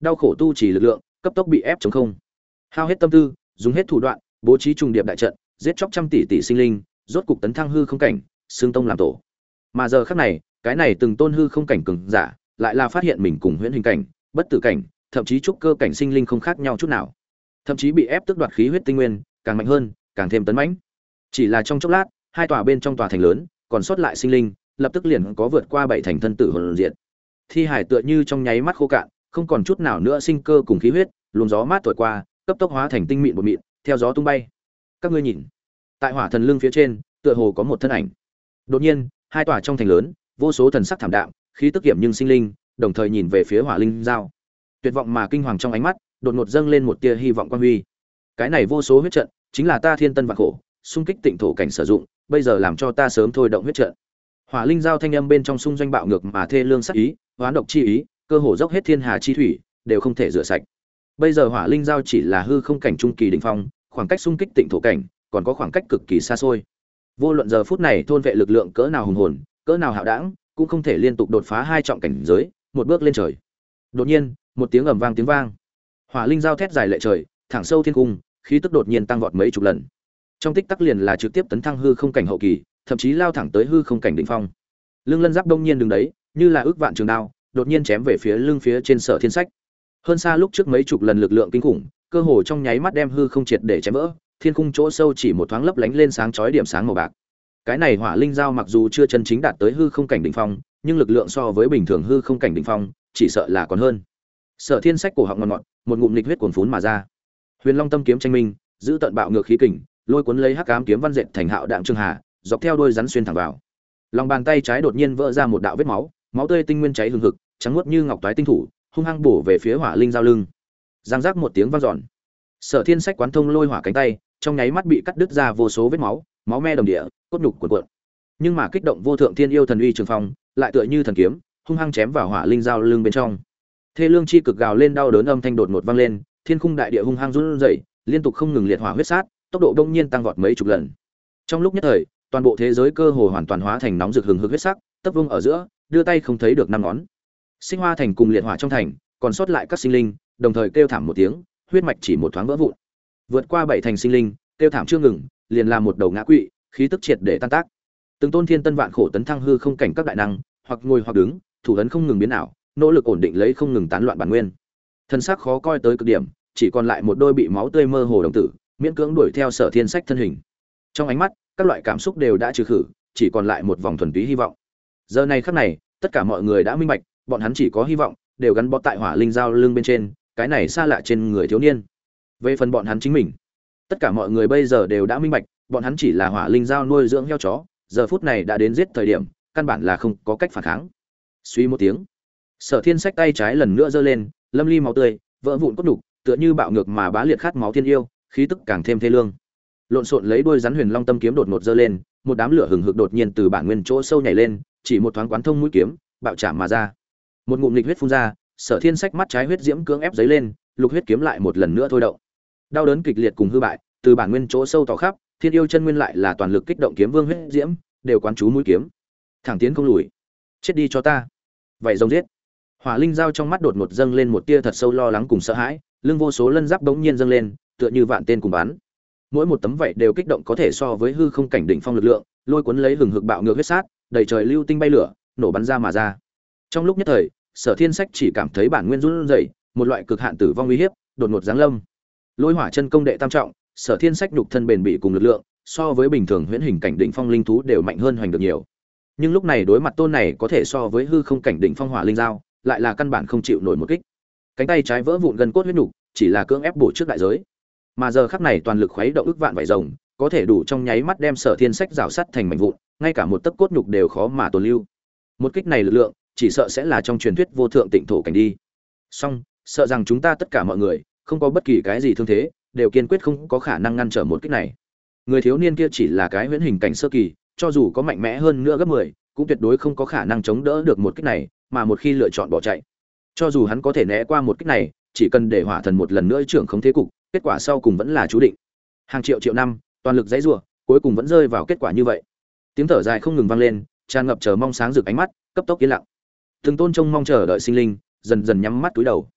đau khổ tu trì lực lượng cấp tốc bị ép chống không, hao hết tâm tư, dùng hết thủ đoạn, bố trí trùng điệp đại trận, giết chóc trăm tỷ tỷ sinh linh, rốt cục tấn thăng hư không cảnh, xương tông làm tổ. Mà giờ khắc này, cái này từng tôn hư không cảnh cường giả, lại là phát hiện mình cùng huyễn hình cảnh, bất tử cảnh, thậm chí trúc cơ cảnh sinh linh không khác nhau chút nào. Thậm chí bị ép tước đoạt khí huyết tinh nguyên, càng mạnh hơn, càng thêm tấn mãnh. Chỉ là trong chốc lát, hai tòa bên trong tòa thành lớn, còn sót lại sinh linh, lập tức liền có vượt qua bảy thành thân tử hồn diệt. Thi hải tựa như trong nháy mắt khô cạn, không còn chút nào nữa sinh cơ cùng khí huyết, luồng gió mát thổi qua, cấp tốc hóa thành tinh mịn bột mịn, theo gió tung bay. Các ngươi nhìn, tại hỏa thần lưng phía trên, tựa hồ có một thân ảnh. Đột nhiên, hai tòa trong thành lớn, vô số thần sắc thảm đạm, khí tức kiểm nhưng sinh linh, đồng thời nhìn về phía Hỏa Linh Giao. Tuyệt vọng mà kinh hoàng trong ánh mắt, đột ngột dâng lên một tia hy vọng quang huy. Cái này vô số huyết trận, chính là ta thiên tân vạn khổ, xung kích tịnh thổ cảnh sử dụng, bây giờ làm cho ta sớm thôi động huyết trận. Hỏa Linh Giao thanh âm bên trong xung doanh bạo ngược mà thê lương sắc ý, hoán độc chi ý, cơ hồ dốc hết thiên hà chi thủy, đều không thể rửa sạch. Bây giờ Hỏa Linh Giao chỉ là hư không cảnh trung kỳ đỉnh phong, khoảng cách xung kích tịnh thổ cảnh, còn có khoảng cách cực kỳ xa xôi. Vô luận giờ phút này thôn vệ lực lượng cỡ nào hùng hồn, cỡ nào hạo đãng, cũng không thể liên tục đột phá hai trọng cảnh giới, một bước lên trời. Đột nhiên, một tiếng ầm vang tiếng vang. Hỏa Linh Giao thét dài lệ trời, thẳng sâu thiên cung, khí tức đột nhiên tăng vọt mấy chục lần. Trong tích tắc liền là trực tiếp tấn thăng hư không cảnh hậu kỳ, thậm chí lao thẳng tới hư không cảnh đỉnh phong. Lưng Lân Giáp đông nhiên đứng đấy, như là ước vạn trường đao, đột nhiên chém về phía lưng phía trên Sở Thiên Sách. Hơn xa lúc trước mấy chục lần lực lượng kinh khủng, cơ hồ trong nháy mắt đem hư không triệt để chém vỡ, thiên khung chỗ sâu chỉ một thoáng lấp lánh lên sáng chói điểm sáng màu bạc. Cái này Hỏa Linh Giao mặc dù chưa chân chính đạt tới hư không cảnh đỉnh phong, nhưng lực lượng so với bình thường hư không cảnh đỉnh phong, chỉ sợ là còn hơn. Sở Thiên Sách cổ họng ngọt ngọt, một ngụm nghịch huyết cuồn phún mà ra. Huyền Long Tâm kiếm tranh minh, giữ tận bạo ngược khí kình, lôi cuốn lấy hắc ám kiếm văn dệt thành hạo đạm trường hà, dọc theo đuôi rắn xuyên thẳng vào. Lòng bàn tay trái đột nhiên vỡ ra một đạo vết máu, máu tươi tinh nguyên cháy hừng hực, trắng muốt như ngọc toái tinh thủ, hung hăng bổ về phía Hỏa Linh Giao lưng. Giang giác một tiếng vang dọn. Sở Thiên Sách quán thông lôi hỏa cánh tay, trong nháy mắt bị cắt đứt ra vô số vết máu, máu me đồng địa, cốt nhục cuộn cuộn. Nhưng mà kích động vô thượng thiên yêu thần uy trường phong, lại tựa như thần kiếm, hung hăng chém vào Hỏa Linh Giao lưng bên trong. Thê lương chi cực gào lên đau đớn âm thanh đột ngột vang lên, thiên khung đại địa hung hăng run rẩy, liên tục không ngừng liệt hỏa huyết sát, tốc độ đông nhiên tăng vọt mấy chục lần. Trong lúc nhất thời, toàn bộ thế giới cơ hồ hoàn toàn hóa thành nóng rực hừng hực huyết sắc, tấp vung ở giữa, đưa tay không thấy được năm ngón. Sinh Hoa thành cùng liệt hỏa trong thành, còn sót lại các sinh linh, đồng thời kêu thảm một tiếng, huyết mạch chỉ một thoáng vỡ vụn. Vượt qua bảy thành sinh linh, kêu thảm chưa ngừng, liền làm một đầu ngã quỵ, khí tức triệt để tan tác. Từng tôn thiên tân vạn khổ tấn thăng hư không cảnh các đại năng, hoặc ngồi hoặc đứng, thủ ấn không ngừng biến ảo, nỗ lực ổn định lấy không ngừng tán loạn bản nguyên. Thân xác khó coi tới cực điểm, chỉ còn lại một đôi bị máu tươi mơ hồ đồng tử, miễn cưỡng đuổi theo Sở Thiên Sách thân hình. Trong ánh mắt, các loại cảm xúc đều đã trừ khử, chỉ còn lại một vòng thuần túy hy vọng. Giờ này khắc này, tất cả mọi người đã minh bạch, bọn hắn chỉ có hy vọng, đều gắn bó tại Hỏa Linh Giao lưng bên trên, cái này xa lạ trên người thiếu niên. Về phần bọn hắn chính mình, tất cả mọi người bây giờ đều đã minh bạch, bọn hắn chỉ là Hỏa Linh Giao nuôi dưỡng heo chó, giờ phút này đã đến giết thời điểm, căn bản là không có cách phản kháng. Suy một tiếng, Sở Thiên Sách tay trái lần nữa giơ lên, lâm ly máu tươi, vỡ vụn cốt đục, tựa như bạo ngược mà bá liệt khát máu thiên yêu, khí tức càng thêm thê lương. Lộn xộn lấy đuôi rắn Huyền Long Tâm kiếm đột ngột giơ lên, một đám lửa hừng hực đột nhiên từ bản nguyên chỗ sâu nhảy lên, chỉ một thoáng quán thông mũi kiếm, bạo chạm mà ra. Một ngụm nghịch huyết phun ra, Sở Thiên Sách mắt trái huyết diễm cưỡng ép giấy lên, lục huyết kiếm lại một lần nữa thôi động. Đau đớn kịch liệt cùng hư bại, từ bản nguyên chỗ sâu tỏ khắp, thiên yêu chân nguyên lại là toàn lực kích động kiếm vương huyết diễm, đều quán chú mũi kiếm. Thẳng tiến không lùi. Chết đi cho ta. Vậy rồng giết. Hỏa Linh Giao trong mắt đột ngột dâng lên một tia thật sâu lo lắng cùng sợ hãi, lưng vô số lân giáp bỗng nhiên dâng lên, tựa như vạn tên cùng bắn. Mỗi một tấm vảy đều kích động có thể so với hư không cảnh đỉnh phong lực lượng, lôi cuốn lấy hừng hực bạo ngược huyết sát, đầy trời lưu tinh bay lửa, nổ bắn ra mà ra. Trong lúc nhất thời, Sở Thiên Sách chỉ cảm thấy bản nguyên run rẩy, một loại cực hạn tử vong uy hiếp, đột ngột giáng lâm. Lôi hỏa chân công đệ tam trọng, Sở Thiên Sách nhục thân bền bỉ cùng lực lượng, so với bình thường huyễn hình cảnh đỉnh phong linh thú đều mạnh hơn hoành được nhiều. Nhưng lúc này đối mặt tôn này có thể so với hư không cảnh đỉnh phong Hỏa Linh Giao, lại là căn bản không chịu nổi một kích. Cánh tay trái vỡ vụn gần cốt huyết nhục, chỉ là cưỡng ép bổ trước đại giới. Mà giờ khắc này toàn lực khuấy động ức vạn vảy rồng, có thể đủ trong nháy mắt đem Sở Thiên Sách rào sắt thành mảnh vụn, ngay cả một tấc cốt nhục đều khó mà tồn lưu. Một kích này lực lượng, chỉ sợ sẽ là trong truyền thuyết vô thượng tịnh thổ cảnh đi. Song, sợ rằng chúng ta tất cả mọi người, không có bất kỳ cái gì thương thế, đều kiên quyết không có khả năng ngăn trở một kích này. Người thiếu niên kia chỉ là cái huyễn hình cảnh sơ kỳ, cho dù có mạnh mẽ hơn nữa gấp 10, cũng tuyệt đối không có khả năng chống đỡ được một kích này, mà một khi lựa chọn bỏ chạy, cho dù hắn có thể né qua một kích này, chỉ cần để hỏa thần một lần nữa trưởng không thế cục, kết quả sau cùng vẫn là chú định. Hàng triệu triệu năm, toàn lực giãy giụa, cuối cùng vẫn rơi vào kết quả như vậy. Tiếng thở dài không ngừng vang lên, tràn ngập chờ mong sáng rực ánh mắt, cấp tốc yên lặng. Từng tôn trông mong chờ đợi sinh linh, dần dần nhắm mắt túi đầu.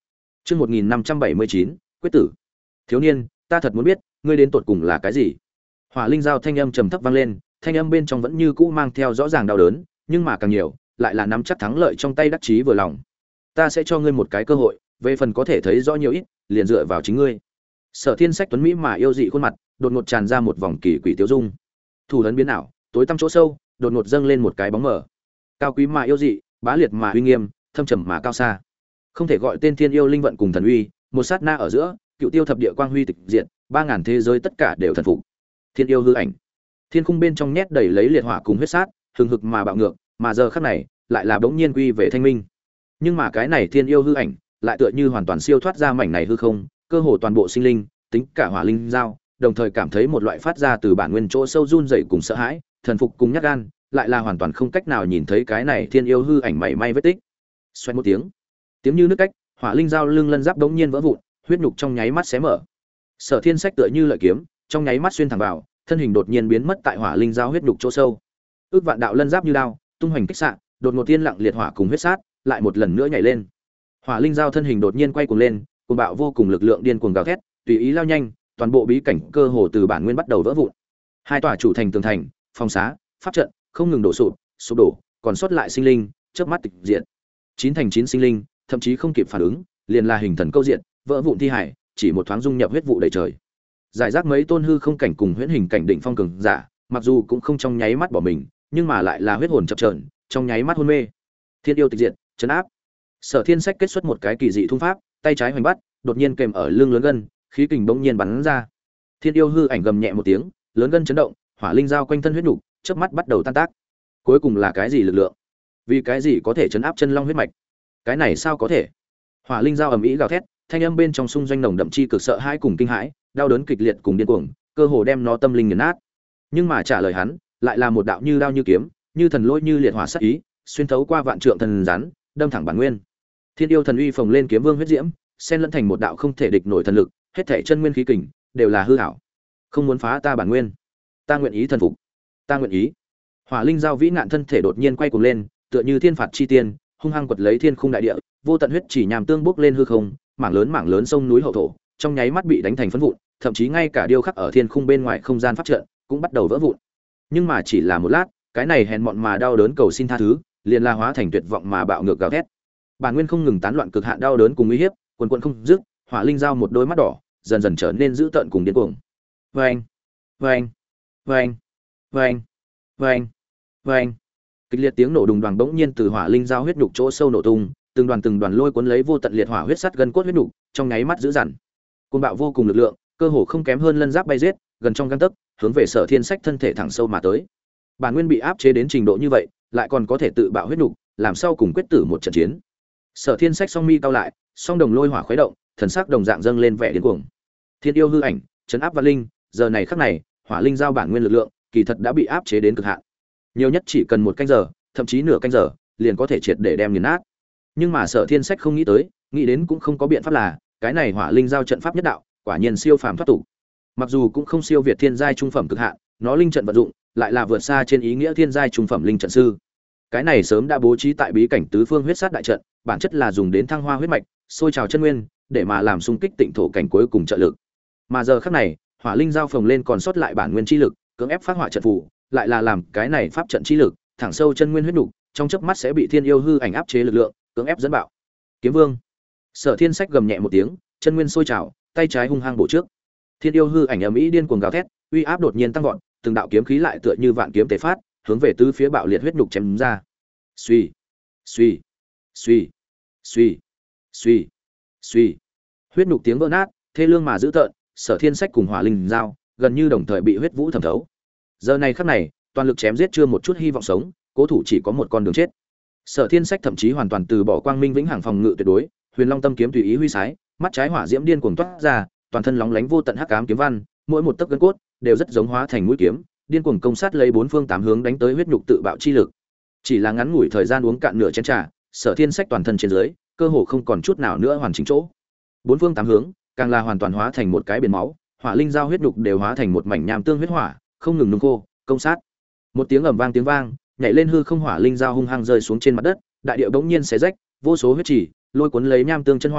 Chương 1579, quyết tử. Thiếu niên, ta thật muốn biết, ngươi đến tột cùng là cái gì? Hỏa linh giao thanh âm trầm thấp vang lên, thanh âm bên trong vẫn như cũ mang theo rõ ràng đau đớn, nhưng mà càng nhiều, lại là nắm chắc thắng lợi trong tay, đắc chí vừa lòng. Ta sẽ cho ngươi một cái cơ hội, về phần có thể thấy rõ nhiều ít, liền dựa vào chính ngươi. Sở Thiên Sách tuấn mỹ mà yêu dị khuôn mặt, đột ngột tràn ra một vòng kỳ quỷ tiêu dung. Thủ ấn biến ảo, tối tăm chỗ sâu, đột ngột dâng lên một cái bóng mờ. Cao quý mà yêu dị, bá liệt mà uy nghiêm, thâm trầm mà cao xa. Không thể gọi tên thiên yêu linh vận cùng thần uy, một sát na ở giữa, cựu tiêu thập địa quang huy tịch diệt, 3000 thế giới tất cả đều thần phục. Thiên yêu hư ảnh. Thiên khung bên trong nhét đầy lấy liệt hỏa cùng huyết sát, hừng hực mà bạo ngược, mà giờ khắc này, lại là bỗng nhiên quy về thanh minh. Nhưng mà cái này thiên yêu hư ảnh, lại tựa như hoàn toàn siêu thoát ra mảnh này hư không, cơ hồ toàn bộ sinh linh, tính cả hỏa linh giao, đồng thời cảm thấy một loại phát ra từ bản nguyên chỗ sâu run rẩy cùng sợ hãi, thần phục cùng nhát gan, lại là hoàn toàn không cách nào nhìn thấy cái này thiên yêu hư ảnh mảy may vết tích. Xoẹt một tiếng, tiếng như nước cách, hỏa linh giao lưng lân giáp đống nhiên vỡ vụn, huyết nhục trong nháy mắt xé mở. Sở Thiên Sách tựa như lợi kiếm, trong nháy mắt xuyên thẳng vào, thân hình đột nhiên biến mất tại hỏa linh giao huyết nhục chỗ sâu. Ước vạn đạo lân giáp như đao, tung hoành kích xạ, đột ngột tiên lặng liệt hỏa cùng huyết sát, lại một lần nữa nhảy lên. Hỏa linh giao thân hình đột nhiên quay cuồng lên, cuồng bạo vô cùng lực lượng điên cuồng gào thét, tùy ý lao nhanh, toàn bộ bí cảnh cơ hồ từ bản nguyên bắt đầu vỡ vụn. Hai tòa chủ thành tường thành, phòng xá, pháp trận không ngừng đổ sụp đổ, còn sót lại sinh linh, chớp mắt tịch diệt. 9 thành 9 sinh linh, thậm chí không kịp phản ứng, liền là hình thần câu diện, vỡ vụn thi hải, chỉ một thoáng dung nhập huyết vụ đầy trời. Giải rác mấy tôn hư không cảnh cùng huyễn hình cảnh đỉnh phong cường giả, mặc dù cũng không trong nháy mắt bỏ mình, nhưng mà lại là huyết hồn chập chờn, trong nháy mắt hôn mê. Thiên yêu tịch diệt, trấn áp. Sở Thiên Sách kết xuất một cái kỳ dị thung pháp, tay trái hoành bắt, đột nhiên kèm ở lưng lớn gân, khí kình bỗng nhiên bắn ra. Thiên yêu hư ảnh gầm nhẹ một tiếng, lớn gân chấn động, hỏa linh giao quanh thân huyết nục, chớp mắt bắt đầu tan tác. Cuối cùng là cái gì lực lượng? Vì cái gì có thể chấn áp chân long huyết mạch? Cái này sao có thể? Hỏa linh giao ầm ĩ gào thét, thanh âm bên trong xung doanh nồng đậm chi cực sợ hãi cùng kinh hãi, đau đớn kịch liệt cùng điên cuồng, cơ hồ đem nó tâm linh nghiền nát. Nhưng mà trả lời hắn, lại là một đạo như đao như kiếm, như thần lôi như liệt hỏa sát ý, xuyên thấu qua vạn trượng thần rắn, đâm thẳng bản nguyên. Thiên yêu thần uy phồng lên kiếm vương huyết diễm, xen lẫn thành một đạo không thể địch nổi thần lực, hết thảy chân nguyên khí kình đều là hư ảo. Không muốn phá ta bản nguyên, ta nguyện ý thần phục, ta nguyện ý. Hỏa linh giao vĩ ngạn thân thể đột nhiên quay cuồng lên, tựa như thiên phạt chi tiên, hung hăng quật lấy thiên khung đại địa, vô tận huyết chỉ nhàm tương bốc lên hư không, mảng lớn sông núi hậu thổ, trong nháy mắt bị đánh thành phấn vụn, thậm chí ngay cả điêu khắc ở thiên khung bên ngoài không gian pháp trận cũng bắt đầu vỡ vụn. Nhưng mà chỉ là một lát, cái này hèn mọn mà đau đớn cầu xin tha thứ, liền la hóa thành tuyệt vọng mà bạo ngược gào thét. Bản nguyên không ngừng tán loạn cực hạn đau đớn cùng uy hiếp, quần quần không dứt, hỏa linh giao một đôi mắt đỏ, dần dần trở nên dữ tợn cùng điên cuồng. Oeng, oeng, oeng, oeng, oeng, oeng. Kịch liệt tiếng nổ đùng đoàng bỗng nhiên từ hỏa linh giao huyết nhục chỗ sâu nổ tung, từng đoàn lôi cuốn lấy vô tận liệt hỏa huyết sắt gân cốt huyết nhục, trong nháy mắt dữ dằn. Cuồng bạo vô cùng lực lượng, cơ hồ không kém hơn lân giáp bay giết, gần trong gang tấc, hướng về Sở Thiên Sách thân thể thẳng sâu mà tới. Bản nguyên bị áp chế đến trình độ như vậy, lại còn có thể tự bạo huyết nhục, làm sao cùng quyết tử một trận chiến. Sở Thiên Sách song mi cau lại, song đồng lôi hỏa khuấy động, thần sắc đồng dạng dâng lên vẻ điên cuồng. Thiên yêu hư ảnh, trấn áp văn linh, giờ này khắc này, hỏa linh giao bản nguyên lực lượng, kỳ thật đã bị áp chế đến cực hạn. Nhiều nhất chỉ cần một canh giờ, thậm chí nửa canh giờ, liền có thể triệt để đem nghiền nát. Nhưng mà Sở Thiên Sách không nghĩ tới, nghĩ đến cũng không có biện pháp là, cái này hỏa linh giao trận pháp nhất đạo, quả nhiên siêu phàm thoát tục. Mặc dù cũng không siêu việt thiên giai trung phẩm cực hạn, nó linh trận vận dụng lại là vượt xa trên ý nghĩa thiên giai trung phẩm linh trận sư. Cái này sớm đã bố trí tại bí cảnh tứ phương huyết sát đại trận, bản chất là dùng đến thăng hoa huyết mạch, sôi trào chân nguyên, để mà làm xung kích tịnh thổ cảnh cuối cùng trợ lực. Mà giờ khắc này, hỏa linh giao phồng lên còn sót lại bản nguyên chi lực, cưỡng ép phát hỏa trận phù, lại là làm cái này pháp trận chi lực, thẳng sâu chân nguyên huyết nục, trong chớp mắt sẽ bị thiên yêu hư ảnh áp chế lực lượng, cưỡng ép dẫn bạo. Kiếm Vương. Sở Thiên Sách gầm nhẹ một tiếng, chân nguyên sôi trào, tay trái hung hăng bổ trước. Thiên yêu hư ảnh ầm ĩ điên cuồng gào thét, uy áp đột nhiên tăng vọt, từng đạo kiếm khí lại tựa như vạn kiếm tề phát, hướng về tứ phía bạo liệt huyết nhục chém ra. Suy, suy, suy, suy, suy, suy. Huyết nhục tiếng vỡ nát, thê lương mà dữ tợn, Sở Thiên Sách cùng hỏa linh giao gần như đồng thời bị huyết vũ thẩm thấu. Giờ này khắc này, toàn lực chém giết chưa một chút hy vọng sống, cố thủ chỉ có một con đường chết. Sở Thiên Sách thậm chí hoàn toàn từ bỏ quang minh vĩnh hằng phòng ngự tuyệt đối, Huyền Long tâm kiếm tùy ý huy sái, mắt trái hỏa diễm điên cuồng toát ra, toàn thân lóng lánh vô tận hắc ám kiếm văn, mỗi một tấc gân cốt đều rất giống hóa thành mũi kiếm, điên cuồng công sát lấy bốn phương tám hướng đánh tới huyết nhục tự bạo chi lực. Chỉ là ngắn ngủi thời gian uống cạn nửa chén trà, Sở Thiên Sách toàn thân trên dưới, cơ hồ không còn chút nào nữa hoàn chỉnh chỗ. Bốn phương tám hướng, càng là hoàn toàn hóa thành một cái biển máu, hỏa linh giao huyết nhục đều hóa thành một mảnh nham tương huyết hỏa, không ngừng nung khô, công sát. Một tiếng ầm vang tiếng vang, nhảy lên hư không hỏa linh giao hung hăng rơi xuống trên mặt đất, đại địa bỗng nhiên xé rách, vô số huyết chỉ, lôi cuốn lấy nham tương chân hỏa,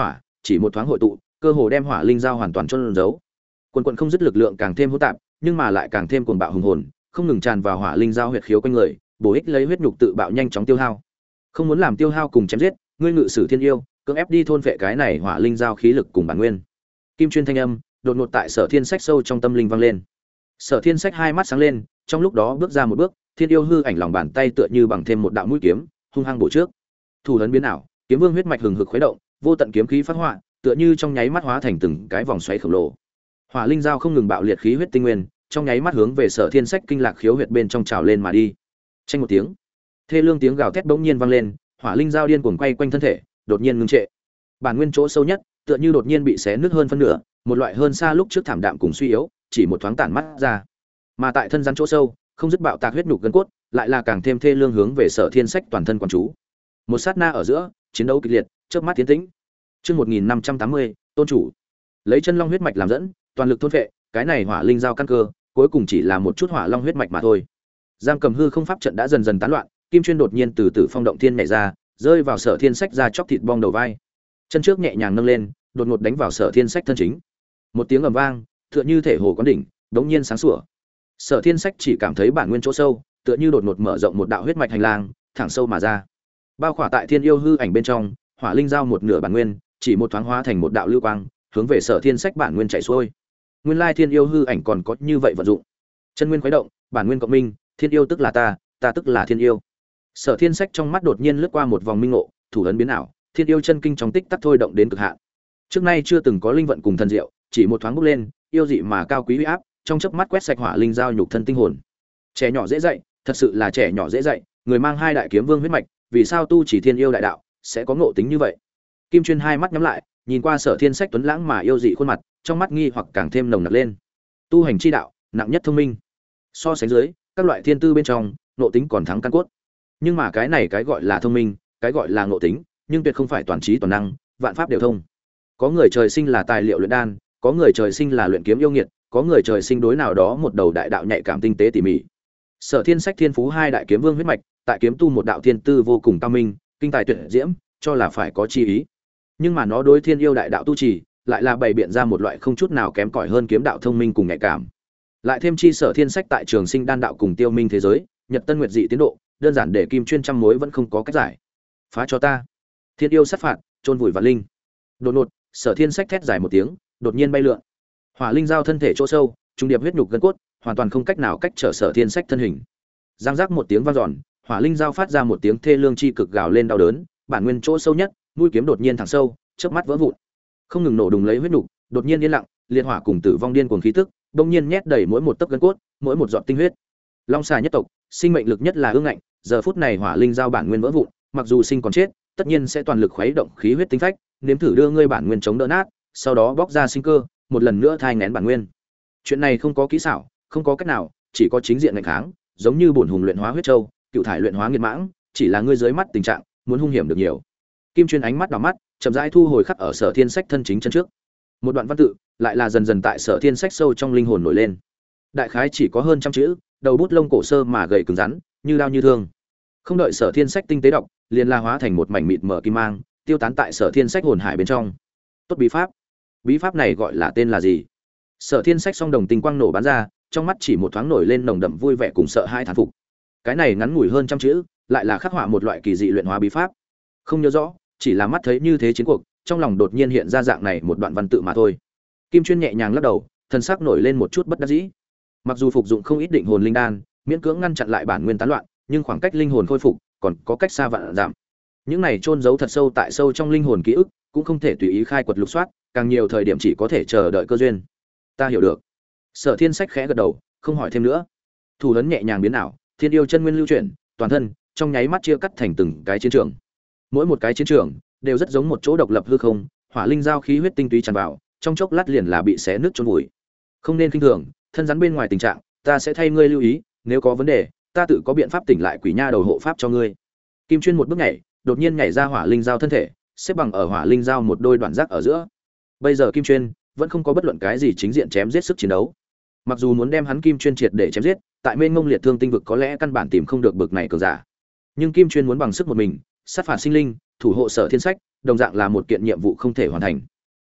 chỉ một thoáng hội tụ, cơ hồ đem hỏa linh dao hoàn toàn chôn giấu. Quần quần không dứt lực lượng càng thêm hỗn tạp, nhưng mà lại càng thêm cuồng bạo hùng hồn, không ngừng tràn vào hỏa linh dao huyệt khiếu quanh người, bổ ích lấy huyết nhục tự bạo nhanh chóng tiêu hao. Không muốn làm tiêu hao cùng chém giết, ngươi ngự sử thiên yêu, cưỡng ép đi thôn phệ cái này hỏa linh dao khí lực cùng bản nguyên. Kim chuyên thanh âm đột ngột tại Sở Thiên Sách sâu trong tâm linh vang lên. Sở Thiên Sách hai mắt sáng lên, trong lúc đó bước ra một bước, thiên yêu hư ảnh lòng bàn tay tựa như bằng thêm một đạo mũi kiếm, hung hăng bổ trước. Thủ ấn biến ảo, kiếm vương huyết mạch hừng hực khuấy động, vô tận kiếm khí phát họa, tựa như trong nháy mắt hóa thành từng cái vòng xoáy khổng lồ. Hỏa linh dao không ngừng bạo liệt khí huyết tinh nguyên, trong nháy mắt hướng về Sở Thiên Sách kinh lạc khiếu huyệt bên trong trào lên mà đi. Chanh một tiếng, thê lương tiếng gào thét bỗng nhiên vang lên, hỏa linh dao điên cuồng quay quanh thân thể, đột nhiên ngưng trệ. Bản nguyên chỗ sâu nhất, tựa như đột nhiên bị xé nứt hơn phân nửa, một loại hơn xa lúc trước thảm đạm cùng suy yếu, chỉ một thoáng tản mắt ra. Mà tại thân rắn chỗ sâu, không dứt bạo tạc huyết nhục gân cốt, lại là càng thêm thê lương hướng về Sở Thiên Sách toàn thân quan chú. Một sát na ở giữa, chiến đấu kịch liệt, chớp mắt tiến tĩnh. Chương 1580, tôn chủ. Lấy chân long huyết mạch làm dẫn, toàn lực thôn phệ, cái này hỏa linh giao căn cơ, cuối cùng chỉ là một chút hỏa long huyết mạch mà thôi. Giam cầm hư không pháp trận đã dần dần tán loạn, Kim Chuyên đột nhiên từ Tử Phong động thiên nhảy ra, rơi vào Sở Thiên Sách ra chóc thịt bong đầu vai. Chân trước nhẹ nhàng nâng lên, đột ngột đánh vào Sở Thiên Sách thân chính. Một tiếng ầm vang, tựa như thể hồ quán đỉnh, đống nhiên sáng sủa. Sở Thiên Sách chỉ cảm thấy bản nguyên chỗ sâu, tựa như đột ngột mở rộng một đạo huyết mạch hành lang, thẳng sâu mà ra. Bao khỏa tại thiên yêu hư ảnh bên trong, hỏa linh giao một nửa bản nguyên, chỉ một thoáng hóa thành một đạo lưu quang, hướng về Sở Thiên Sách bản nguyên chạy xuôi. Nguyên lai thiên yêu hư ảnh còn có như vậy vận dụng. Chân nguyên khuấy động, bản nguyên cộng minh, thiên yêu tức là ta, ta tức là thiên yêu. Sở Thiên Sách trong mắt đột nhiên lướt qua một vòng minh ngộ, thủ ấn biến ảo, thiên yêu chân kinh trong tích tắc thôi động đến cực hạn. Trước nay chưa từng có linh vận cùng thần diệu, chỉ một thoáng bốc lên, yêu dị mà cao quý uy áp, trong chớp mắt quét sạch hỏa linh giao nhục thân tinh hồn. Trẻ nhỏ dễ dạy, thật sự là trẻ nhỏ dễ dạy, người mang hai đại kiếm vương huyết mạch, vì sao tu chỉ thiên yêu đại đạo sẽ có ngộ tính như vậy? Kim Chuyên hai mắt nhắm lại, nhìn qua Sở Thiên Sách tuấn lãng mà yêu dị khuôn mặt, trong mắt nghi hoặc càng thêm nồng nặc lên. Tu hành chi đạo, nặng nhất thông minh. So sánh dưới, các loại thiên tư bên trong, ngộ tính còn thắng căn cốt. Nhưng mà cái này cái gọi là thông minh, cái gọi là ngộ tính, nhưng tuyệt không phải toàn trí toàn năng, vạn pháp đều thông. Có người trời sinh là tài liệu luyện đan, có người trời sinh là luyện kiếm yêu nghiệt, có người trời sinh đối nào đó một đầu đại đạo nhạy cảm tinh tế tỉ mỉ. Sở Thiên Sách thiên phú hai đại kiếm vương huyết mạch, tại kiếm tu một đạo thiên tư vô cùng cao minh, kinh tài tuyệt diễm, cho là phải có chi ý. Nhưng mà nó đối thiên yêu đại đạo tu trì, lại là bày biện ra một loại không chút nào kém cỏi hơn kiếm đạo thông minh cùng nhạy cảm. Lại thêm chi Sở Thiên Sách tại Trường Sinh đan đạo cùng Tiêu Minh thế giới, Nhật Tân Nguyệt dị tiến độ, đơn giản để Kim Chuyên trăm mối vẫn không có cách giải. Phá cho ta! Thiên yêu sát phạt, chôn vùi vạn linh. Đột ngột, Sở Thiên Sách thét dài một tiếng, đột nhiên bay lượn. Hỏa linh giao thân thể chỗ sâu, trung điệp huyết nhục gân cốt, hoàn toàn không cách nào cách trở Sở Thiên Sách thân hình. Giang giác một tiếng vang dọn, hỏa linh giao phát ra một tiếng thê lương chi cực gào lên đau đớn, bản nguyên chỗ sâu nhất, mũi kiếm đột nhiên thẳng sâu, chớp mắt vỡ vụn. Không ngừng nổ đùng lấy huyết nhục, đột nhiên yên lặng, liệt hỏa cùng tử vong điên cuồng khí tức, đột nhiên nhét đầy mỗi một tấc gân cốt, mỗi một giọt tinh huyết. Long xà nhất tộc, sinh mệnh lực nhất là ương ngạnh, giờ phút này hỏa linh giao bản nguyên vỡ vụn, mặc dù sinh còn chết, tất nhiên sẽ toàn lực khuấy động khí huyết tinh phách, nếm thử đưa ngươi bản nguyên chống đỡ nát, sau đó bóc ra sinh cơ, một lần nữa thai nghén bản nguyên. Chuyện này không có kỹ xảo, không có cách nào, chỉ có chính diện nghịch kháng, giống như bổn hùng luyện hóa huyết châu, cựu thải luyện hóa nghiệt mãng, chỉ là ngươi dưới mắt tình trạng, muốn hung hiểm được nhiều. Kim Chuyên ánh mắt đảo mắt, chậm rãi thu hồi khắc ở Sở Thiên Sách thân chính chân trước. Một đoạn văn tự, lại là dần dần tại Sở Thiên Sách sâu trong linh hồn nổi lên. Đại khái chỉ có hơn trăm chữ, đầu bút lông cổ sơ mà gầy cứng rắn, như đao như thương. Không đợi Sở Thiên Sách tinh tế đọc, liền la hóa thành một mảnh mịt mờ kim mang, tiêu tán tại Sở Thiên Sách hồn hải bên trong. Tốt bí pháp. Bí pháp này gọi là tên là gì? Sở Thiên Sách song đồng tinh quang nổ bắn ra, trong mắt chỉ một thoáng nổi lên nồng đậm vui vẻ cùng sợ hãi thán phục. Cái này ngắn ngủi hơn trăm chữ, lại là khắc họa một loại kỳ dị luyện hóa bí pháp. Không nhớ rõ, chỉ là mắt thấy như thế chiến cuộc, trong lòng đột nhiên hiện ra dạng này một đoạn văn tự mà thôi. Kim Chuyên nhẹ nhàng lắc đầu, thần sắc nổi lên một chút bất đắc dĩ. Mặc dù phục dụng không ít định hồn linh đan, miễn cưỡng ngăn chặn lại bản nguyên tán loạn, nhưng khoảng cách linh hồn khôi phục còn có cách xa vạn dặm. Những này chôn giấu thật sâu tại sâu trong linh hồn ký ức, cũng không thể tùy ý khai quật lục soát, càng nhiều thời điểm chỉ có thể chờ đợi cơ duyên. Ta hiểu được. Sở Thiên Sách khẽ gật đầu, không hỏi thêm nữa. Thủ ấn nhẹ nhàng biến ảo, thiên yêu chân nguyên lưu chuyển, toàn thân trong nháy mắt chia cắt thành từng cái chiến trường. Mỗi một cái chiến trường đều rất giống một chỗ độc lập hư không, hỏa linh giao khí huyết tinh túy tràn vào, trong chốc lát liền là bị xé nứt chôn vùi. Không nên khinh thường, thân rắn bên ngoài tình trạng, ta sẽ thay ngươi lưu ý, nếu có vấn đề, ta tự có biện pháp tỉnh lại quỷ nha đầu hộ pháp cho ngươi. Kim Chuyên một bước nhảy, đột nhiên nhảy ra hỏa linh giao thân thể, xếp bằng ở hỏa linh giao một đôi đoạn giác ở giữa. Bây giờ Kim Chuyên vẫn không có bất luận cái gì chính diện chém giết sức chiến đấu. Mặc dù muốn đem hắn Kim Chuyên triệt để chém giết, tại mênh mông liệt thương tinh vực có lẽ căn bản tìm không được bực này cường giả. Nhưng Kim Chuyên muốn bằng sức một mình, sát phạt sinh linh, thủ hộ Sở Thiên Sách, đồng dạng là một kiện nhiệm vụ không thể hoàn thành.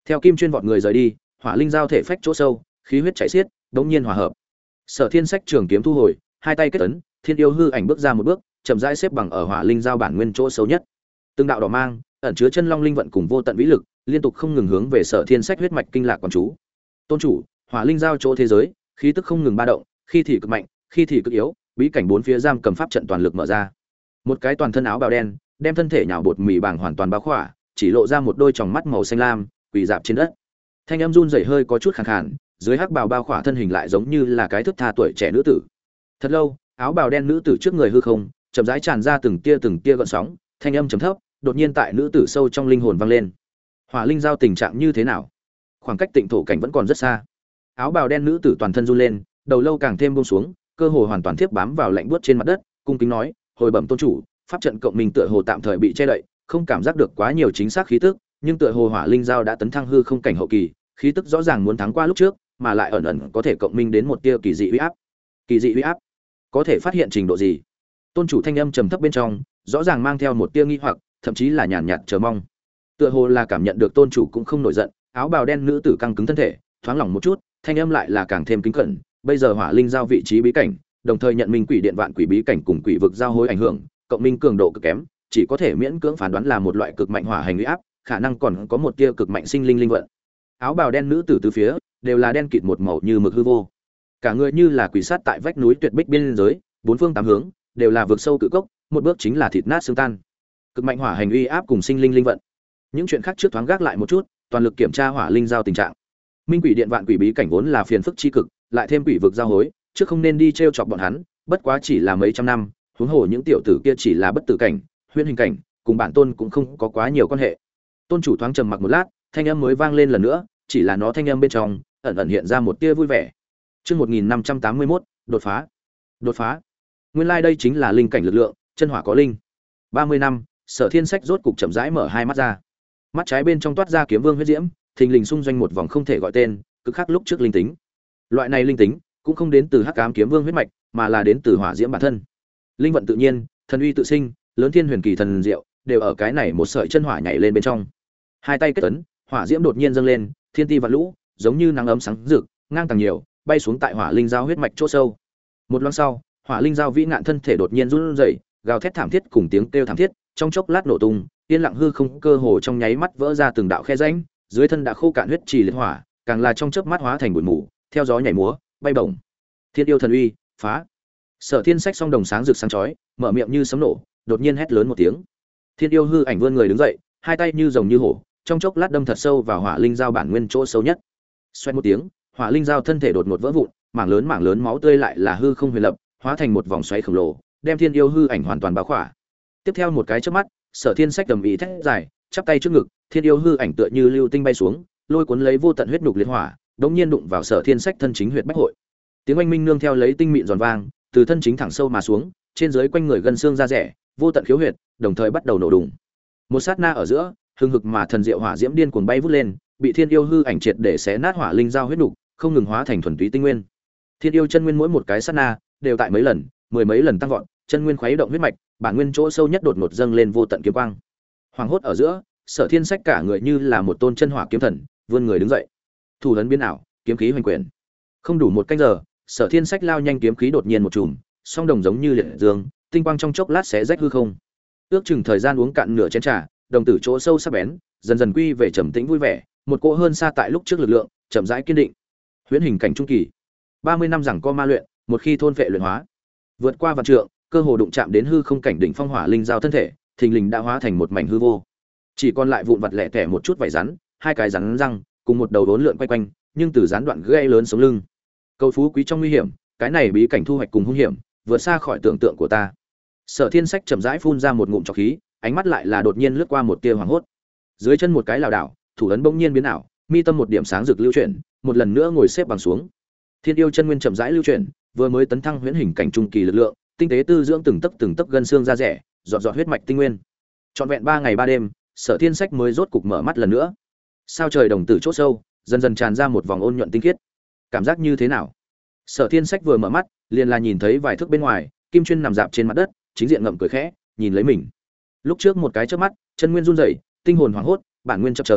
Theo kim chuyên vọt người rời đi, hỏa linh giao thể phách chỗ sâu, khí huyết chảy xiết, đống nhiên hòa hợp. Sở Thiên Sách trường kiếm thu hồi, hai tay kết ấn, Thiên Yêu hư ảnh bước ra một bước, chậm rãi xếp bằng ở hỏa linh giao bản nguyên chỗ sâu nhất. Từng đạo đỏ mang, ẩn chứa chân long linh vận cùng vô tận vĩ lực, liên tục không ngừng hướng về Sở Thiên Sách huyết mạch kinh lạc quan chú. Tôn chủ, hỏa linh giao chỗ thế giới, khí tức không ngừng ba động, khi thì cực mạnh, khi thì cực yếu, bí cảnh bốn phía giam cầm pháp trận toàn lực mở ra. Một cái toàn thân áo bào đen, đem thân thể nhào bột mì bảng hoàn toàn bao khỏa, chỉ lộ ra một đôi tròng mắt màu xanh lam, quỳ dạp trên đất. Thanh âm run rẩy hơi có chút khàn khàn, dưới hắc bào bao khỏa thân hình lại giống như là cái thước tha tuổi trẻ nữ tử. Thật lâu, áo bào đen nữ tử trước người hư không, chậm rãi tràn ra từng tia gợn sóng, thanh âm trầm thấp, đột nhiên tại nữ tử sâu trong linh hồn vang lên. Hỏa linh giao tình trạng như thế nào? Khoảng cách tịnh thổ cảnh vẫn còn rất xa. Áo bào đen nữ tử toàn thân run lên, đầu lâu càng thêm buông xuống, cơ hồ hoàn toàn thiếp bám vào lạnh buốt trên mặt đất, cung kính nói: "Hồi bẩm tôn chủ, pháp trận cộng minh tựa hồ tạm thời bị che đậy, không cảm giác được quá nhiều chính xác khí tức, nhưng tựa hồ hỏa linh giao đã tấn thăng hư không cảnh hậu kỳ, khí tức rõ ràng muốn thắng qua lúc trước, mà lại ẩn ẩn có thể cộng minh đến một tia kỳ dị uy áp." Kỳ dị uy áp? Có thể phát hiện trình độ gì? Tôn chủ thanh âm trầm thấp bên trong, rõ ràng mang theo một tia nghi hoặc, thậm chí là nhàn nhạt chờ mong. Tựa hồ là cảm nhận được tôn chủ cũng không nổi giận, áo bào đen nữ tử căng cứng thân thể, thoáng lỏng một chút, thanh âm lại là càng thêm kính cẩn. Bây giờ hỏa linh giao vị trí bí cảnh, đồng thời nhận minh quỷ điện vạn quỷ bí cảnh cùng quỷ vực giao hối ảnh hưởng, cộng minh cường độ cực kém, chỉ có thể miễn cưỡng phán đoán là một loại cực mạnh hỏa hành uy áp, khả năng còn có một tia cực mạnh sinh linh linh vận. Áo bào đen nữ tử tứ phía đều là đen kịt một màu như mực hư vô, cả người như là quỷ sát tại vách núi tuyệt bích biên giới, bốn phương tám hướng đều là vực sâu cự cốc, một bước chính là thịt nát xương tan. Cực mạnh hỏa hành uy áp cùng sinh linh linh vận. Những chuyện khác trước thoáng gác lại một chút, toàn lực kiểm tra hỏa linh giao tình trạng. Minh quỷ điện vạn quỷ bí cảnh vốn là phiền phức chi cực, lại thêm quỷ vực giao hối, trước không nên đi trêu chọc bọn hắn, bất quá chỉ là mấy trăm năm, huống hồ những tiểu tử kia chỉ là bất tử cảnh, huyễn hình cảnh, cùng bản tôn cũng không có quá nhiều quan hệ. Tôn chủ thoáng trầm mặc một lát, thanh âm mới vang lên lần nữa, chỉ là nó thanh âm bên trong ẩn ẩn hiện ra một tia vui vẻ. Chương 1581, đột phá. Đột phá. Nguyên lai đây chính là linh cảnh lực lượng, chân hỏa có linh. 30 năm, Sở Thiên Sách rốt cục chậm rãi mở hai mắt ra. Mắt trái bên trong toát ra kiếm vương huyết diễm, thình lình xung doanh một vòng không thể gọi tên, cực khắc lúc trước linh tính. Loại này linh tính cũng không đến từ hắc ám kiếm vương huyết mạch, mà là đến từ hỏa diễm bản thân. Linh vận tự nhiên, thần uy tự sinh, lớn thiên huyền kỳ thần diệu, đều ở cái này một sợi chân hỏa nhảy lên bên trong. Hai tay kết ấn, hỏa diễm đột nhiên dâng lên, thiên ti vạn lũ, giống như nắng ấm sáng rực, ngang tàng nhiều, bay xuống tại hỏa linh giao huyết mạch chỗ sâu. Một loáng sau, hỏa linh giao vĩ ngạn thân thể đột nhiên run rẩy, gào thét thảm thiết cùng tiếng kêu thảm thiết, trong chốc lát nổ tung, yên lặng hư không cơ hồ trong nháy mắt vỡ ra từng đạo khe rãnh, dưới thân đã khô cạn huyết trì liệt hỏa, càng là trong chớp mắt hóa thành bụi mù, theo gió nhảy múa, bay bổng. Thiên yêu thần uy, phá! Sở Thiên Sách song đồng sáng rực sáng chói, mở miệng như sấm nổ, đột nhiên hét lớn một tiếng. Thiên yêu hư ảnh vươn người đứng dậy, hai tay như rồng như hổ, trong chốc lát đâm thật sâu vào hỏa linh giao bản nguyên chỗ sâu nhất. Xoẹt một tiếng, hỏa linh giao thân thể đột ngột vỡ vụn, mảng lớn máu tươi lại là hư không huyền lập, hóa thành một vòng xoáy khổng lồ, đem Thiên yêu hư ảnh hoàn toàn bao khỏa. Tiếp theo một cái chớp mắt, Sở Thiên Sách cầm ý thét dài, chắp tay trước ngực, Thiên yêu hư ảnh tựa như lưu tinh bay xuống, lôi cuốn lấy vô tận huyết nhục liệt hỏa, đống nhiên đụng vào Sở Thiên Sách thân chính huyệt bách hội. Tiếng oanh minh nương theo lấy tinh mịn giòn vang, từ thân chính thẳng sâu mà xuống, trên dưới quanh người gân xương da rẻ, vô tận khiếu huyệt, đồng thời bắt đầu nổ đùng. Một sát na ở giữa, hừng hực mà thần diệu hỏa diễm điên cuồng bay vút lên, bị Thiên yêu hư ảnh triệt để xé nát hỏa linh giao huyết nhục, không ngừng hóa thành thuần túy tinh nguyên. Thiên yêu chân nguyên mỗi một cái sát na, đều tại mấy lần, mười mấy lần tăng vọt, chân nguyên khuấy động huyết mạch, bản nguyên chỗ sâu nhất đột ngột dâng lên vô tận kiếm quang. Hoàng hốt ở giữa, Sở Thiên Sách cả người như là một tôn chân hỏa kiếm thần, vươn người đứng dậy. Thủ ấn biến ảo, kiếm khí hoành quyền. Không đủ một canh giờ, Sở Thiên Sách lao nhanh kiếm khí đột nhiên một chùm, song đồng giống như liệt dương, tinh quang trong chốc lát xé rách hư không. Ước chừng thời gian uống cạn nửa chén trà, đồng tử chỗ sâu sắc bén, dần dần quy về trầm tĩnh vui vẻ, một cỗ hơn xa tại lúc trước lực lượng, chậm rãi kiên định. Huyễn hình cảnh trung kỳ. 30 năm rằng co ma luyện, một khi thôn phệ luyện hóa, vượt qua vạn trượng, cơ hồ đụng chạm đến hư không cảnh đỉnh phong hỏa linh giao thân thể, thình lình đã hóa thành một mảnh hư vô. Chỉ còn lại vụn vặt lẻ tẻ một chút vảy rắn, hai cái rắn răng, cùng một đầu đốn lượn quay quanh, nhưng từ gián đoạn gây lớn sống lưng. Cầu phú quý trong nguy hiểm, cái này bí cảnh thu hoạch cùng hung hiểm, vượt xa khỏi tưởng tượng của ta. Sở Thiên Sách chậm rãi phun ra một ngụm trọc khí, ánh mắt lại là đột nhiên lướt qua một tia hoảng hốt. Dưới chân một cái lảo đảo, thủ ấn bỗng nhiên biến ảo, mi tâm một điểm sáng rực lưu chuyển, một lần nữa ngồi xếp bằng xuống. Thiên yêu chân nguyên chậm rãi lưu chuyển, vừa mới tấn thăng huyễn hình cảnh trung kỳ lực lượng, tinh tế tư dưỡng từng tấc gân xương da rẻ, giọt giọt huyết mạch tinh nguyên. Trọn vẹn 3 ngày 3 đêm, Sở Thiên Sách mới rốt cục mở mắt lần nữa. Sao trời đồng tử chốt sâu, dần dần tràn ra một vòng ôn nhuận tinh khiết. Cảm giác như thế nào? Sở Thiên Sách vừa mở mắt, liền là nhìn thấy vài thước bên ngoài, Kim Chuyên nằm dạp trên mặt đất, chính diện ngậm cười khẽ, nhìn lấy mình. Lúc trước một cái chớp mắt, chân nguyên run rẩy, tinh hồn hoảng hốt, bản nguyên chập chờn,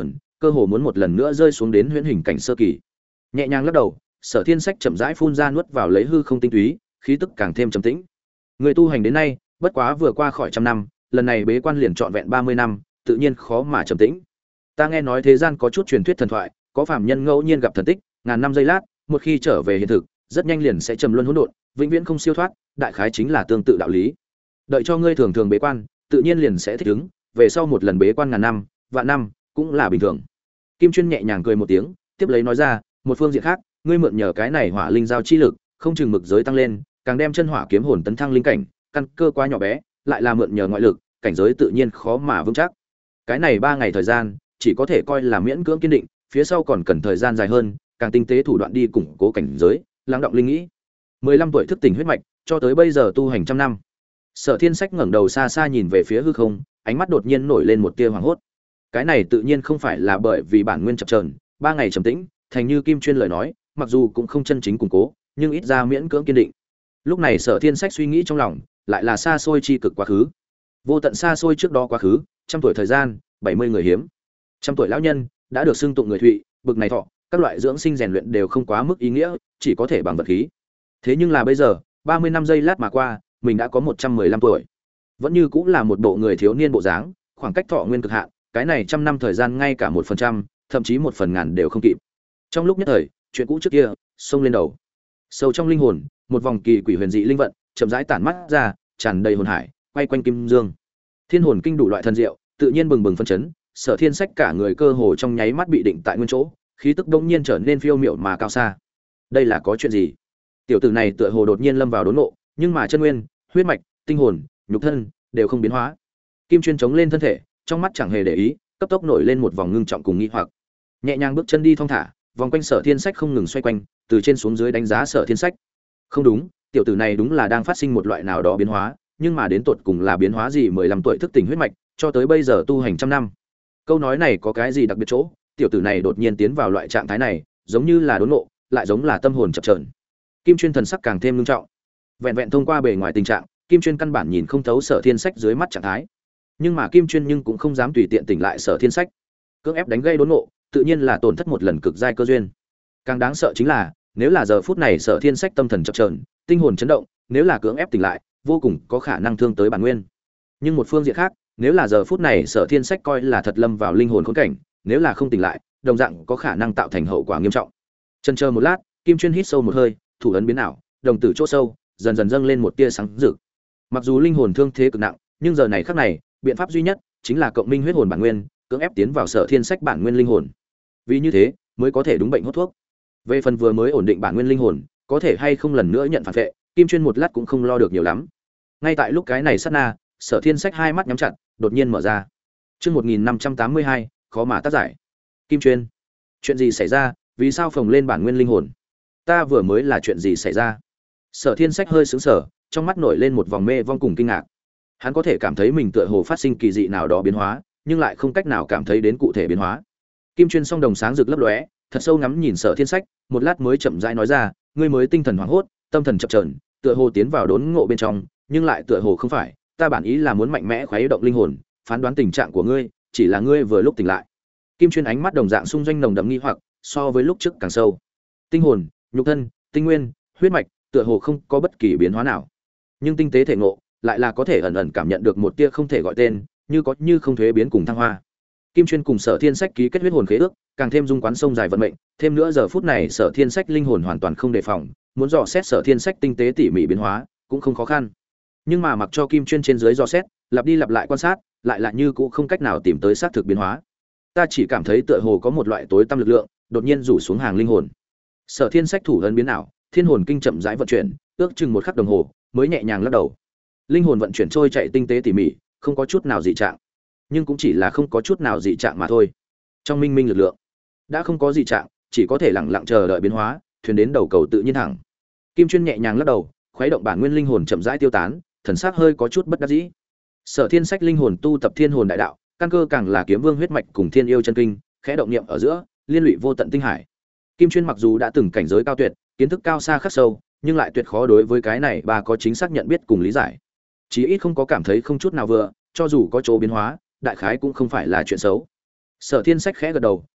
cơ hồ muốn một lần nữa rơi xuống đến huyễn hình cảnh sơ kỳ. Nhẹ nhàng lắc đầu, Sở Thiên Sách chậm rãi phun ra nuốt vào lấy hư không tinh túy, khí tức càng thêm trầm tĩnh. Người tu hành đến nay, bất quá vừa qua khỏi trăm năm, lần này bế quan liền trọn vẹn 30 năm, tự nhiên khó mà trầm tĩnh. Ta nghe nói thế gian có chút truyền thuyết thần thoại, có phàm nhân ngẫu nhiên gặp thần tích, ngàn năm giây lát, một khi trở về hiện thực, rất nhanh liền sẽ trầm luân hỗn độn, vĩnh viễn không siêu thoát, đại khái chính là tương tự đạo lý. Đợi cho ngươi thường thường bế quan, tự nhiên liền sẽ thích ứng, về sau một lần bế quan ngàn năm, vạn năm, cũng là bình thường. Kim Chuyên nhẹ nhàng cười một tiếng, tiếp lấy nói ra, một phương diện khác, ngươi mượn nhờ cái này hỏa linh giao chi lực, không chừng mực giới tăng lên, càng đem chân hỏa kiếm hồn tấn thăng linh cảnh, căn cơ quá nhỏ bé, lại là mượn nhờ ngoại lực, cảnh giới tự nhiên khó mà vững chắc. Cái này 3 ngày thời gian, chỉ có thể coi là miễn cưỡng kiên định, phía sau còn cần thời gian dài hơn, càng tinh tế thủ đoạn đi củng cố cảnh giới, lắng động linh nghĩ. 15 tuổi thức tỉnh huyết mạch, cho tới bây giờ tu hành trăm năm. Sở Thiên Sách ngẩng đầu xa xa nhìn về phía hư không, ánh mắt đột nhiên nổi lên một tia hoảng hốt. Cái này tự nhiên không phải là bởi vì bản nguyên chập chờn, 3 ngày trầm tĩnh, thành như Kim Chuyên lời nói, mặc dù cũng không chân chính củng cố, nhưng ít ra miễn cưỡng kiên định. Lúc này Sở Thiên Sách suy nghĩ trong lòng, lại là xa xôi chi cực quá khứ. Vô tận xa xôi trước đó quá khứ, trăm tuổi thời gian, 70 người hiếm. Trăm tuổi lão nhân đã được xưng tụng người thụy, bực này thọ, các loại dưỡng sinh rèn luyện đều không quá mức ý nghĩa, chỉ có thể bằng vật khí. Thế nhưng là bây giờ, 30 năm giây lát mà qua, mình đã có 115 tuổi. Vẫn như cũng là một bộ người thiếu niên bộ dáng, khoảng cách thọ nguyên cực hạn, cái này trăm năm thời gian ngay cả 1%, thậm chí 1/1000 đều không kịp. Trong lúc nhất thời, chuyện cũ trước kia xông lên đầu. Sâu trong linh hồn, một vòng kỳ quỷ huyền dị linh vận chậm rãi tản mắt ra, tràn đầy hồn hải, quay quanh kim dương. Thiên hồn kinh đủ loại thần diệu, tự nhiên bừng bừng phân chấn, Sở Thiên Sách cả người cơ hồ trong nháy mắt bị định tại nguyên chỗ, khí tức đông nhiên trở nên phiêu miểu mà cao xa. Đây là có chuyện gì? Tiểu tử này tựa hồ đột nhiên lâm vào đốn ngộ, nhưng mà chân nguyên, huyết mạch, tinh hồn, nhục thân đều không biến hóa. Kim Chuyên chống lên thân thể, trong mắt chẳng hề để ý, cấp tốc nổi lên một vòng ngưng trọng cùng nghi hoặc. Nhẹ nhàng bước chân đi thong thả, vòng quanh Sở Thiên Sách không ngừng xoay quanh, từ trên xuống dưới đánh giá Sở Thiên Sách. Không đúng, tiểu tử này đúng là đang phát sinh một loại nào đó biến hóa, nhưng mà đến tột cùng là biến hóa gì? 15 tuổi thức tỉnh huyết mạch, cho tới bây giờ tu hành trăm năm. Câu nói này có cái gì đặc biệt chỗ? Tiểu tử này đột nhiên tiến vào loại trạng thái này, giống như là đốn ngộ, lại giống là tâm hồn chập chờn. Kim Chuyên thần sắc càng thêm nghiêm trọng. Vẹn vẹn thông qua bề ngoài tình trạng, Kim Chuyên căn bản nhìn không thấu Sở Thiên Sách dưới mắt trạng thái. Nhưng mà Kim Chuyên cũng không dám tùy tiện tỉnh lại Sở Thiên Sách. Cưỡng ép đánh gây đốn ngộ, tự nhiên là tổn thất một lần cực giai cơ duyên. Càng đáng sợ chính là, nếu là giờ phút này Sở Thiên Sách tâm thần chập chờn, tinh hồn chấn động, nếu là cưỡng ép tỉnh lại, vô cùng có khả năng thương tới bản nguyên. Nhưng một phương diện khác, nếu là giờ phút này Sở Thiên Sách coi là thật lâm vào linh hồn khốn cảnh, nếu là không tỉnh lại, đồng dạng có khả năng tạo thành hậu quả nghiêm trọng. Chần chờ một lát, Kim Chuyên hít sâu một hơi, thủ ấn biến ảo, đồng tử chỗ sâu dần dần dâng lên một tia sáng rực. Mặc dù linh hồn thương thế cực nặng, nhưng giờ này khắc này, biện pháp duy nhất chính là cộng minh huyết hồn bản nguyên, cưỡng ép tiến vào Sở Thiên Sách bản nguyên linh hồn. Vì như thế, mới có thể đúng bệnh hốt thuốc. Về phần vừa mới ổn định bản nguyên linh hồn, có thể hay không lần nữa nhận phản vệ, Kim Chuyên một lát cũng không lo được nhiều lắm. Ngay tại lúc cái này sát na, Sở Thiên Sách hai mắt nhắm chặt, đột nhiên mở ra. Chương 1582, khó mà tác giải. Kim Chuyên, chuyện gì xảy ra? Vì sao phồng lên bản nguyên linh hồn? Ta vừa mới là chuyện gì xảy ra? Sở Thiên Sách hơi sững sờ, trong mắt nổi lên một vòng mê vong cùng kinh ngạc. Hắn có thể cảm thấy mình tựa hồ phát sinh kỳ dị nào đó biến hóa, nhưng lại không cách nào cảm thấy đến cụ thể biến hóa. Kim Chuyên song đồng sáng rực lấp lóe, thật sâu ngắm nhìn Sở Thiên Sách, một lát mới chậm rãi nói ra, ngươi mới tinh thần hoảng hốt, tâm thần chập chờn, tựa hồ tiến vào đốn ngộ bên trong, nhưng lại tựa hồ không phải, ta bản ý là muốn mạnh mẽ khuấy động linh hồn, phán đoán tình trạng của ngươi, chỉ là ngươi vừa lúc tỉnh lại. Kim Chuyên ánh mắt đồng dạng xung doanh nồng đậm nghi hoặc, so với lúc trước càng sâu. Tinh hồn, nhục thân, tinh nguyên, huyết mạch, tựa hồ không có bất kỳ biến hóa nào. Nhưng tinh tế thể ngộ, lại là có thể ẩn ẩn cảm nhận được một tia không thể gọi tên, như có như không thuế biến cùng thăng hoa. Kim Chuyên cùng Sở Thiên Sách ký kết huyết hồn khế ước, càng thêm dung quán sông dài vận mệnh, thêm nữa giờ phút này Sở Thiên Sách linh hồn hoàn toàn không đề phòng, muốn dò xét Sở Thiên Sách tinh tế tỉ mỉ biến hóa, cũng không khó khăn. Nhưng mà mặc cho Kim Chuyên trên dưới dò xét, lặp đi lặp lại quan sát, lại là như cũng không cách nào tìm tới xác thực biến hóa. Ta chỉ cảm thấy tựa hồ có một loại tối tăm lực lượng, đột nhiên rủ xuống hàng linh hồn. Sở Thiên Sách thủ ấn biến ảo, thiên hồn kinh chậm rãi vận chuyển, ước chừng một khắc đồng hồ, mới nhẹ nhàng lắc đầu. Linh hồn vận chuyển trôi chạy tinh tế tỉ mỉ, không có chút nào dị trạng. Nhưng cũng chỉ là không có chút nào dị trạng mà thôi. Trong minh minh lực lượng, đã không có dị trạng, chỉ có thể lặng lặng chờ đợi biến hóa, thuyền đến đầu cầu tự nhiên thẳng. Kim Chuyên nhẹ nhàng lắc đầu, khuấy động bản nguyên linh hồn chậm rãi tiêu tán, thần sắc hơi có chút bất đắc dĩ. Sở Thiên Sách linh hồn tu tập thiên hồn đại đạo, căn cơ càng là kiếm vương huyết mạch cùng thiên yêu chân kinh, khẽ động niệm ở giữa, liên lụy vô tận tinh hải. Kim Chuyên mặc dù đã từng cảnh giới cao tuyệt, kiến thức cao xa khắc sâu, nhưng lại tuyệt khó đối với cái này bà có chính xác nhận biết cùng lý giải. Chí ít không có cảm thấy không chút nào vừa, cho dù có chỗ biến hóa, đại khái cũng không phải là chuyện xấu. Sở Thiên Sách khẽ gật đầu,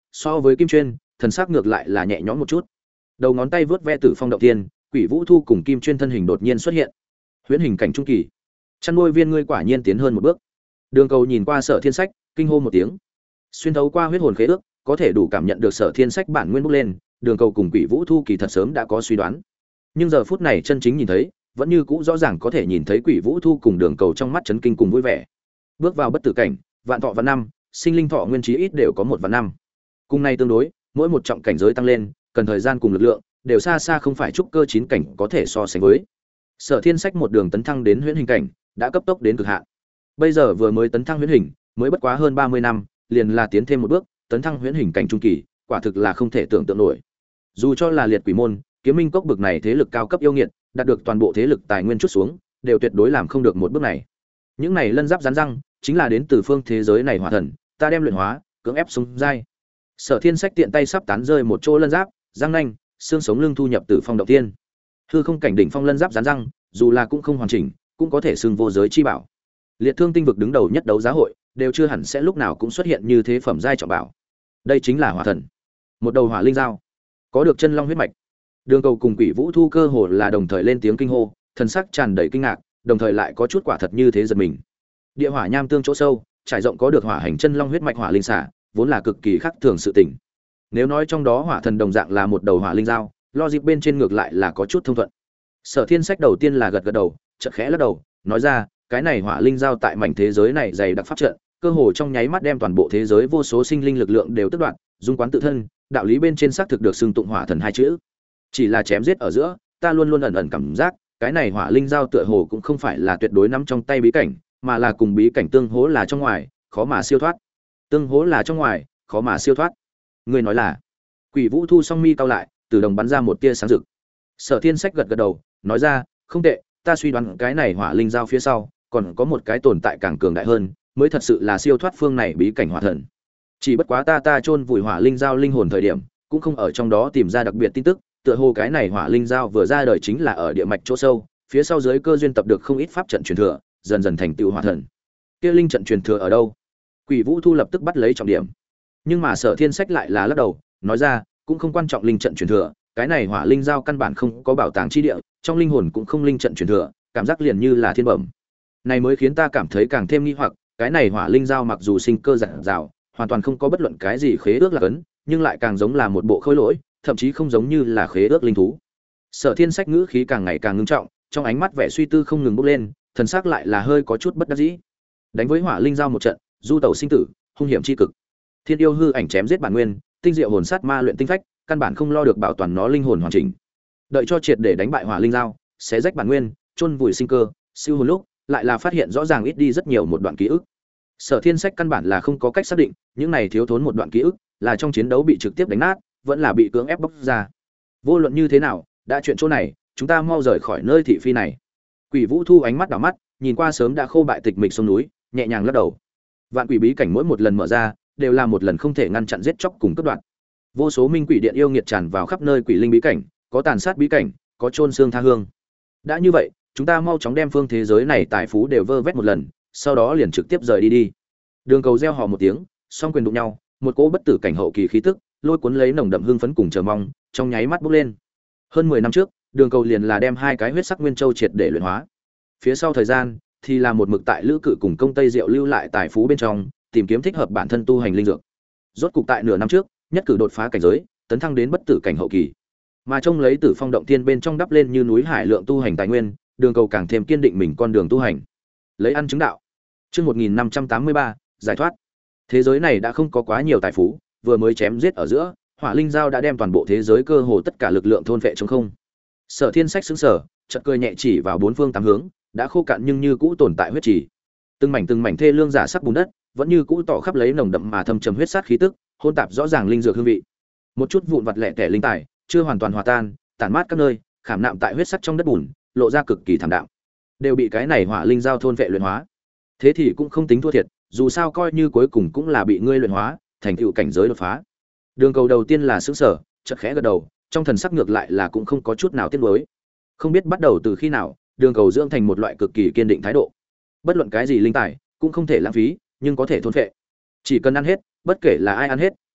so với kim chuyên thần sắc ngược lại là nhẹ nhõm một chút. Đầu ngón tay vớt ve Tử Phong động tiên, Quỷ Vũ Thu cùng kim chuyên thân hình đột nhiên xuất hiện. Huyễn hình cảnh trung kỳ. Chăn nuôi viên ngươi quả nhiên tiến hơn một bước. Đường Cầu nhìn qua Sở Thiên Sách, kinh hô một tiếng. Xuyên thấu qua huyết hồn khế ước, có thể đủ cảm nhận được Sở Thiên Sách bản nguyên bốc lên, Đường Cầu cùng Quỷ Vũ Thu kỳ thật sớm đã có suy đoán. Nhưng giờ phút này chân chính nhìn thấy, vẫn như cũ rõ ràng có thể nhìn thấy Quỷ Vũ Thu cùng Đường Cầu trong mắt chấn kinh cùng vui vẻ. Bước vào bất tử cảnh, vạn thọ vạn năm, sinh linh thọ nguyên trí ít đều có một vạn năm. Cùng này tương đối, mỗi một trọng cảnh giới tăng lên, cần thời gian cùng lực lượng, đều xa xa không phải trúc cơ 9 cảnh có thể so sánh với. Sở Thiên Sách một đường tấn thăng đến huyễn hình cảnh, đã cấp tốc đến cực hạn. Bây giờ vừa mới tấn thăng huyễn hình, mới bất quá hơn 30 năm, liền là tiến thêm một bước, tấn thăng huyễn hình cảnh trung kỳ, quả thực là không thể tưởng tượng nổi. Dù cho là liệt quỷ môn, kiếm minh cốc bực này thế lực cao cấp yêu nghiệt, đạt được toàn bộ thế lực tài nguyên chút xuống, đều tuyệt đối làm không được một bước này. Những này lân giáp rắn răng, chính là đến từ phương thế giới này hỏa thần, ta đem luyện hóa, cưỡng ép xuống giai. Sở Thiên Sách tiện tay sắp tán rơi một chỗ lân giáp, răng nanh, xương sống lưng thu nhập từ phong động tiên. Hư không cảnh đỉnh phong lân giáp rắn răng, dù là cũng không hoàn chỉnh, cũng có thể xưng vô giới chi bảo. Liệt Thương tinh vực đứng đầu nhất đấu giá hội, đều chưa hẳn sẽ lúc nào cũng xuất hiện như thế phẩm giai trọng bảo. Đây chính là hỏa thần, một đầu hỏa linh dao, có được chân long huyết mạch. Đường Cầu cùng Quỷ Vũ Thu cơ hồ là đồng thời lên tiếng kinh hô, thần sắc tràn đầy kinh ngạc, đồng thời lại có chút quả thật như thế giật mình. Địa hỏa nham tương chỗ sâu, trải rộng có được hỏa hành chân long huyết mạch hỏa linh xả, vốn là cực kỳ khác thường sự tình. Nếu nói trong đó hỏa thần đồng dạng là một đầu hỏa linh dao, logic bên trên ngược lại là có chút thông thuận. Sở Thiên Sách đầu tiên là gật gật đầu, chợt khẽ lắc đầu, nói ra, cái này hỏa linh dao tại mảnh thế giới này dày đặc pháp trận, cơ hồ trong nháy mắt đem toàn bộ thế giới vô số sinh linh lực lượng đều tước đoạt, dung quán tự thân, đạo lý bên trên xác thực được xưng tụng hỏa thần hai chữ. Chỉ là chém giết ở giữa, ta luôn luôn ẩn ẩn cảm giác, cái này hỏa linh dao tựa hồ cũng không phải là tuyệt đối nắm trong tay bí cảnh, mà là cùng bí cảnh tương hỗ là trong ngoài, khó mà siêu thoát. Tương hỗ là trong ngoài, khó mà siêu thoát. Người nói là? Quỷ Vũ Thu song mi cau lại, từ đồng bắn ra một tia sáng rực. Sở Thiên Sách gật gật đầu, nói ra, không tệ, ta suy đoán cái này hỏa linh giao phía sau, còn có một cái tồn tại càng cường đại hơn, mới thật sự là siêu thoát phương này bí cảnh hỏa thần. Chỉ bất quá ta chôn vùi hỏa linh giao linh hồn thời điểm, cũng không ở trong đó tìm ra đặc biệt tin tức, tựa hồ cái này hỏa linh giao vừa ra đời chính là ở địa mạch chỗ sâu, phía sau dưới cơ duyên tập được không ít pháp trận truyền thừa, dần dần thành tựu hỏa thần. Kia linh trận truyền thừa ở đâu? Quỷ Vũ Thu lập tức bắt lấy trọng điểm. Nhưng mà Sở Thiên Sách lại là lắc đầu, nói ra, cũng không quan trọng linh trận truyền thừa, cái này hỏa linh giao căn bản không có bảo tàng chi địa, trong linh hồn cũng không linh trận truyền thừa, cảm giác liền như là thiên bẩm. Này mới khiến ta cảm thấy càng thêm nghi hoặc, cái này hỏa linh giao mặc dù sinh cơ rạng rào, hoàn toàn không có bất luận cái gì khế ước là cấn, nhưng lại càng giống là một bộ khối lỗi, thậm chí không giống như là khế ước linh thú. Sở Thiên Sách ngữ khí càng ngày càng ngưng trọng, trong ánh mắt vẻ suy tư không ngừng bốc lên, thần sắc lại là hơi có chút bất đắc dĩ. Đánh với hỏa linh giao một trận, du tẩu sinh tử, hung hiểm chi cực. Thiên yêu hư ảnh chém giết bản nguyên, tinh diệu hồn sát ma luyện tinh phách, căn bản không lo được bảo toàn nó linh hồn hoàn chỉnh. Đợi cho triệt để đánh bại hỏa linh giao, xé rách bản nguyên, chôn vùi sinh cơ, siêu hồn lúc, lại là phát hiện rõ ràng ít đi rất nhiều một đoạn ký ức. Sở Thiên Sách căn bản là không có cách xác định, những này thiếu thốn một đoạn ký ức, là trong chiến đấu bị trực tiếp đánh nát, vẫn là bị cưỡng ép bóc ra. Vô luận như thế nào, đã chuyện chỗ này, chúng ta mau rời khỏi nơi thị phi này. Quỷ Vũ Thu ánh mắt đảo mắt, nhìn qua sớm đã khô bại tịch mịch sông núi, nhẹ nhàng lắc đầu. Vạn quỷ bí cảnh mỗi một lần mở ra, đều là một lần không thể ngăn chặn giết chóc cùng cướp đoạt. Vô số minh quỷ điện yêu nghiệt tràn vào khắp nơi quỷ linh bí cảnh, có tàn sát bí cảnh, có chôn xương tha hương. Đã như vậy, chúng ta mau chóng đem phương thế giới này tài phú đều vơ vét một lần, sau đó liền trực tiếp rời đi. Đường Cầu reo hò một tiếng, song quyền đụng nhau, một cỗ bất tử cảnh hậu kỳ khí tức, lôi cuốn lấy nồng đậm hưng phấn cùng chờ mong, trong nháy mắt bốc lên. Hơn 10 năm trước, Đường Cầu liền là đem hai cái huyết sắc nguyên châu triệt để luyện hóa. Phía sau thời gian, thì là một mực tại lữ cự cùng công tây diệu lưu lại tài phú bên trong, tìm kiếm thích hợp bản thân tu hành linh dược. Rốt cục tại nửa năm trước, nhất cử đột phá cảnh giới, tấn thăng đến bất tử cảnh hậu kỳ. Mà trông lấy Tử Phong động thiên bên trong đắp lên như núi hải lượng tu hành tài nguyên, Đường Cầu càng thêm kiên định mình con đường tu hành. Lấy ăn chứng đạo. Chương 1583, giải thoát. Thế giới này đã không có quá nhiều tài phú, vừa mới chém giết ở giữa, Hỏa Linh Giao đã đem toàn bộ thế giới cơ hồ tất cả lực lượng thôn phệ trống không. Sở Thiên Sách sững sờ, chợt cười nhẹ chỉ vào bốn phương tám hướng, đã khô cạn nhưng như cũ tồn tại huyết trì. Từng mảnh thê lương giả sắc bùn đất, vẫn như cũ tỏ khắp lấy nồng đậm mà thâm trầm huyết sát khí tức, hôn tạp rõ ràng linh dược hương vị. Một chút vụn vặt lẻ tẻ linh tài, chưa hoàn toàn hòa tan, tản mát các nơi, khảm nạm tại huyết sắc trong đất bùn, lộ ra cực kỳ thảm đạm. Đều bị cái này Hỏa Linh Giao thôn phệ luyện hóa. Thế thì cũng không tính thua thiệt, dù sao coi như cuối cùng cũng là bị ngươi luyện hóa, thành tựu cảnh giới đột phá. Đường Cầu đầu tiên là sững sờ, chợt khẽ gật đầu, trong thần sắc ngược lại là cũng không có chút nào tiếc nuối. Không biết bắt đầu từ khi nào, Đường Cầu dưỡng thành một loại cực kỳ kiên định thái độ. Bất luận cái gì linh tài, cũng không thể lãng phí, nhưng có thể thôn phệ. Chỉ cần ăn hết, bất kể là ai ăn hết,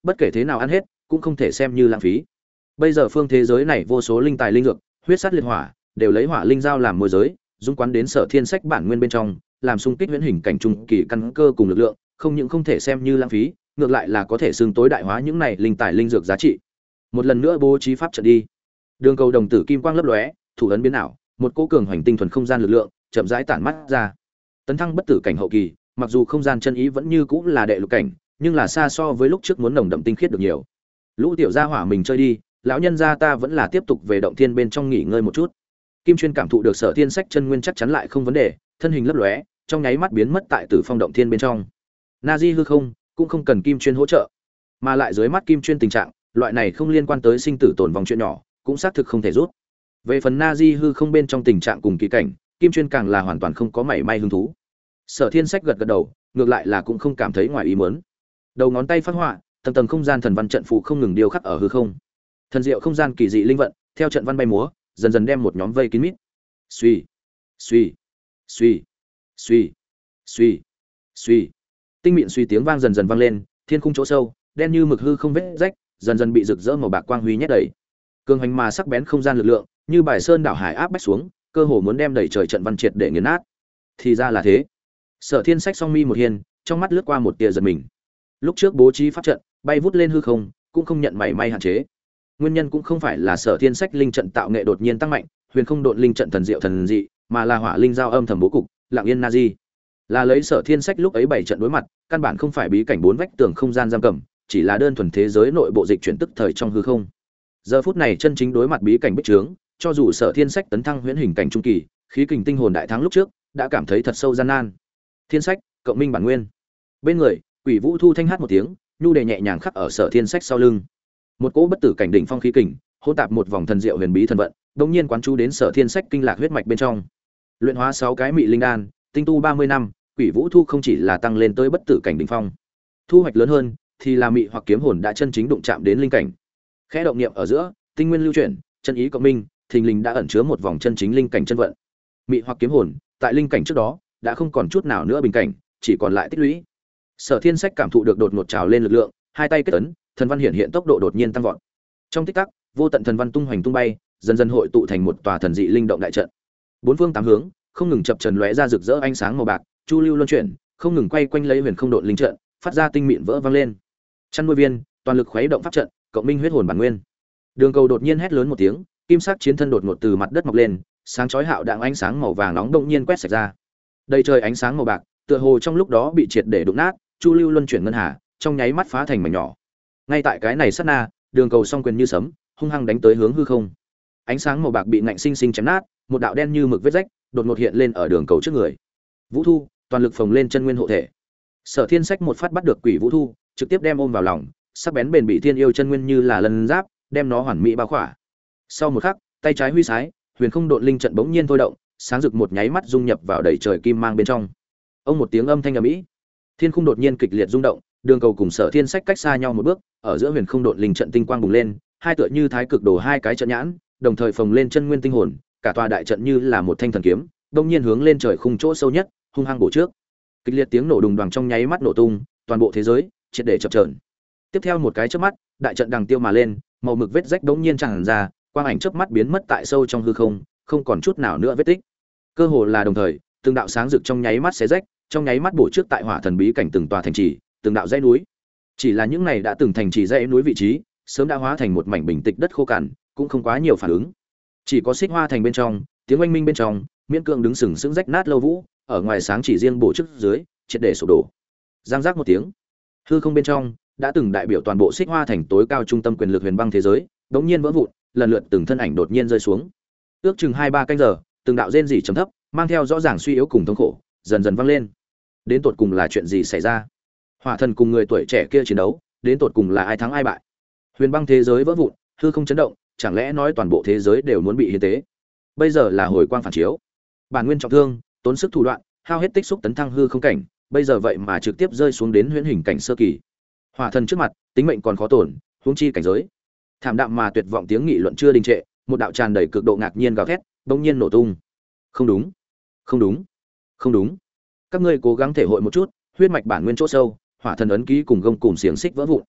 bất kể thế nào ăn hết cũng không thể xem như lãng phí. Bây giờ phương thế giới này vô số linh tài linh dược, huyết sát liệt hỏa đều lấy hỏa linh dao làm môi giới, dung quán đến Sở Thiên Sách bản nguyên bên trong, làm xung kích huyễn hình cảnh trung kỳ căn cơ cùng lực lượng, không những không thể xem như lãng phí, ngược lại là có thể xương tối đại hóa những này linh tài linh dược giá trị. Một lần nữa bố trí pháp trận đi. Đường cầu đồng tử kim quang lấp lóe, thủ ấn biến ảo, một cỗ cường hoành tinh thuần không gian lực lượng chậm rãi tản mắt ra. Tấn thăng bất tử cảnh hậu kỳ, mặc dù không gian chân ý vẫn như cũ là đệ lục cảnh, nhưng là xa so với lúc trước muốn nồng đậm tinh khiết được nhiều. Lũ tiểu gia hỏa mình chơi đi, lão nhân gia ta vẫn là tiếp tục về động thiên bên trong nghỉ ngơi một chút. Kim Chuyên cảm thụ được Sở Thiên Sách chân nguyên chắc chắn lại không vấn đề, thân hình lấp lóe, trong nháy mắt biến mất tại Tử Phong động thiên bên trong. Nazi hư không, cũng không cần Kim Chuyên hỗ trợ, mà lại dưới mắt Kim Chuyên tình trạng, loại này không liên quan tới sinh tử tổn vong chuyện nhỏ, cũng xác thực không thể rút. Về phần Nazi hư không bên trong tình trạng cùng kỳ cảnh, Kim Chuyên càng là hoàn toàn không có mảy may hứng thú. Sở Thiên Sách gật gật đầu, ngược lại là cũng không cảm thấy ngoài ý muốn. Đầu ngón tay phát họa, tầng tầng không gian thần văn trận phù không ngừng điêu khắc ở hư không. Thần diệu không gian kỳ dị linh vận, theo trận văn bay múa, dần dần đem một nhóm vây kín mít. Suy, suy, suy, suy, suy, suy. Tinh mịn suy tiếng vang dần dần vang lên, thiên khung chỗ sâu, đen như mực hư không vết rách, dần dần bị rực rỡ màu bạc quang huy nhét đầy. Cường hành mà sắc bén không gian lực lượng, như bài sơn đảo hải áp bách xuống, cơ hồ muốn đem đẩy trời trận văn triệt để nghiền nát. Thì ra là thế. Sở Thiên Sách song mi một hiên, trong mắt lướt qua một tia giật mình. Lúc trước bố trí pháp trận, bay vút lên hư không, cũng không nhận mảy may hạn chế. Nguyên nhân cũng không phải là Sở Thiên Sách linh trận tạo nghệ đột nhiên tăng mạnh, huyền không độn linh trận thần diệu thần dị, mà là hỏa linh giao âm thầm bố cục, lặng yên Nazi. Là lấy Sở Thiên Sách lúc ấy bảy trận đối mặt, căn bản không phải bí cảnh bốn vách tường không gian giam cầm, chỉ là đơn thuần thế giới nội bộ dịch chuyển tức thời trong hư không. Giờ phút này chân chính đối mặt bí cảnh bích trướng, cho dù Sở Thiên Sách tấn thăng huyễn hình cảnh trung kỳ, khí kình tinh hồn đại thắng lúc trước, đã cảm thấy thật sâu gian nan. Thiên Sách, cộng minh bản nguyên. Bên người, Quỷ Vũ Thu thanh hát một tiếng, nhu đề nhẹ nhàng khắc ở Sở Thiên Sách sau lưng. Một cỗ bất tử cảnh đỉnh phong khí kình, hỗn tạp một vòng thần diệu huyền bí thần vận, đột nhiên quán chú đến Sở Thiên Sách kinh lạc huyết mạch bên trong. Luyện hóa 6 cái mị linh đan, tinh tu 30 năm, Quỷ Vũ Thu không chỉ là tăng lên tới bất tử cảnh đỉnh phong, thu hoạch lớn hơn thì là mị hoặc kiếm hồn đã chân chính đụng chạm đến linh cảnh. Khẽ động niệm ở giữa, tinh nguyên lưu chuyển, chân ý cộng minh, thình lình đã ẩn chứa một vòng chân chính linh cảnh chân vận. Mị hoặc kiếm hồn, tại linh cảnh trước đó, đã không còn chút nào nữa bình cảnh, chỉ còn lại tích lũy. Sở Thiên Sách cảm thụ được đột ngột trào lên lực lượng, hai tay kết ấn, thần văn hiện hiện tốc độ đột nhiên tăng vọt. Trong tích tắc, vô tận thần văn tung hoành tung bay, dần dần hội tụ thành một tòa thần dị linh động đại trận. Bốn phương tám hướng, không ngừng chập chờn lóe ra rực rỡ ánh sáng màu bạc, chu lưu luân chuyển, không ngừng quay quanh lấy huyền không độn linh trận, phát ra tinh mịn vỡ vang lên. Chăn nuôi viên, toàn lực khuấy động pháp trận, cộng minh huyết hồn bản nguyên. Đường Cầu đột nhiên hét lớn một tiếng, kim sắc chiến thân đột ngột từ mặt đất mọc lên, sáng chói hạo đạng ánh sáng màu vàng nóng đột nhiên quét sạch ra. Đầy trời ánh sáng màu bạc, tựa hồ trong lúc đó bị triệt để đụng nát, chu lưu luân chuyển ngân hà, trong nháy mắt phá thành mảnh nhỏ. Ngay tại cái này sát na, Đường Cầu song quyền như sấm, hung hăng đánh tới hướng hư không. Ánh sáng màu bạc bị ngạnh sinh sinh chém nát, một đạo đen như mực vết rách đột ngột hiện lên ở Đường Cầu trước người. Vũ Thu, toàn lực phồng lên chân nguyên hộ thể. Sở Thiên Sách một phát bắt được Quỷ Vũ Thu, trực tiếp đem ôm vào lòng, sắc bén bền bị thiên yêu chân nguyên như là lân giáp, đem nó hoàn mỹ bao khỏa. Sau một khắc, tay trái huy sái, huyền không độn linh trận bỗng nhiên thôi động, sáng rực một nháy mắt dung nhập vào đầy trời kim mang bên trong. Ông một tiếng âm thanh ầm ĩ, thiên khung đột nhiên kịch liệt rung động, Đường Cầu cùng Sở Thiên Sách cách xa nhau một bước, ở giữa huyền không độn linh trận tinh quang bùng lên, hai tựa như thái cực đồ hai cái trận nhãn, đồng thời phồng lên chân nguyên tinh hồn, cả tòa đại trận như là một thanh thần kiếm, bỗng nhiên hướng lên trời khung chỗ sâu nhất, hung hăng bổ trước. Kịch liệt tiếng nổ đùng đoàng trong nháy mắt nổ tung, toàn bộ thế giới triệt để chập chờn. Tiếp theo một cái chớp mắt, đại trận đằng tiêu mà lên, màu mực vết rách bỗng nhiên tràn ra, quang ảnh chớp mắt biến mất tại sâu trong hư không, không còn chút nào nữa vết tích. Cơ hồ là đồng thời, từng đạo sáng rực trong nháy mắt xé rách, trong nháy mắt bổ trước tại hỏa thần bí cảnh từng tòa thành trì, từng đạo dãy núi. Chỉ là những này đã từng thành trì dãy núi vị trí, sớm đã hóa thành một mảnh bình tịch đất khô cằn, cũng không quá nhiều phản ứng. Chỉ có Xích Hoa thành bên trong, tiếng oanh minh bên trong, miễn cưỡng đứng sừng sững rách nát lâu vũ, ở ngoài sáng chỉ riêng bổ trước dưới, triệt để sụp đổ. Giang giác một tiếng, hư không bên trong đã từng đại biểu toàn bộ Xích Hoa thành tối cao trung tâm quyền lực huyền băng thế giới, đống nhiên vỡ vụn, lần lượt từng thân ảnh đột nhiên rơi xuống. Ước chừng 2-3 canh giờ, từng đạo rên rỉ trầm thấp, mang theo rõ ràng suy yếu cùng thống khổ, dần dần vang lên. Đến tột cùng là chuyện gì xảy ra? Hỏa thần cùng người tuổi trẻ kia chiến đấu, đến tột cùng là ai thắng ai bại? Huyền băng thế giới vỡ vụn, hư không chấn động, chẳng lẽ nói toàn bộ thế giới đều muốn bị hiến tế? Bây giờ là hồi quang phản chiếu. Bản nguyên trọng thương, tốn sức thủ đoạn, hao hết tích xúc tấn thăng hư không cảnh, bây giờ vậy mà trực tiếp rơi xuống đến huyễn hình cảnh sơ kỳ. Hỏa thần trước mặt, tính mệnh còn khó tổn, huống chi cảnh giới. Thảm đạm mà tuyệt vọng tiếng nghị luận chưa đình trệ, một đạo tràn đầy cực độ ngạc nhiên gào thét, bỗng nhiên nổ tung. Không đúng, không đúng, không đúng. Các ngươi cố gắng thể hội một chút, huyết mạch bản nguyên chỗ sâu, hỏa thần ấn ký cùng gông cùng xiềng xích vỡ vụn.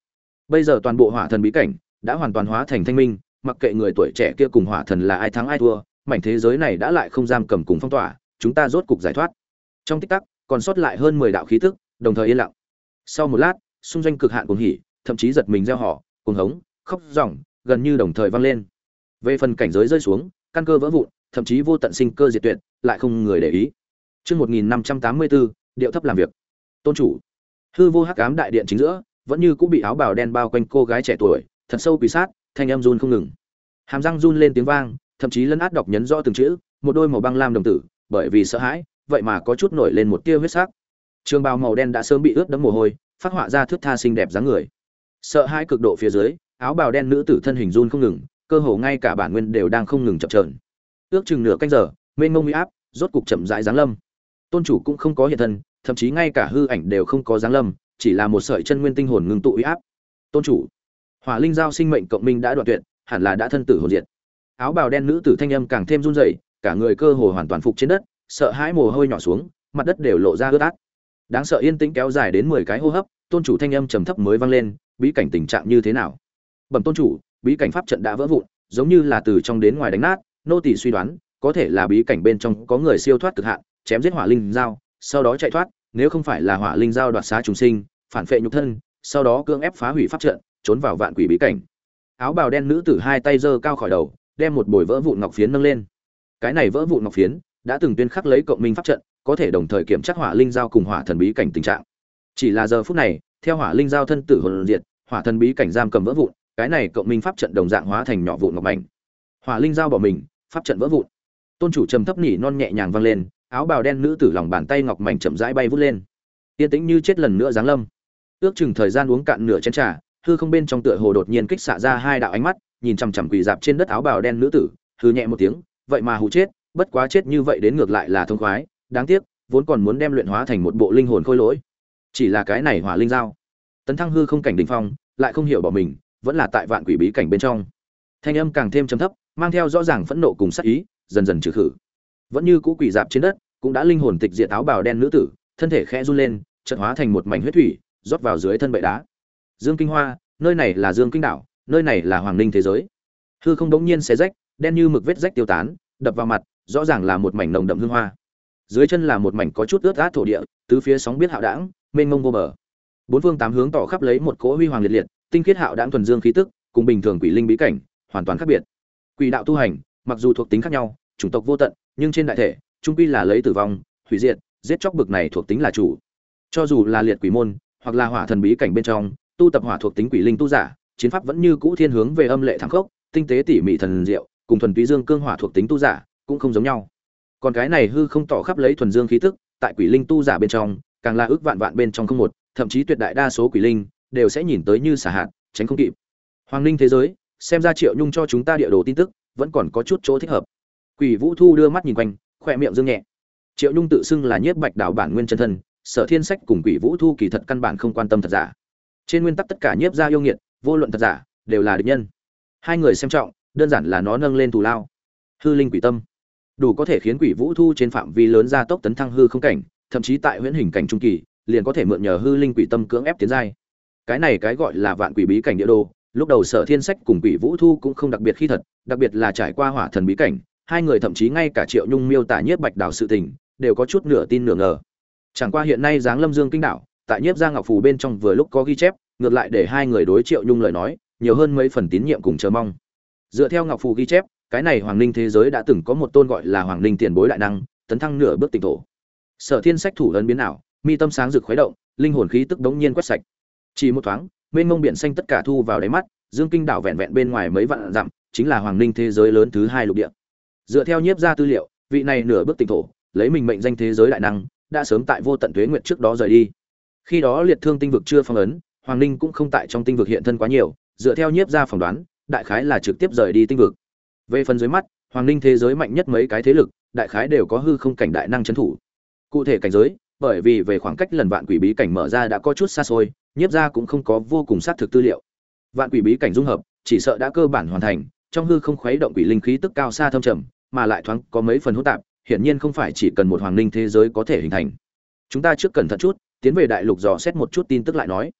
Bây giờ toàn bộ hỏa thần bí cảnh đã hoàn toàn hóa thành thanh minh, mặc kệ người tuổi trẻ kia cùng hỏa thần là ai thắng ai thua, mảnh thế giới này đã lại không giam cầm cùng phong tỏa, chúng ta rốt cục giải thoát. Trong tích tắc, còn sót lại hơn 10 đạo khí tức, đồng thời yên lặng. Sau một lát, xung doanh cực hạn cuồng hỉ, thậm chí giật mình reo hò, cuồng hống, khóc ròng, gần như đồng thời vang lên. Về phần cảnh giới rơi xuống, căn cơ vỡ vụn, thậm chí vô tận sinh cơ diệt tuyệt, lại không người để ý. Chương 1584, điệu thấp làm việc. Tôn chủ. Hư vô hắc ám đại điện chính giữa, vẫn như cũng bị áo bào đen bao quanh cô gái trẻ tuổi, thật sâu quỳ sát, thanh âm run không ngừng. Hàm răng run lên tiếng vang, thậm chí lấn át đọc nhấn rõ từng chữ, một đôi màu băng lam đồng tử, bởi vì sợ hãi, vậy mà có chút nổi lên một tia huyết sắc. Trường bào màu đen đã sớm bị ướt đẫm mồ hôi, phát họa ra thước tha xinh đẹp dáng người. Sợ hãi cực độ phía dưới, áo bào đen nữ tử thân hình run không ngừng, cơ hồ ngay cả bản nguyên đều đang không ngừng chập chờn. Ước chừng nửa canh giờ, mênh mông uy áp, rốt cục chậm rãi giáng lâm. Tôn chủ cũng không có hiện thân, thậm chí ngay cả hư ảnh đều không có giáng lâm, chỉ là một sợi chân nguyên tinh hồn ngưng tụ uy áp. Tôn chủ, hỏa linh giao sinh mệnh cộng minh đã đoạn tuyệt, hẳn là đã thân tử hồn diệt. Áo bào đen nữ tử thanh âm càng thêm run rẩy, cả người cơ hồ hoàn toàn phục trên đất, sợ hãi mồ hôi nhỏ xuống, mặt đất đều lộ ra ướt át. Đáng sợ yên tĩnh kéo dài đến 10 cái hô hấp, tôn chủ thanh âm trầm thấp mới vang lên, bí cảnh tình trạng như thế nào? Bẩm tôn chủ, bí cảnh pháp trận đã vỡ vụn, giống như là từ trong đến ngoài đánh nát, nô tỳ suy đoán, có thể là bí cảnh bên trong có người siêu thoát cực hạn, chém giết hỏa linh giao, sau đó chạy thoát, nếu không phải là hỏa linh giao đoạt xá trùng sinh, phản phệ nhục thân, sau đó cưỡng ép phá hủy pháp trận, trốn vào vạn quỷ bí cảnh. Áo bào đen nữ tử hai tay giơ cao khỏi đầu, đem một bồi vỡ vụn ngọc phiến nâng lên. Cái này vỡ vụn ngọc phiến đã từng tuyên khắc lấy cộng minh pháp trận, có thể đồng thời kiểm tra hỏa linh giao cùng hỏa thần bí cảnh tình trạng. Chỉ là giờ phút này, theo hỏa linh giao thân tử hồn diệt, hỏa thần bí cảnh giam cầm vỡ vụn, cái này cộng minh pháp trận đồng dạng hóa thành nhỏ vụn ngọc mảnh. Hỏa linh giao bỏ mình, pháp trận vỡ vụn. Tôn chủ trầm thấp nỉ non nhẹ nhàng vang lên, áo bào đen nữ tử lòng bàn tay ngọc mảnh chậm rãi bay vút lên. Tiên tĩnh như chết lần nữa giáng lâm. Ước chừng thời gian uống cạn nửa chén trà, hư không bên trong tựa hồ đột nhiên kích xạ ra hai đạo ánh mắt, nhìn chằm chằm quỳ dạp trên đất áo bào đen nữ tử, hư nhẹ một tiếng, vậy mà hù chết, bất quá chết như vậy đến ngược lại là thông khoái, đáng tiếc, vốn còn muốn đem luyện hóa thành một bộ linh hồn khôi lỗi. Chỉ là cái này hỏa linh giao, tấn thăng hư không cảnh đỉnh phong, lại không hiểu bỏ mình, vẫn là tại vạn quỷ bí cảnh bên trong. Thanh âm càng thêm trầm thấp, mang theo rõ ràng phẫn nộ cùng sát ý, dần dần trừ khử. Vẫn như cũ quỷ dạp trên đất, cũng đã linh hồn tịch diệt áo bào đen nữ tử, thân thể khẽ run lên, chợt hóa thành một mảnh huyết thủy, rót vào dưới thân bệ đá. Dương Kinh Hoa, nơi này là Dương Kinh đảo, nơi này là Hoàng Ninh thế giới. Hư không đống nhiên xé rách, đen như mực vết rách tiêu tán, đập vào mặt, rõ ràng là một mảnh nồng đậm hương hoa. Dưới chân là một mảnh có chút ướt át thổ địa, tứ phía sóng biết hạo đãng, mênh mông vô bờ. Bốn phương tám hướng tỏ khắp lấy một cỗ huy hoàng liệt liệt, tinh khiết hạo đãng thuần dương khí tức, cùng bình thường quỷ linh bí cảnh hoàn toàn khác biệt. Quỷ đạo tu hành, mặc dù thuộc tính khác nhau, chủng tộc vô tận, nhưng trên đại thể, chung quy là lấy tử vong, hủy diệt, giết chóc bực này thuộc tính là chủ. Cho dù là liệt quỷ môn, hoặc là hỏa thần bí cảnh bên trong, tu tập hỏa thuộc tính quỷ linh tu giả, chiến pháp vẫn như cũ thiên hướng về âm lệ thẳng khốc, tinh tế tỉ mỉ thần diệu, cùng thuần túy dương cương hỏa thuộc tính tu giả cũng không giống nhau. Còn cái này hư không tỏ khắp lấy thuần dương khí tức, tại quỷ linh tu giả bên trong, càng là ước vạn vạn bên trong không một, thậm chí tuyệt đại đa số quỷ linh đều sẽ nhìn tới như xả hạt, tránh không kịp. Hoàng Linh thế giới, xem ra Triệu Nhung cho chúng ta địa đồ tin tức, vẫn còn có chút chỗ thích hợp. Quỷ Vũ Thu đưa mắt nhìn quanh, khỏe miệng dương nhẹ. Triệu Nhung tự xưng là Nhiếp Bạch Đảo bản nguyên chân thân, Sở Thiên Sách cùng Quỷ Vũ Thu kỳ thật căn bản không quan tâm thật giả. Trên nguyên tắc tất cả nhiếp gia yêu nghiệt, vô luận thật giả, đều là địch nhân. Hai người xem trọng, đơn giản là nó nâng lên thù lao. Hư linh quỷ tâm, đủ có thể khiến Quỷ Vũ Thu trên phạm vi lớn gia tốc tấn thăng hư không cảnh, thậm chí tại huyễn hình cảnh trung kỳ, liền có thể mượn nhờ hư linh quỷ tâm cưỡng ép tiến giai. Cái này cái gọi là vạn quỷ bí cảnh địa đồ, lúc đầu Sở Thiên Sách cùng Quỷ Vũ Thu cũng không đặc biệt khi thật, đặc biệt là trải qua hỏa thần bí cảnh, hai người thậm chí ngay cả Triệu Nhung miêu tả Nhiếp Bạch Đảo sự tình, đều có chút nửa tin nửa ngờ. Chẳng qua hiện nay giáng lâm Dương Kinh đảo, tại Nhiếp gia ngọc phù bên trong vừa lúc có ghi chép, ngược lại để hai người đối Triệu Nhung lời nói nhiều hơn mấy phần tín nhiệm cùng chờ mong. Dựa theo ngọc phù ghi chép, cái này Hoàng Linh thế giới đã từng có một tôn gọi là Hoàng Linh tiền bối đại năng, tấn thăng nửa bước tỉnh thổ. Sở Thiên Sách thủ ấn biến ảo, mi tâm sáng rực khuấy động, linh hồn khí tức đống nhiên quét sạch. Chỉ một thoáng, mênh mông biển xanh tất cả thu vào đáy mắt, Dương Kinh đảo vẹn vẹn bên ngoài mấy vạn dặm, chính là Hoàng Linh thế giới lớn thứ hai lục địa. Dựa theo Nhiếp gia tư liệu, vị này nửa bước tỉnh thổ, lấy mình mệnh danh thế giới đại năng, đã sớm tại vô tận tuế nguyệt trước đó rời đi. Khi đó liệt thương tinh vực chưa phong ấn, Hoàng Linh cũng không tại trong tinh vực hiện thân quá nhiều, dựa theo Nhiếp gia phỏng đoán, đại khái là trực tiếp rời đi tinh vực. Về phần dưới mắt, Hoàng Linh thế giới mạnh nhất mấy cái thế lực, đại khái đều có hư không cảnh đại năng trấn thủ. Cụ thể cảnh giới, bởi vì về khoảng cách lần vạn quỷ bí cảnh mở ra đã có chút xa xôi, Nhiếp gia cũng không có vô cùng xác thực tư liệu. Vạn quỷ bí cảnh dung hợp, chỉ sợ đã cơ bản hoàn thành, trong hư không khuấy động quỷ linh khí tức cao xa thâm trầm, mà lại thoáng có mấy phần hỗn tạp, hiển nhiên không phải chỉ cần một Hoàng Linh thế giới có thể hình thành. Chúng ta trước cẩn thận chút, tiến về đại lục dò xét một chút tin tức lại nói.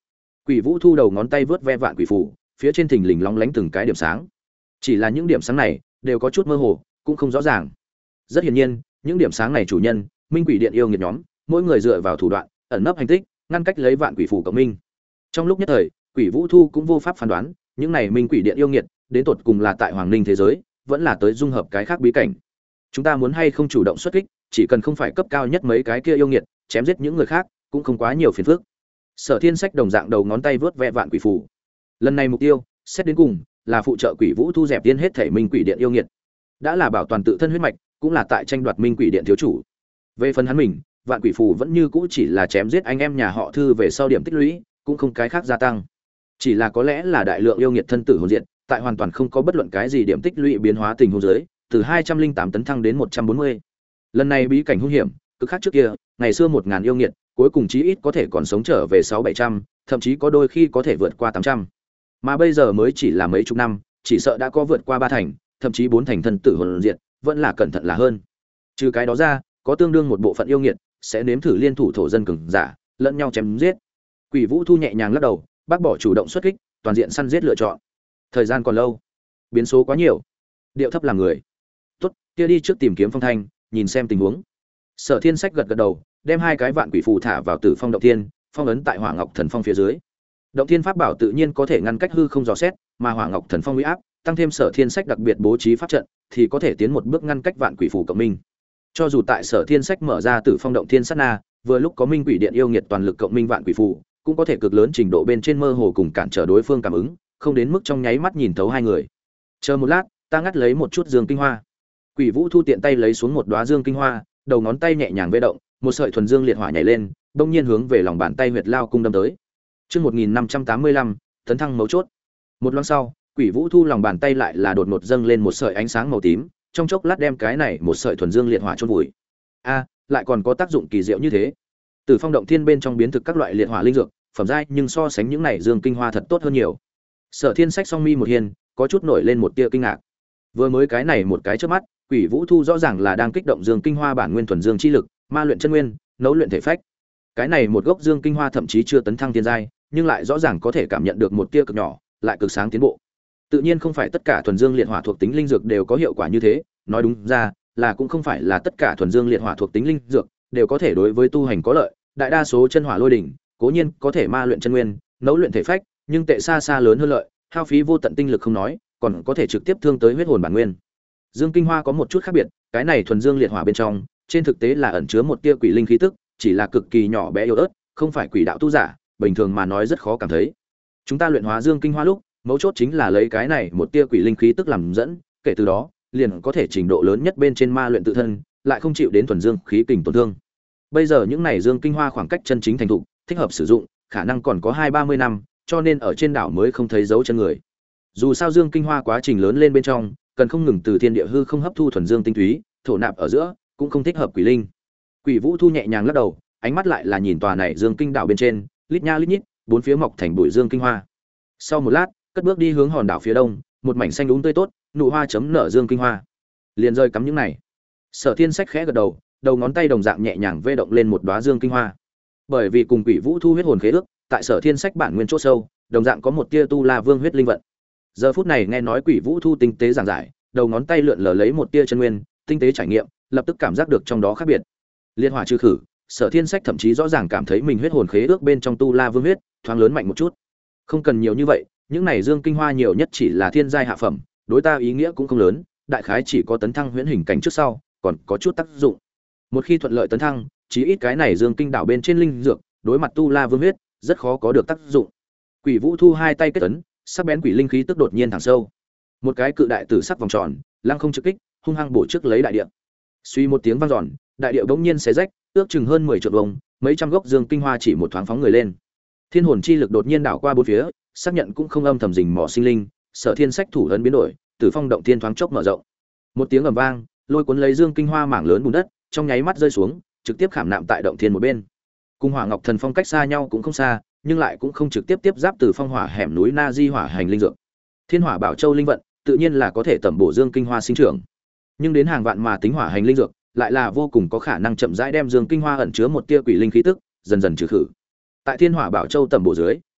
Quỷ Vũ thu đầu ngón tay vớt ve vạn quỷ phù, phía trên thình lình lóng lánh từng cái điểm sáng. Chỉ là những điểm sáng này đều có chút mơ hồ, cũng không rõ ràng. Rất hiển nhiên, những điểm sáng này chủ nhân, Minh Quỷ Điện yêu nghiệt nhóm, mỗi người dựa vào thủ đoạn, ẩn nấp hành tích, ngăn cách lấy vạn quỷ phù cộng minh. Trong lúc nhất thời, Quỷ Vũ thu cũng vô pháp phán đoán, những này Minh Quỷ Điện yêu nghiệt, đến tột cùng là tại Hoàng Ninh thế giới, vẫn là tới dung hợp cái khác bí cảnh. Chúng ta muốn hay không chủ động xuất kích, chỉ cần không phải cấp cao nhất mấy cái kia yêu nghiệt, chém giết những người khác, cũng không quá nhiều phiền phức. Sở Thiên Sách đồng dạng đầu ngón tay vớt ve vạn quỷ phù. Lần này mục tiêu, xét đến cùng, là phụ trợ Quỷ Vũ thu dẹp tiên hết thể Minh Quỷ Điện yêu nghiệt. Đã là bảo toàn tự thân huyết mạch, cũng là tại tranh đoạt Minh Quỷ Điện thiếu chủ. Về phần hắn mình, vạn quỷ phù vẫn như cũ chỉ là chém giết anh em nhà họ Thư về sau điểm tích lũy, cũng không cái khác gia tăng. Chỉ là có lẽ là đại lượng yêu nghiệt thân tử hồn diện, tại hoàn toàn không có bất luận cái gì điểm tích lũy biến hóa tình huống dưới, từ 208 tấn thăng đến 140. Lần này bí cảnh hung hiểm, cực khác trước kia, ngày xưa 1000 yêu nghiệt, cuối cùng chí ít có thể còn sống trở về 600-700, thậm chí có đôi khi có thể vượt qua 800. Mà bây giờ mới chỉ là mấy chục năm, chỉ sợ đã có vượt qua 3 thành, thậm chí 4 thành thân tử hồn diện, vẫn là cẩn thận là hơn. Trừ cái đó ra, có tương đương một bộ phận yêu nghiệt sẽ nếm thử liên thủ thổ dân cường giả, lẫn nhau chém giết. Quỷ Vũ thu nhẹ nhàng lắc đầu, bác bỏ chủ động xuất kích, toàn diện săn giết lựa chọn. Thời gian còn lâu, biến số quá nhiều, điệu thấp làm người. Tốt, kia đi trước tìm kiếm Phong Thanh, nhìn xem tình huống. Sở Thiên Sách gật gật đầu, đem 2 cái vạn quỷ phù thả vào Tử Phong động thiên, phong ấn tại Hỏa Ngọc Thần Phong phía dưới. Động thiên pháp bảo tự nhiên có thể ngăn cách hư không dò xét, mà Hỏa Ngọc Thần Phong uy áp, tăng thêm Sở Thiên Sách đặc biệt bố trí pháp trận, thì có thể tiến một bước ngăn cách vạn quỷ phù cộng minh. Cho dù tại Sở Thiên Sách mở ra Tử Phong động thiên sát na, vừa lúc có Minh Quỷ Điện yêu nghiệt toàn lực cộng minh vạn quỷ phù, cũng có thể cực lớn trình độ bên trên mơ hồ cùng cản trở đối phương cảm ứng, không đến mức trong nháy mắt nhìn thấu hai người. Chờ một lát, ta ngắt lấy một chút dương kinh hoa. Quỷ Vũ thu tiện tay lấy xuống một đóa dương kinh hoa, đầu ngón tay nhẹ nhàng vê động, một sợi thuần dương liệt hỏa nhảy lên, bỗng nhiên hướng về lòng bàn tay huyệt lao cung đâm tới. Chương 1585, tấn thăng mấu chốt. Một loáng sau, Quỷ Vũ thu lòng bàn tay lại là đột ngột dâng lên một sợi ánh sáng màu tím, trong chốc lát đem cái này một sợi thuần dương liệt hỏa chôn vùi. A, lại còn có tác dụng kỳ diệu như thế. Từ Phong động thiên bên trong biến thực các loại liệt hỏa linh dược, phẩm giai nhưng so sánh những này dương kinh hoa thật tốt hơn nhiều. Sở Thiên Sách song mi một hiền, có chút nổi lên một tia kinh ngạc. Vừa mới cái này một cái chớp mắt, Quỷ Vũ thu rõ ràng là đang kích động dương kinh hoa bản nguyên thuần dương chi lực, ma luyện chân nguyên, nấu luyện thể phách. Cái này một gốc dương kinh hoa thậm chí chưa tấn thăng tiên giai, nhưng lại rõ ràng có thể cảm nhận được một tia cực nhỏ, lại cực sáng tiến bộ. Tự nhiên không phải tất cả thuần dương liệt hỏa thuộc tính linh dược đều có hiệu quả như thế, nói đúng ra là cũng không phải là tất cả thuần dương liệt hỏa thuộc tính linh dược đều có thể đối với tu hành có lợi, đại đa số chân hỏa lôi đỉnh, cố nhiên có thể ma luyện chân nguyên, nấu luyện thể phách, nhưng tệ xa xa lớn hơn lợi, hao phí vô tận tinh lực không nói, còn có thể trực tiếp thương tới huyết hồn bản nguyên. Dương kinh hoa có một chút khác biệt, cái này thuần dương liệt hỏa bên trong, trên thực tế là ẩn chứa một tia quỷ linh khí tức, chỉ là cực kỳ nhỏ bé yếu ớt, không phải quỷ đạo tu giả, bình thường mà nói rất khó cảm thấy. Chúng ta luyện hóa dương kinh hoa lúc, mấu chốt chính là lấy cái này một tia quỷ linh khí tức làm dẫn, kể từ đó, liền có thể trình độ lớn nhất bên trên ma luyện tự thân, lại không chịu đến thuần dương khí kình tổn thương. Bây giờ những này dương kinh hoa khoảng cách chân chính thành thục, thích hợp sử dụng, khả năng còn có 20-30 năm, cho nên ở trên đảo mới không thấy dấu chân người. Dù sao dương kinh hoa quá trình lớn lên bên trong, cần không ngừng từ thiên địa hư không hấp thu thuần dương tinh túy, thổ nạp ở giữa, cũng không thích hợp quỷ linh. Quỷ Vũ thu nhẹ nhàng lắc đầu, ánh mắt lại là nhìn tòa này dương kinh đảo bên trên, lít nha lít nhít, bốn phía mọc thành bụi dương kinh hoa. Sau một lát, cất bước đi hướng hòn đảo phía đông, một mảnh xanh đúng tươi tốt, nụ hoa chấm nở dương kinh hoa. Liền rơi cắm những này. Sở Thiên Sách khẽ gật đầu, đầu ngón tay đồng dạng nhẹ nhàng vê động lên một đóa dương kinh hoa. Bởi vì cùng Quỷ Vũ thu huyết hồn khế ước, tại Sở Thiên Sách bản nguyên chỗ sâu, đồng dạng có một tia tu la vương huyết linh vận. Giờ phút này nghe nói Quỷ Vũ thu tinh tế giảng giải, đầu ngón tay lượn lờ lấy một tia chân nguyên, tinh tế trải nghiệm, lập tức cảm giác được trong đó khác biệt. Liên hỏa trừ khử, Sở Thiên Sách thậm chí rõ ràng cảm thấy mình huyết hồn khế ước bên trong tu la vương huyết thoáng lớn mạnh một chút. Không cần nhiều như vậy, những này dương kinh hoa nhiều nhất chỉ là thiên giai hạ phẩm, đối ta ý nghĩa cũng không lớn, đại khái chỉ có tấn thăng huyễn hình cảnh trước sau, còn có chút tác dụng. Một khi thuận lợi tấn thăng, chí ít cái này dương kinh đảo bên trên linh dược, đối mặt tu la vương huyết, rất khó có được tác dụng. Quỷ Vũ thu hai tay kết ấn, sắc bén quỷ linh khí tức đột nhiên thẳng sâu. Một cái cự đại tử sắc vòng tròn, lăng không trực kích, hung hăng bổ trước lấy đại địa. Suy một tiếng vang dọn, đại địa bỗng nhiên xé rách, ước chừng hơn 10 trượng vuông, mấy trăm gốc dương kinh hoa chỉ một thoáng phóng người lên. Thiên hồn chi lực đột nhiên đảo qua bốn phía, xác nhận cũng không âm thầm rình mò sinh linh, Sở Thiên Sách thủ ấn biến đổi, Tử Phong động thiên thoáng chốc mở rộng. Một tiếng ầm vang, lôi cuốn lấy dương kinh hoa mảng lớn bùn đất, trong nháy mắt rơi xuống, trực tiếp khảm nạm tại động thiên một bên. Cùng Hỏa Ngọc Thần Phong cách xa nhau cũng không xa, nhưng lại cũng không trực tiếp tiếp giáp từ phong hỏa hẻm núi Na Di hỏa hành linh dược. Thiên Hỏa Bảo Châu linh vận, tự nhiên là có thể tẩm bổ dương kinh hoa sinh trưởng. Nhưng đến hàng vạn mà tính hỏa hành linh dược, lại là vô cùng có khả năng chậm rãi đem dương kinh hoa ẩn chứa một tia quỷ linh khí tức, dần dần trừ khử. Tại Thiên Hỏa Bảo Châu tẩm bổ dưới,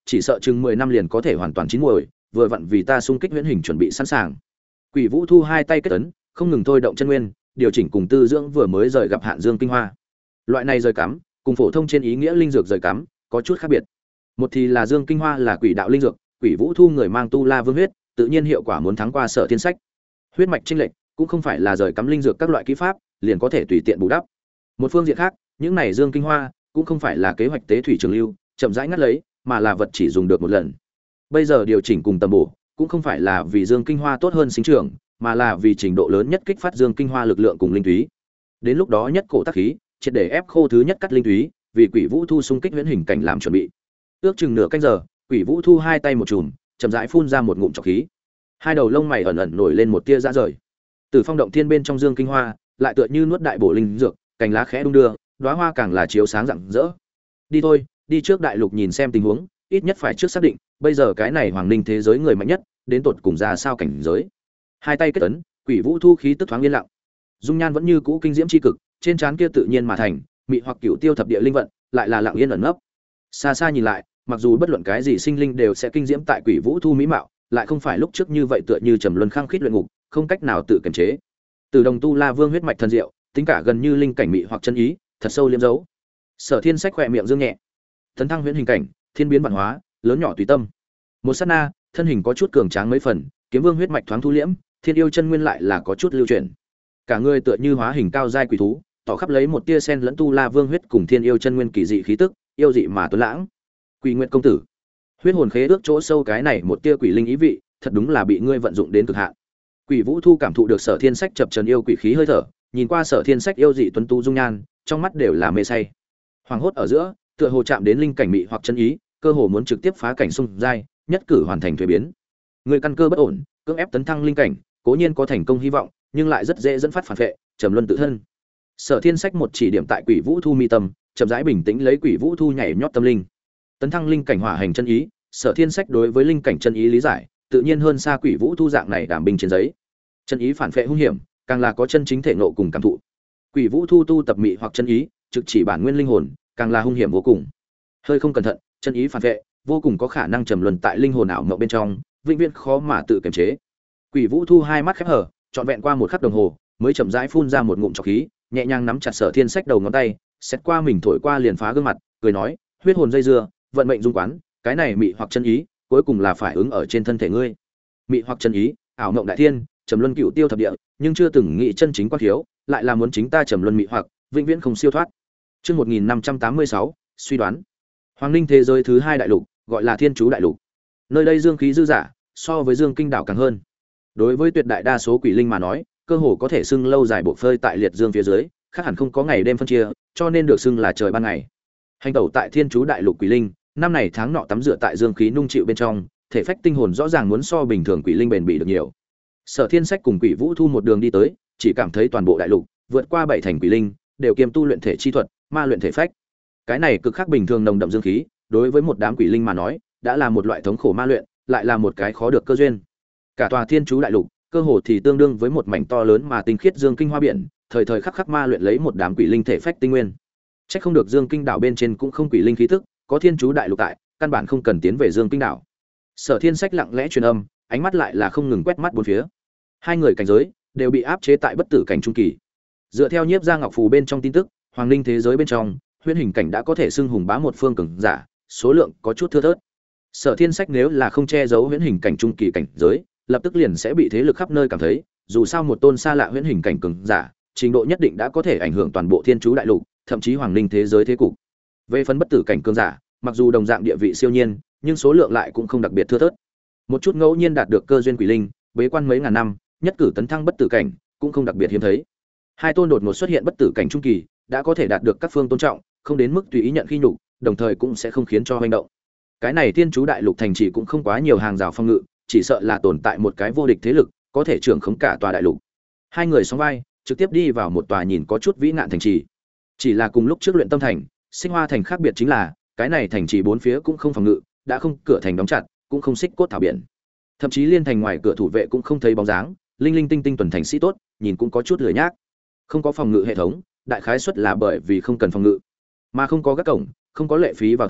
chỉ sợ chừng 10 năm liền có thể hoàn toàn chín muồi, vừa vặn vì ta xung kích huyễn hình chuẩn bị sẵn sàng. Quỷ Vũ Thu hai tay kết ấn, không ngừng thôi động chân nguyên, điều chỉnh cùng tư dưỡng vừa mới rời gặp hạn dương kinh hoa. Loại này rời cắm, cùng phổ thông trên ý nghĩa linh dược rời cắm, có chút khác biệt. Một thì là dương kinh hoa là quỷ đạo linh dược, Quỷ Vũ Thu người mang tu la vương huyết, tự nhiên hiệu quả muốn thắng qua Sở Thiên Sách. Huyết mạch chênh lệch, cũng không phải là rời cắm linh dược các loại kỹ pháp, liền có thể tùy tiện bù đắp. Một phương diện khác, những này dương kinh hoa cũng không phải là kế hoạch tế thủy trường lưu, chậm rãi ngắt lấy, mà là vật chỉ dùng được một lần. Bây giờ điều chỉnh cùng tầm bổ, cũng không phải là vì dương kinh hoa tốt hơn sinh trưởng, mà là vì trình độ lớn nhất kích phát dương kinh hoa lực lượng cùng linh túy. Đến lúc đó nhất cổ tác khí, triệt để ép khô thứ nhất cắt linh túy, vì Quỷ Vũ Thu xung kích huyễn hình cảnh làm chuẩn bị. Ước chừng nửa canh giờ, Quỷ Vũ Thu hai tay một chùm, chậm rãi phun ra một ngụm trọc khí. Hai đầu lông mày ẩn ẩn nổi lên một tia rã rời. Từ phong động thiên bên trong dương kinh hoa, lại tựa như nuốt đại bổ linh dược, cành lá khẽ đung đưa, đóa hoa càng là chiếu sáng rạng rỡ. Đi thôi, đi trước đại lục nhìn xem tình huống, ít nhất phải trước xác định, bây giờ cái này hoàng ninh thế giới người mạnh nhất, đến tột cùng ra sao cảnh giới. Hai tay kết ấn, Quỷ Vũ Thu khí tức thoáng yên lặng. Dung nhan vẫn như cũ kinh diễm chi cực, trên trán kia tự nhiên mà thành, mị hoặc cửu tiêu thập địa linh vận, lại là lặng yên ẩn nấp. Xa xa nhìn lại, mặc dù bất luận cái gì sinh linh đều sẽ kinh diễm tại Quỷ Vũ Thu mỹ mạo, lại không phải lúc trước như vậy tựa như trầm luân khăng khít luyện ngục, không cách nào tự kiềm chế. Từ đồng tu la vương huyết mạch thần diệu, tính cả gần như linh cảnh mị hoặc chân ý, thật sâu liếm dấu. Sở Thiên Sách khỏe miệng dương nhẹ, tấn thăng huyễn hình cảnh, thiên biến vạn hóa, lớn nhỏ tùy tâm. Một sát na, thân hình có chút cường tráng mấy phần, kiếm vương huyết mạch thoáng thu liễm, thiên yêu chân nguyên lại là có chút lưu chuyển. Cả người tựa như hóa hình cao giai quỷ thú, tỏ khắp lấy một tia sen lẫn tu la vương huyết cùng thiên yêu chân nguyên kỳ dị khí tức, yêu dị mà tuấn lãng. Quỷ Nguyệt công tử, huyết hồn khế ước chỗ sâu cái này một tia quỷ linh ý vị, thật đúng là bị ngươi vận dụng đến cực hạn. Quỷ Vũ Thu cảm thụ được Sở Thiên Sách chập chờn yêu quỷ khí hơi thở, nhìn qua Sở Thiên Sách yêu dị tuấn tú dung nhan, trong mắt đều là mê say. Hoàng hốt ở giữa, tựa hồ chạm đến linh cảnh mị hoặc chân ý, cơ hồ muốn trực tiếp phá cảnh xung giai, nhất cử hoàn thành thuế biến. Người căn cơ bất ổn, cưỡng ép tấn thăng linh cảnh, cố nhiên có thành công hy vọng, nhưng lại rất dễ dẫn phát phản vệ, trầm luân tự thân. Sở Thiên Sách một chỉ điểm tại Quỷ Vũ Thu mi tâm, chậm rãi bình tĩnh lấy Quỷ Vũ Thu nhảy nhót tâm linh. Tấn thăng linh cảnh hỏa hành chân ý, Sở Thiên Sách đối với linh cảnh chân ý lý giải, tự nhiên hơn xa Quỷ Vũ Thu dạng này đảm binh trên giấy. Chân ý phản phệ hung hiểm, càng là có chân chính thể nộ cùng cảm thụ. Quỷ Vũ Thu tu tập mị hoặc chân ý, trực chỉ bản nguyên linh hồn, càng là hung hiểm vô cùng. Hơi không cẩn thận, chân ý phản vệ, vô cùng có khả năng trầm luân tại linh hồn ảo mộng bên trong, vĩnh viễn khó mà tự kiềm chế. Quỷ Vũ Thu hai mắt khép hờ, trọn vẹn qua một khắc đồng hồ, mới chậm rãi phun ra một ngụm trọc khí, nhẹ nhàng nắm chặt Sở Thiên Sách đầu ngón tay, xét qua mình thổi qua liền phá gương mặt, cười nói, huyết hồn dây dưa, vận mệnh dung quán, cái này mị hoặc chân ý, cuối cùng là phải ứng ở trên thân thể ngươi. Mị hoặc chân ý, ảo mộng đại thiên, trầm luân cựu tiêu thập địa, nhưng chưa từng nghĩ chân chính quan thiếu, lại là muốn chính ta trầm luân mị hoặc, vĩnh viễn không siêu thoát. Chương 1586, suy đoán. Hoàng Ninh thế giới thứ hai đại lục, gọi là Thiên Chú đại lục. Nơi đây dương khí dư dả, so với Dương Kinh đảo càng hơn. Đối với tuyệt đại đa số quỷ linh mà nói, cơ hồ có thể xưng lâu dài bộ phơi tại liệt dương phía dưới, khác hẳn không có ngày đêm phân chia, cho nên được xưng là trời ban ngày. Hành tẩu tại Thiên Chú đại lục quỷ linh, năm này tháng nọ tắm rửa tại dương khí nung chịu bên trong, thể phách tinh hồn rõ ràng muốn so bình thường quỷ linh bền bỉ được nhiều. Sở Thiên Sách cùng Quỷ Vũ Thu một đường đi tới, chỉ cảm thấy toàn bộ đại lục vượt qua bảy thành quỷ linh đều kiêm tu luyện thể chi thuật, ma luyện thể phách. Cái này cực khác bình thường nồng đậm dương khí, đối với một đám quỷ linh mà nói, đã là một loại thống khổ ma luyện, lại là một cái khó được cơ duyên. Cả tòa Thiên Chú đại lục, cơ hồ thì tương đương với một mảnh to lớn mà tinh khiết dương kinh hoa biển, thời thời khắc khắc ma luyện lấy một đám quỷ linh thể phách tinh nguyên. Chắc không được Dương Kinh đảo bên trên cũng không quỷ linh khí tức, có Thiên Chú đại lục tại, căn bản không cần tiến về Dương Kinh đảo. Sở Thiên Sách lặng lẽ truyền âm, ánh mắt lại là không ngừng quét mắt bốn phía. Hai người cảnh giới đều bị áp chế tại bất tử cảnh trung kỳ. Dựa theo Nhiếp Gia Ngọc Phù bên trong tin tức, Hoàng Ninh thế giới bên trong, huyễn hình cảnh đã có thể xưng hùng bá một phương cường giả, số lượng có chút thưa thớt. Sở Thiên Sách nếu là không che giấu huyễn hình cảnh trung kỳ cảnh giới, lập tức liền sẽ bị thế lực khắp nơi cảm thấy, dù sao một tôn xa lạ huyễn hình cảnh cường giả, trình độ nhất định đã có thể ảnh hưởng toàn bộ Thiên Chú đại lục, thậm chí Hoàng Ninh thế giới thế cục. Về phần bất tử cảnh cường giả, mặc dù đồng dạng địa vị siêu nhiên, nhưng số lượng lại cũng không đặc biệt thưa thớt. Một chút ngẫu nhiên đạt được cơ duyên quỷ linh, bế quan mấy ngàn năm, nhất cử tấn thăng bất tử cảnh, cũng không đặc biệt hiếm thấy. Hai tôn đột ngột xuất hiện bất tử cảnh trung kỳ, đã có thể đạt được các phương tôn trọng, không đến mức tùy ý nhận khi nhục, đồng thời cũng sẽ không khiến cho hoành động. Cái này Thiên Chú đại lục thành trì cũng không quá nhiều hàng rào phòng ngự, chỉ sợ là tồn tại một cái vô địch thế lực, có thể trưởng khống cả tòa đại lục. Hai người song vai, trực tiếp đi vào một tòa nhìn có chút vĩ nạn thành trì. Chỉ là cùng lúc trước luyện tâm thành, Sinh Hoa thành khác biệt chính là, cái này thành trì bốn phía cũng không phòng ngự, đã không cửa thành đóng chặt, cũng không xích cốt thảo biển. Thậm chí liên thành ngoài cửa thủ vệ cũng không thấy bóng dáng, linh linh tinh tinh tuần thành sĩ tốt, nhìn cũng có chút lười nhác. Không có phòng ngự hệ thống, đại khái suất là bởi vì không cần phòng ngự, mà không có các cổng, không có lệ phí vào thành,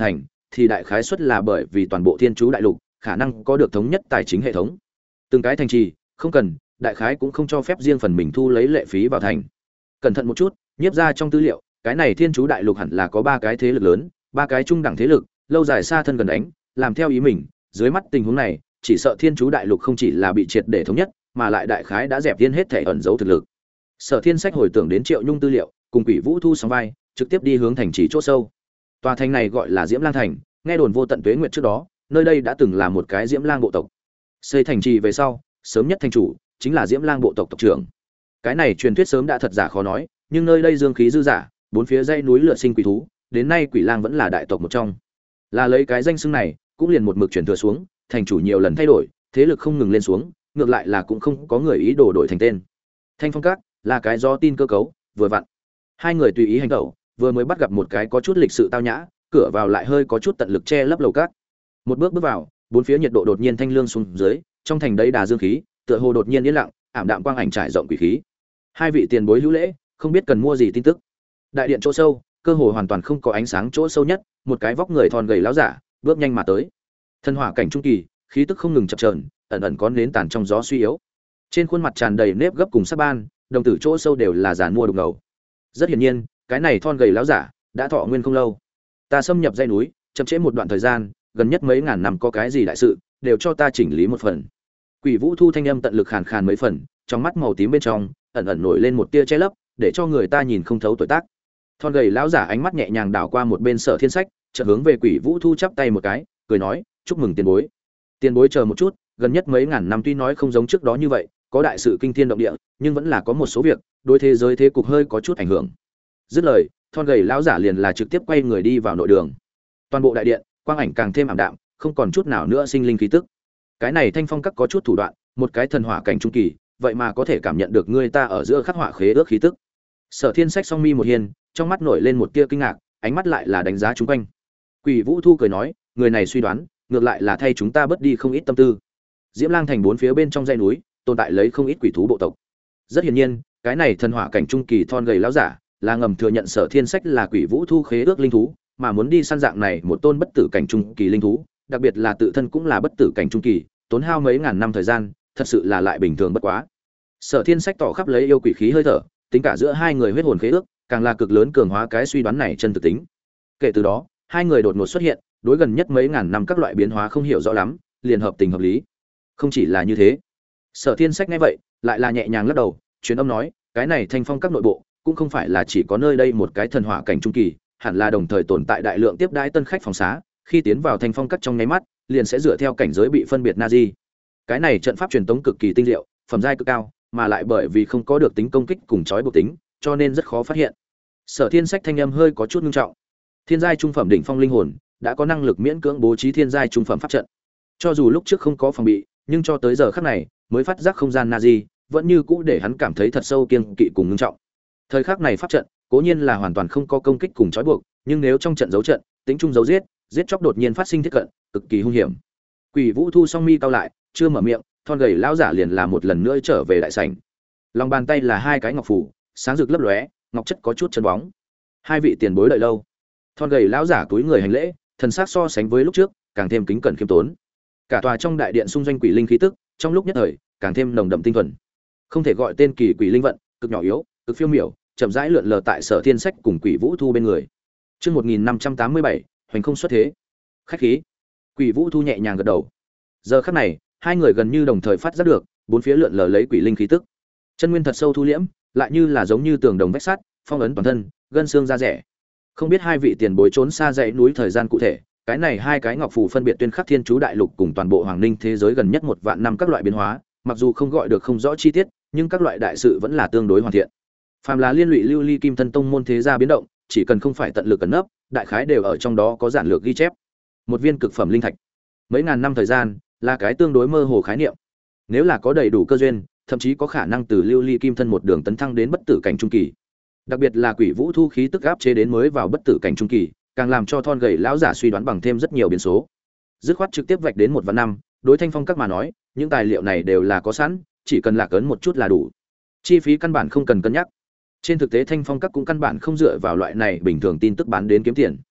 thì đại khái suất là bởi vì toàn bộ thiên chú đại lục khả năng có được thống nhất tài chính hệ thống. Từng cái thành trì không cần, đại khái cũng không cho phép riêng phần mình thu lấy lệ phí vào thành. Cẩn thận một chút, nhiếp ra trong tư liệu, cái này thiên chú đại lục hẳn là có 3 cái thế lực lớn, 3 cái trung đẳng thế lực, lâu dài xa thân gần đánh, làm theo ý mình, dưới mắt tình huống này, chỉ sợ thiên chú đại lục không chỉ là bị triệt để thống nhất, mà lại đại khái đã dẹp tiên hết thể ẩn giấu thực lực. Sở Thiên Sách hồi tưởng đến Triệu Nhung tư liệu, cùng Quỷ Vũ Thu sóng vai, trực tiếp đi hướng thành trì chỗ sâu. Tòa thành này gọi là Diễm Lang thành, nghe đồn vô tận tuế nguyệt trước đó, nơi đây đã từng là một cái Diễm Lang bộ tộc. Xây thành trì về sau, sớm nhất thành chủ chính là Diễm Lang bộ tộc tộc trưởng. Cái này truyền thuyết sớm đã thật giả khó nói, nhưng nơi đây dương khí dư dả, bốn phía dãy núi lượn sinh quỷ thú, đến nay Quỷ Lang vẫn là đại tộc một trong. Là lấy cái danh xưng này, cũng liền một mực truyền thừa xuống, thành chủ nhiều lần thay đổi, thế lực không ngừng lên xuống, ngược lại là cũng không có người ý đồ đổi thành tên. Thanh Phong Các là cái do tin cơ cấu, vừa vặn. Hai người tùy ý hành động, vừa mới bắt gặp một cái có chút lịch sự tao nhã, cửa vào lại hơi có chút tận lực che lấp lầu các. Một bước vào, bốn phía nhiệt độ đột nhiên thanh lương xuống dưới, trong thành đấy đà dương khí, tựa hồ đột nhiên yên lặng, ảm đạm quang ảnh trải rộng quỷ khí. Hai vị tiền bối hữu lễ, không biết cần mua gì tin tức. Đại điện chỗ sâu, cơ hồ hoàn toàn không có ánh sáng chỗ sâu nhất, một cái vóc người thon gầy láo giả, bước nhanh mà tới. Thân hỏa cảnh trung kỳ, khí tức không ngừng chập chờn, ẩn ẩn có nến tàn trong gió suy yếu. Trên khuôn mặt tràn đầy nếp gấp cùng sắc ban, đồng tử chỗ sâu đều là giàn mua đục ngầu. Rất hiển nhiên, cái này thon gầy láo giả đã thọ nguyên không lâu. Ta xâm nhập dãy núi, chậm trễ một đoạn thời gian, gần nhất mấy ngàn năm có cái gì đại sự, đều cho ta chỉnh lý một phần. Quỷ Vũ Thu thanh âm tận lực khàn khàn mấy phần, trong mắt màu tím bên trong ẩn ẩn nổi lên một tia che lấp, để cho người ta nhìn không thấu tuổi tác. Thon gầy lão giả ánh mắt nhẹ nhàng đảo qua một bên Sở Thiên Sách, chợt hướng về Quỷ Vũ Thu chắp tay một cái, cười nói, "Chúc mừng tiền bối." Tiền bối chờ một chút, gần nhất mấy ngàn năm tuy nói không giống trước đó như vậy, có đại sự kinh thiên động địa, nhưng vẫn là có một số việc, đối thế giới thế cục hơi có chút ảnh hưởng. Dứt lời, thon gầy lão giả liền là trực tiếp quay người đi vào nội đường. Toàn bộ đại điện, quang ảnh càng thêm ảm đạm, không còn chút nào nữa sinh linh khí tức. Cái này Thanh Phong Các có chút thủ đoạn, một cái thần hỏa cảnh trung kỳ, vậy mà có thể cảm nhận được người ta ở giữa khắc họa khế ước khí tức. Sở Thiên Sách song mi một hiên, trong mắt nổi lên một tia kinh ngạc, ánh mắt lại là đánh giá chúng quanh. Quỷ Vũ Thu cười nói, người này suy đoán, ngược lại là thay chúng ta bớt đi không ít tâm tư. Diễm Lang thành bốn phía bên trong dãy núi, tồn tại lấy không ít quỷ thú bộ tộc. Rất hiển nhiên, cái này thần hỏa cảnh trung kỳ thon gầy lão giả, là ngầm thừa nhận Sở Thiên Sách là Quỷ Vũ Thu khế ước linh thú, mà muốn đi săn dạng này một tôn bất tử cảnh trung kỳ linh thú, đặc biệt là tự thân cũng là bất tử cảnh trung kỳ, tốn hao mấy ngàn năm thời gian, thật sự là lại bình thường bất quá. Sở Thiên Sách tỏ khắp lấy yêu quỷ khí hơi thở, tính cả giữa hai người huyết hồn khế ước, càng là cực lớn cường hóa cái suy đoán này chân thực tính. Kể từ đó, hai người đột ngột xuất hiện, đối gần nhất mấy ngàn năm các loại biến hóa không hiểu rõ lắm, liền hợp tình hợp lý. Không chỉ là như thế, Sở Thiên Sách nghe vậy, lại là nhẹ nhàng lắc đầu, truyền âm nói, cái này Thanh Phong Các nội bộ, cũng không phải là chỉ có nơi đây một cái thần hỏa cảnh trung kỳ, hẳn là đồng thời tồn tại đại lượng tiếp đãi tân khách phòng xá, khi tiến vào Thanh Phong Các trong nháy mắt, liền sẽ dựa theo cảnh giới bị phân biệt Nazi. Cái này trận pháp truyền tống cực kỳ tinh diệu, phẩm giai cực cao, mà lại bởi vì không có được tính công kích cùng chói buộc tính, cho nên rất khó phát hiện. Sở Thiên Sách thanh âm hơi có chút nghiêm trọng. Thiên giai trung phẩm đỉnh phong linh hồn, đã có năng lực miễn cưỡng bố trí thiên giai trung phẩm pháp trận. Cho dù lúc trước không có phòng bị, nhưng cho tới giờ khắc này, mới phát giác không gian Nazi, vẫn như cũ để hắn cảm thấy thật sâu kiêng kỵ cùng nghiêm trọng. Thời khắc này pháp trận, cố nhiên là hoàn toàn không có công kích cùng chói buộc, nhưng nếu trong trận giấu trận, tính chung giấu giết, giết chóc đột nhiên phát sinh thiết cận, cực kỳ hung hiểm. Quỷ Vũ Thu song mi cao lại, chưa mở miệng, thon gầy lão giả liền là một lần nữa trở về đại sảnh. Lòng bàn tay là hai cái ngọc phù, sáng rực lấp lóe, ngọc chất có chút chân bóng. Hai vị tiền bối đợi lâu. Thon gầy lão giả cúi người hành lễ, thần sắc so sánh với lúc trước, càng thêm kính cẩn khiêm tốn. Cả tòa trong đại điện xung doanh quỷ linh khí tức, trong lúc nhất thời, càng thêm nồng đậm tinh thuần. Không thể gọi tên kỳ quỷ linh vận, cực nhỏ yếu, cực phiêu miểu, chậm rãi lượn lờ tại Sở Thiên Sách cùng Quỷ Vũ Thu bên người. Chương 1587, hoành không xuất thế. Khách khí. Quỷ Vũ Thu nhẹ nhàng gật đầu. Giờ khắc này, hai người gần như đồng thời phát giác được, bốn phía lượn lờ lấy quỷ linh khí tức. Chân nguyên thật sâu thu liễm, lại như là giống như tường đồng vách sắt, phong ấn toàn thân, gân xương da rẻ. Không biết hai vị tiền bối trốn xa dãy núi thời gian cụ thể, cái này hai cái ngọc phù phân biệt tuyên khắc thiên chú đại lục cùng toàn bộ hoàng ninh thế giới gần nhất 1 vạn năm các loại biến hóa, mặc dù không gọi được không rõ chi tiết, nhưng các loại đại sự vẫn là tương đối hoàn thiện. Phàm là liên lụy lưu ly kim thân tông môn thế gia biến động, chỉ cần không phải tận lực cẩn nấp, đại khái đều ở trong đó có giản lược ghi chép. Một viên cực phẩm linh thạch, mấy ngàn năm thời gian, là cái tương đối mơ hồ khái niệm. Nếu là có đầy đủ cơ duyên, thậm chí có khả năng từ lưu ly kim thân một đường tấn thăng đến bất tử cảnh trung kỳ. Đặc biệt là Quỷ Vũ Thu khí tức áp chế đến mới vào bất tử cảnh trung kỳ, càng làm cho thon gầy lão giả suy đoán bằng thêm rất nhiều biến số. Dứt khoát trực tiếp vạch đến 1 vạn năm, đối Thanh Phong Các mà nói, những tài liệu này đều là có sẵn, chỉ cần lạc ấn một chút là đủ. Chi phí căn bản không cần cân nhắc. Trên thực tế Thanh Phong Các cũng căn bản không dựa vào loại này bình thường tin tức bán đến kiếm tiền.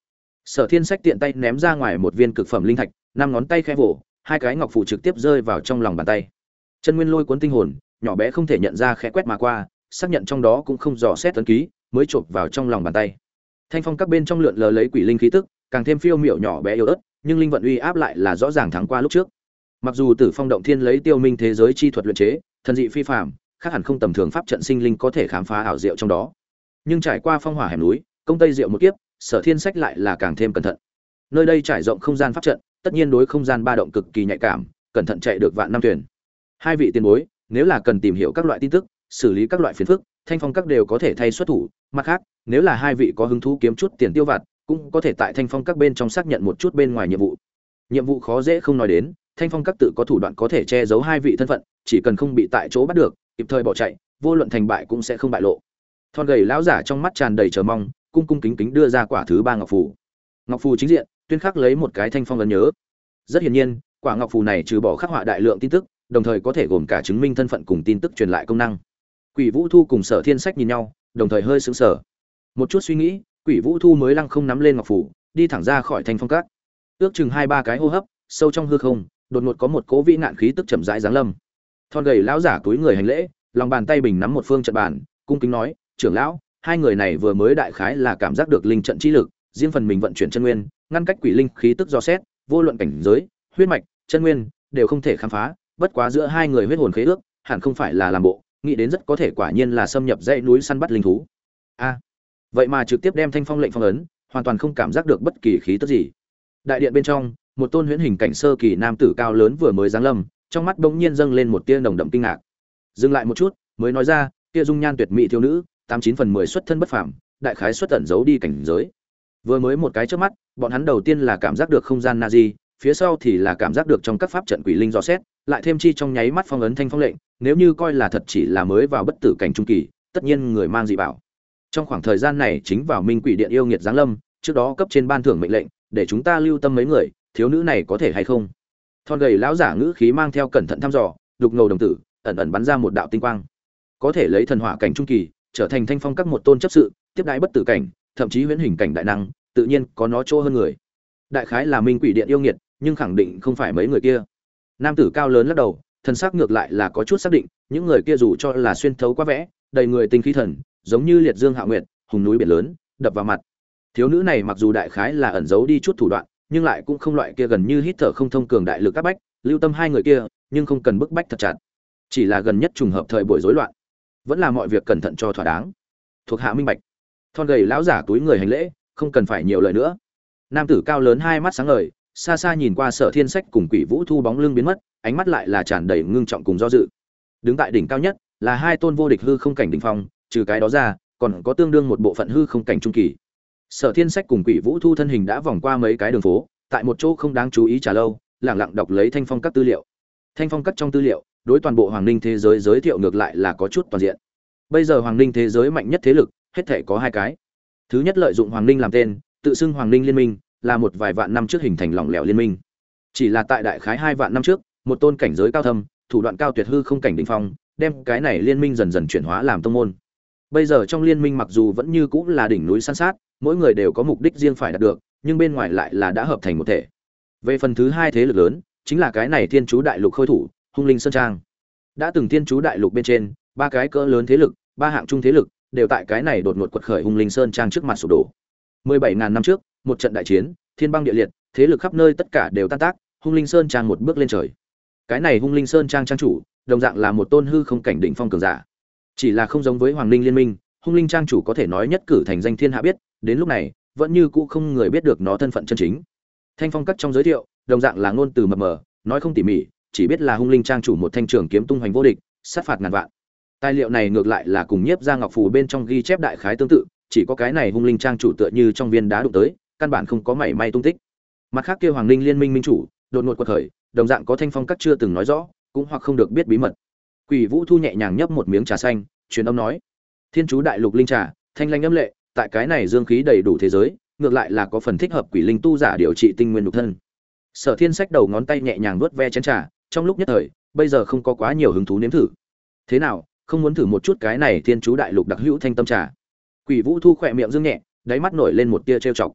Sở Thiên Sách tiện tay ném ra ngoài một viên cực phẩm linh thạch, năm ngón tay khẽ vỗ, hai cái ngọc phù trực tiếp rơi vào trong lòng bàn tay. Chân nguyên lôi cuốn tinh hồn, nhỏ bé không thể nhận ra khẽ quét mà qua, xác nhận trong đó cũng không dò xét ấn ký, mới chộp vào trong lòng bàn tay. Thanh phong các bên trong lượn lờ lấy quỷ linh khí tức, càng thêm phiêu miểu nhỏ bé yếu ớt, nhưng linh vận uy áp lại là rõ ràng thắng qua lúc trước. Mặc dù Tử Phong động thiên lấy tiêu minh thế giới chi thuật luyện chế, thần dị phi phàm, khác hẳn không tầm thường pháp trận sinh linh có thể khám phá ảo diệu trong đó. Nhưng trải qua phong hỏa hẻm núi, công tây diệu một kiếp, Sở Thiên Sách lại là càng thêm cẩn thận. Nơi đây trải rộng không gian pháp trận, tất nhiên đối không gian ba động cực kỳ nhạy cảm, cẩn thận chạy được vạn năm thuyền. Hai vị tiền bối, nếu là cần tìm hiểu các loại tin tức, xử lý các loại phiền phức, Thanh Phong các đều có thể thay xuất thủ, mặt khác, nếu là hai vị có hứng thú kiếm chút tiền tiêu vặt, cũng có thể tại Thanh Phong các bên trong xác nhận một chút bên ngoài nhiệm vụ. Nhiệm vụ khó dễ không nói đến, Thanh Phong các tự có thủ đoạn có thể che giấu hai vị thân phận, chỉ cần không bị tại chỗ bắt được, kịp thời bỏ chạy, vô luận thành bại cũng sẽ không bại lộ. Thon gầy lão giả trong mắt tràn đầy chờ mong, cung cung kính kính đưa ra quả thứ ba ngọc phù. Ngọc phù chính diện, tuyên khắc lấy một cái thanh phong ấn nhớ. Rất hiển nhiên, quả ngọc phù này trừ bỏ khắc họa đại lượng tin tức, đồng thời có thể gồm cả chứng minh thân phận cùng tin tức truyền lại công năng. Quỷ Vũ Thu cùng Sở Thiên Sách nhìn nhau, đồng thời hơi sững sờ. Một chút suy nghĩ, Quỷ Vũ Thu mới lăng không nắm lên ngọc phù, đi thẳng ra khỏi thanh phong các. Ước chừng 2-3 cái hô hấp, sâu trong hư không, đột ngột có một cỗ vĩ nạn khí tức chậm rãi giáng lâm. Thon gầy lão giả túi người hành lễ, lòng bàn tay bình nắm một phương trận bàn, cung kính nói: "Trưởng lão, hai người này vừa mới đại khái là cảm giác được linh trận chi lực, riêng phần mình vận chuyển chân nguyên, ngăn cách quỷ linh khí tức do xét, vô luận cảnh giới, huyết mạch, chân nguyên đều không thể khám phá, bất quá giữa hai người huyết hồn khế ước, hẳn không phải là làm bộ, nghĩ đến rất có thể quả nhiên là xâm nhập dãy núi săn bắt linh thú." A, vậy mà trực tiếp đem thanh phong lệnh phong ấn, hoàn toàn không cảm giác được bất kỳ khí tức gì. Đại điện bên trong, một tôn huyễn hình cảnh sơ kỳ nam tử cao lớn vừa mới giáng lâm, trong mắt bỗng nhiên dâng lên một tia nồng đậm kinh ngạc. Dừng lại một chút, mới nói ra, kia dung nhan tuyệt mỹ thiếu nữ, 89/10 xuất thân bất phàm, đại khái xuất ẩn giấu đi cảnh giới. Vừa mới một cái chớp mắt, bọn hắn đầu tiên là cảm giác được không gian Nazi, phía sau thì là cảm giác được trong các pháp trận quỷ linh dò xét, lại thêm chi trong nháy mắt phong ấn thanh phong lệnh, nếu như coi là thật chỉ là mới vào bất tử cảnh trung kỳ, tất nhiên người mang dị bảo. Trong khoảng thời gian này chính vào Minh Quỷ Điện yêu nghiệt giáng lâm, trước đó cấp trên ban thưởng mệnh lệnh, để chúng ta lưu tâm mấy người, thiếu nữ này có thể hay không? Thon gầy lão giả ngữ khí mang theo cẩn thận thăm dò, đục ngầu đồng tử, ẩn ẩn bắn ra một đạo tinh quang. Có thể lấy thần hỏa cảnh trung kỳ, trở thành thanh phong các một tôn chấp sự, tiếp đãi bất tử cảnh, thậm chí huyễn hình cảnh đại năng, tự nhiên có nó chỗ hơn người. Đại khái là Minh Quỷ Điện yêu nghiệt, nhưng khẳng định không phải mấy người kia. Nam tử cao lớn lắc đầu, thân sắc ngược lại là có chút xác định, những người kia dù cho là xuyên thấu qua vẽ, đầy người tinh khí thần, giống như liệt dương hạ nguyệt, hùng núi biển lớn, đập vào mặt. Thiếu nữ này mặc dù đại khái là ẩn giấu đi chút thủ đoạn, nhưng lại cũng không loại kia gần như hít thở không thông cường đại lực các bách, lưu tâm hai người kia, nhưng không cần bức bách thật chặt. Chỉ là gần nhất trùng hợp thời buổi rối loạn, vẫn là mọi việc cẩn thận cho thỏa đáng. Thuộc hạ minh bạch. Thon gầy lão giả túi người hành lễ, không cần phải nhiều lời nữa. Nam tử cao lớn hai mắt sáng ngời, xa xa nhìn qua Sở Thiên Sách cùng Quỷ Vũ Thu bóng lưng biến mất, ánh mắt lại là tràn đầy ngưng trọng cùng do dự. Đứng tại đỉnh cao nhất là hai tôn vô địch hư không cảnh đỉnh phong, trừ cái đó ra, còn có tương đương một bộ phận hư không cảnh trung kỳ. Sở Thiên Sách cùng Quỷ Vũ Thu thân hình đã vòng qua mấy cái đường phố, tại một chỗ không đáng chú ý trà lâu, lặng lặng đọc lấy thanh phong các tư liệu. Thanh phong các trong tư liệu, đối toàn bộ Hoàng Ninh thế giới giới thiệu ngược lại là có chút toàn diện. Bây giờ Hoàng Ninh thế giới mạnh nhất thế lực, hết thể có hai cái. Thứ nhất lợi dụng Hoàng Ninh làm tên, tự xưng Hoàng Ninh Liên minh, là một vài vạn năm trước hình thành lỏng lẻo liên minh. Chỉ là tại đại khái 2 vạn năm trước, một tôn cảnh giới cao thâm, thủ đoạn cao tuyệt hư không cảnh đỉnh phong, đem cái này liên minh dần dần chuyển hóa làm tông môn. Bây giờ trong liên minh mặc dù vẫn như cũng là đỉnh núi san sát, mỗi người đều có mục đích riêng phải đạt được, nhưng bên ngoài lại là đã hợp thành một thể. Về phần thứ hai thế lực lớn, chính là cái này Thiên Chú Đại Lục khôi thủ, Hung Linh Sơn Trang. Đã từng Thiên Chú Đại Lục bên trên, ba cái cỡ lớn thế lực, ba hạng trung thế lực, đều tại cái này đột ngột quật khởi Hung Linh Sơn Trang trước mặt sụp đổ. 17.000 năm trước, một trận đại chiến, thiên băng địa liệt, thế lực khắp nơi tất cả đều tan tác, Hung Linh Sơn Trang một bước lên trời. Cái này Hung Linh Sơn Trang trang chủ, đồng dạng là một tôn hư không cảnh đỉnh phong cường giả. Chỉ là không giống với Hoàng Ninh Liên minh, Hung Linh trang chủ có thể nói nhất cử thành danh thiên hạ biết, đến lúc này, vẫn như cũ không người biết được nó thân phận chân chính. Thanh phong các trong giới thiệu, đồng dạng là ngôn từ mập mờ, nói không tỉ mỉ, chỉ biết là Hung Linh trang chủ một thanh trường kiếm tung hoành vô địch, sát phạt ngàn vạn. Tài liệu này ngược lại là cùng Nhiếp Gia Ngọc Phù bên trong ghi chép đại khái tương tự, chỉ có cái này Hung Linh trang chủ tựa như trong viên đá đụng tới, căn bản không có mảy may tung tích. Mặt khác kia Hoàng Ninh Liên minh minh chủ, đột ngột quật khởi, đồng dạng có thanh phong các chưa từng nói rõ, cũng hoặc không được biết bí mật. Quỷ Vũ Thu nhẹ nhàng nhấp một miếng trà xanh, truyền âm nói: Thiên Chú Đại Lục linh trà, thanh lanh âm lệ, tại cái này dương khí đầy đủ thế giới, ngược lại là có phần thích hợp quỷ linh tu giả điều trị tinh nguyên nhục thân. Sở Thiên Sách đầu ngón tay nhẹ nhàng vuốt ve chén trà, trong lúc nhất thời, bây giờ không có quá nhiều hứng thú nếm thử. Thế nào, không muốn thử một chút cái này Thiên Chú Đại Lục đặc hữu thanh tâm trà? Quỷ Vũ Thu khỏe miệng dương nhẹ, đáy mắt nổi lên một tia trêu chọc.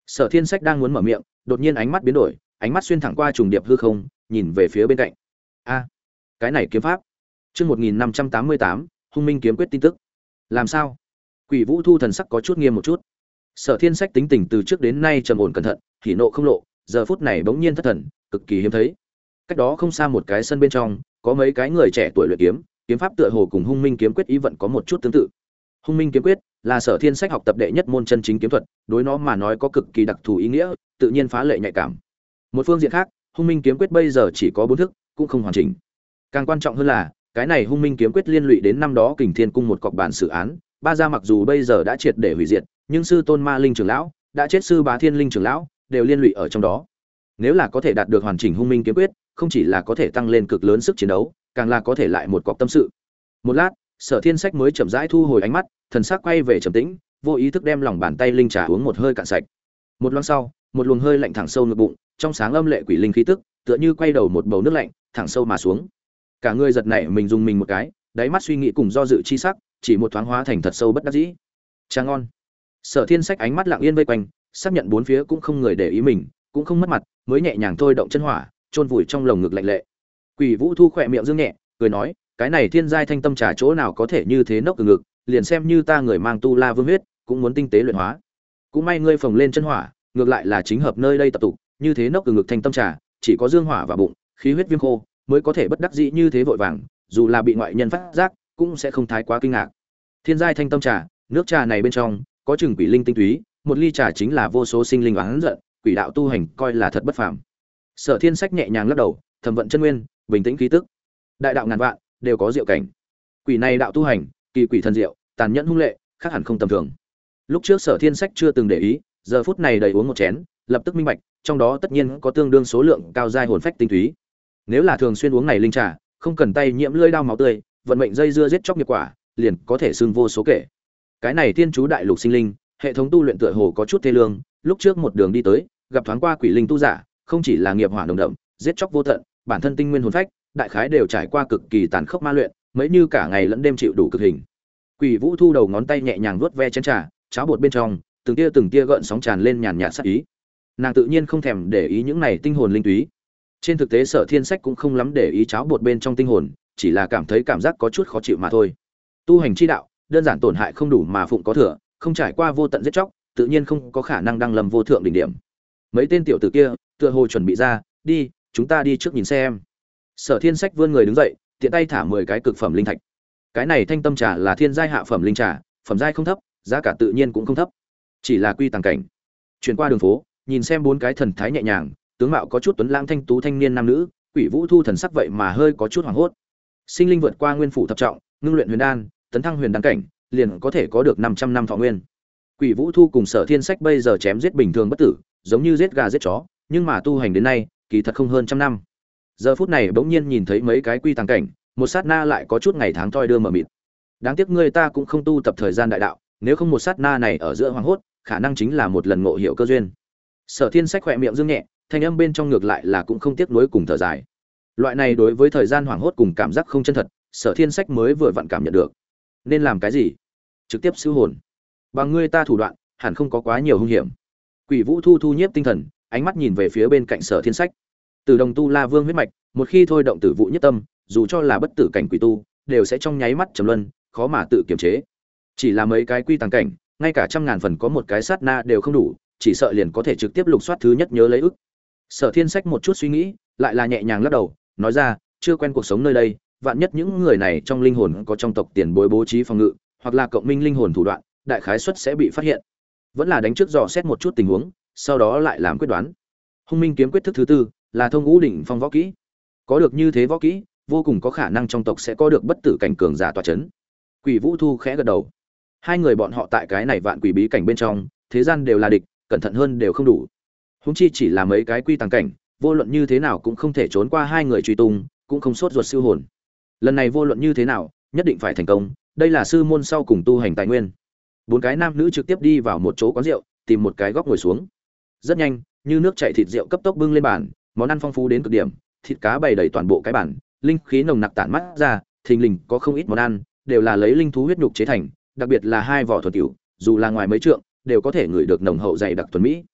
Sở Thiên Sách đang muốn mở miệng, đột nhiên ánh mắt biến đổi, ánh mắt xuyên thẳng qua trùng điệp hư không, nhìn về phía bên cạnh. A, cái này kiếm pháp. Chương 1588, Hung Minh kiếm quyết tin tức. Làm sao? Quỷ Vũ Thu thần sắc có chút nghiêm một chút. Sở Thiên Sách tính tình từ trước đến nay trầm ổn cẩn thận, hỉ nộ không lộ, giờ phút này bỗng nhiên thất thần, cực kỳ hiếm thấy. Cách đó không xa một cái sân bên trong, có mấy cái người trẻ tuổi luyện kiếm, kiếm pháp tựa hồ cùng Hung Minh kiếm quyết ý vận có một chút tương tự. Hung Minh kiếm quyết là Sở Thiên Sách học tập đệ nhất môn chân chính kiếm thuật, đối nó mà nói có cực kỳ đặc thù ý nghĩa, tự nhiên phá lệ nhạy cảm. Một phương diện khác, Hung Minh kiếm quyết bây giờ chỉ có 4 thức, cũng không hoàn chỉnh. Càng quan trọng hơn là, cái này Hung Minh kiếm quyết liên lụy đến năm đó Kình Thiên cung một cọc bản xử án, ba gia mặc dù bây giờ đã triệt để hủy diệt, nhưng sư tôn Ma Linh trưởng lão, đã chết sư Bá Thiên Linh trưởng lão, đều liên lụy ở trong đó. Nếu là có thể đạt được hoàn chỉnh Hung Minh kiếm quyết, không chỉ là có thể tăng lên cực lớn sức chiến đấu, càng là có thể lại một cọc tâm sự. Một lát, Sở Thiên Sách mới chậm rãi thu hồi ánh mắt, thần sắc quay về trầm tĩnh, vô ý thức đem lòng bàn tay linh trà uống một hơi cạn sạch. Một loang sau, một luồng hơi lạnh thẳng sâu ngực bụng, trong sáng âm lệ quỷ linh khí tức, tựa như quay đầu một bầu nước lạnh, thẳng sâu mà xuống. Cả người giật nảy mình dùng mình một cái, đáy mắt suy nghĩ cùng do dự chi sắc, chỉ một thoáng hóa thành thật sâu bất đắc dĩ. Trà ngon. Sở Thiên Sách ánh mắt lặng yên vây quanh, xác nhận bốn phía cũng không người để ý mình, cũng không mất mặt, mới nhẹ nhàng thôi động chân hỏa, chôn vùi trong lồng ngực lạnh lệ. Quỷ Vũ Thu khỏe miệng dương nhẹ, cười nói, cái này thiên giai thanh tâm trà chỗ nào có thể như thế nốc từ ngực, liền xem như ta người mang tu la vương huyết, cũng muốn tinh tế luyện hóa. Cũng may ngươi phồng lên chân hỏa, ngược lại là chính hợp nơi đây tập tụ, như thế nốc từ ngực thanh tâm trà, chỉ có dương hỏa và bụng, khí huyết viêm khô, mới có thể bất đắc dĩ như thế vội vàng, dù là bị ngoại nhân phát giác, cũng sẽ không thái quá kinh ngạc. Thiên giai thanh tâm trà, nước trà này bên trong có chừng quỷ linh tinh túy, một ly trà chính là vô số sinh linh oán giận, quỷ đạo tu hành coi là thật bất phàm. Sở Thiên Sách nhẹ nhàng lắc đầu, thầm vận chân nguyên, bình tĩnh khí tức. Đại đạo ngàn vạn, đều có diệu cảnh. Quỷ này đạo tu hành, kỳ quỷ thần diệu, tàn nhẫn hung lệ, khác hẳn không tầm thường. Lúc trước Sở Thiên Sách chưa từng để ý, giờ phút này đầy uống một chén, lập tức minh bạch, trong đó tất nhiên có tương đương số lượng cao giai hồn phách tinh túy. Nếu là thường xuyên uống này linh trà, không cần tay nhiễm lưỡi đao máu tươi, vận mệnh dây dưa giết chóc nghiệp quả, liền có thể xưng vô số kể. Cái này thiên chú đại lục sinh linh, hệ thống tu luyện tựa hồ có chút thê lương, lúc trước một đường đi tới, gặp thoáng qua quỷ linh tu giả, không chỉ là nghiệp hỏa nồng đậm, giết chóc vô tận, bản thân tinh nguyên hồn phách, đại khái đều trải qua cực kỳ tàn khốc ma luyện, mấy như cả ngày lẫn đêm chịu đủ cực hình. Quỷ Vũ Thu đầu ngón tay nhẹ nhàng vuốt ve chén trà, cháo bột bên trong, từng tia gợn sóng tràn lên nhàn nhạt sát ý. Nàng tự nhiên không thèm để ý những này tinh hồn linh túy. Trên thực tế Sở Thiên Sách cũng không lắm để ý cháo bột bên trong tinh hồn, chỉ là cảm thấy cảm giác có chút khó chịu mà thôi. Tu hành chi đạo, đơn giản tổn hại không đủ mà phụng có thừa, không trải qua vô tận giết chóc, tự nhiên không có khả năng đăng lâm vô thượng đỉnh điểm. Mấy tên tiểu tử kia, tựa hồ chuẩn bị ra, đi, chúng ta đi trước nhìn xem. Sở Thiên Sách vươn người đứng dậy, tiện tay thả 10 cái cực phẩm linh thạch. Cái này thanh tâm trà là thiên giai hạ phẩm linh trà, phẩm giai không thấp, giá cả tự nhiên cũng không thấp. Chỉ là quy tàng cảnh. Chuyển qua đường phố, nhìn xem 4 cái thần thái nhẹ nhàng, tướng mạo có chút tuấn lãng thanh tú thanh niên nam nữ, Quỷ Vũ Thu thần sắc vậy mà hơi có chút hoảng hốt. Sinh linh vượt qua nguyên phủ thập trọng, ngưng luyện huyền đan, tấn thăng huyền đan cảnh, liền có thể có được 500 năm thọ nguyên. Quỷ Vũ Thu cùng Sở Thiên Sách bây giờ chém giết bình thường bất tử, giống như giết gà giết chó, nhưng mà tu hành đến nay, kỳ thật không hơn trăm năm. Giờ phút này bỗng nhiên nhìn thấy mấy cái quy tàng cảnh, một sát na lại có chút ngày tháng thoi đưa mờ mịt. Đáng tiếc người ta cũng không tu tập thời gian đại đạo, nếu không một sát na này ở giữa hoàng hốt, khả năng chính là một lần ngộ hiểu cơ duyên. Sở Thiên Sách khỏe miệng dương nhẹ, thanh âm bên trong ngược lại là cũng không tiếc nuối cùng thở dài. Loại này đối với thời gian hoàng hốt cùng cảm giác không chân thật, Sở Thiên Sách mới vừa vặn cảm nhận được. Nên làm cái gì? Trực tiếp siêu hồn. Bằng ngươi ta thủ đoạn, hẳn không có quá nhiều hung hiểm. Quỷ Vũ Thu thu nhiếp tinh thần, ánh mắt nhìn về phía bên cạnh Sở Thiên Sách. Từ đồng tu La Vương huyết mạch, một khi thôi động tử vụ nhất tâm, dù cho là bất tử cảnh quỷ tu, đều sẽ trong nháy mắt trầm luân, khó mà tự kiềm chế. Chỉ là mấy cái quy tàng cảnh, ngay cả trăm ngàn phần có một cái sát na đều không đủ, chỉ sợ liền có thể trực tiếp lục soát thứ nhất nhớ lấy ức. Sở Thiên Sách một chút suy nghĩ, lại là nhẹ nhàng lắc đầu, nói ra, chưa quen cuộc sống nơi đây, vạn nhất những người này trong linh hồn có trong tộc tiền bối bố trí phòng ngự, hoặc là cộng minh linh hồn thủ đoạn, đại khái suất sẽ bị phát hiện. Vẫn là đánh trước dò xét một chút tình huống, sau đó lại làm quyết đoán. Hung Minh kiếm quyết thức thứ tư là thông ngũ đỉnh phong võ kỹ. Có được như thế võ kỹ, vô cùng có khả năng trong tộc sẽ có được bất tử cảnh cường giả tọa chấn. Quỷ Vũ Thu khẽ gật đầu. Hai người bọn họ tại cái này vạn quỷ bí cảnh bên trong, thế gian đều là địch, cẩn thận hơn đều không đủ. Huống chi chỉ là mấy cái quy tàng cảnh, vô luận như thế nào cũng không thể trốn qua hai người truy tung, cũng không sốt ruột siêu hồn. Lần này vô luận như thế nào, nhất định phải thành công, đây là sư môn sau cùng tu hành tài nguyên. 4 cái nam nữ trực tiếp đi vào một chỗ quán rượu, tìm một cái góc ngồi xuống. Rất nhanh, như nước chảy thịt rượu cấp tốc bưng lên bàn, món ăn phong phú đến cực điểm, thịt cá bày đầy toàn bộ cái bàn, linh khí nồng nặc tản mắt ra, thình lình có không ít món ăn, đều là lấy linh thú huyết nhục chế thành, đặc biệt là 2 vỏ thuần cửu, dù là ngoài mấy trượng, đều có thể ngửi được nồng hậu dày đặc thuần mỹ.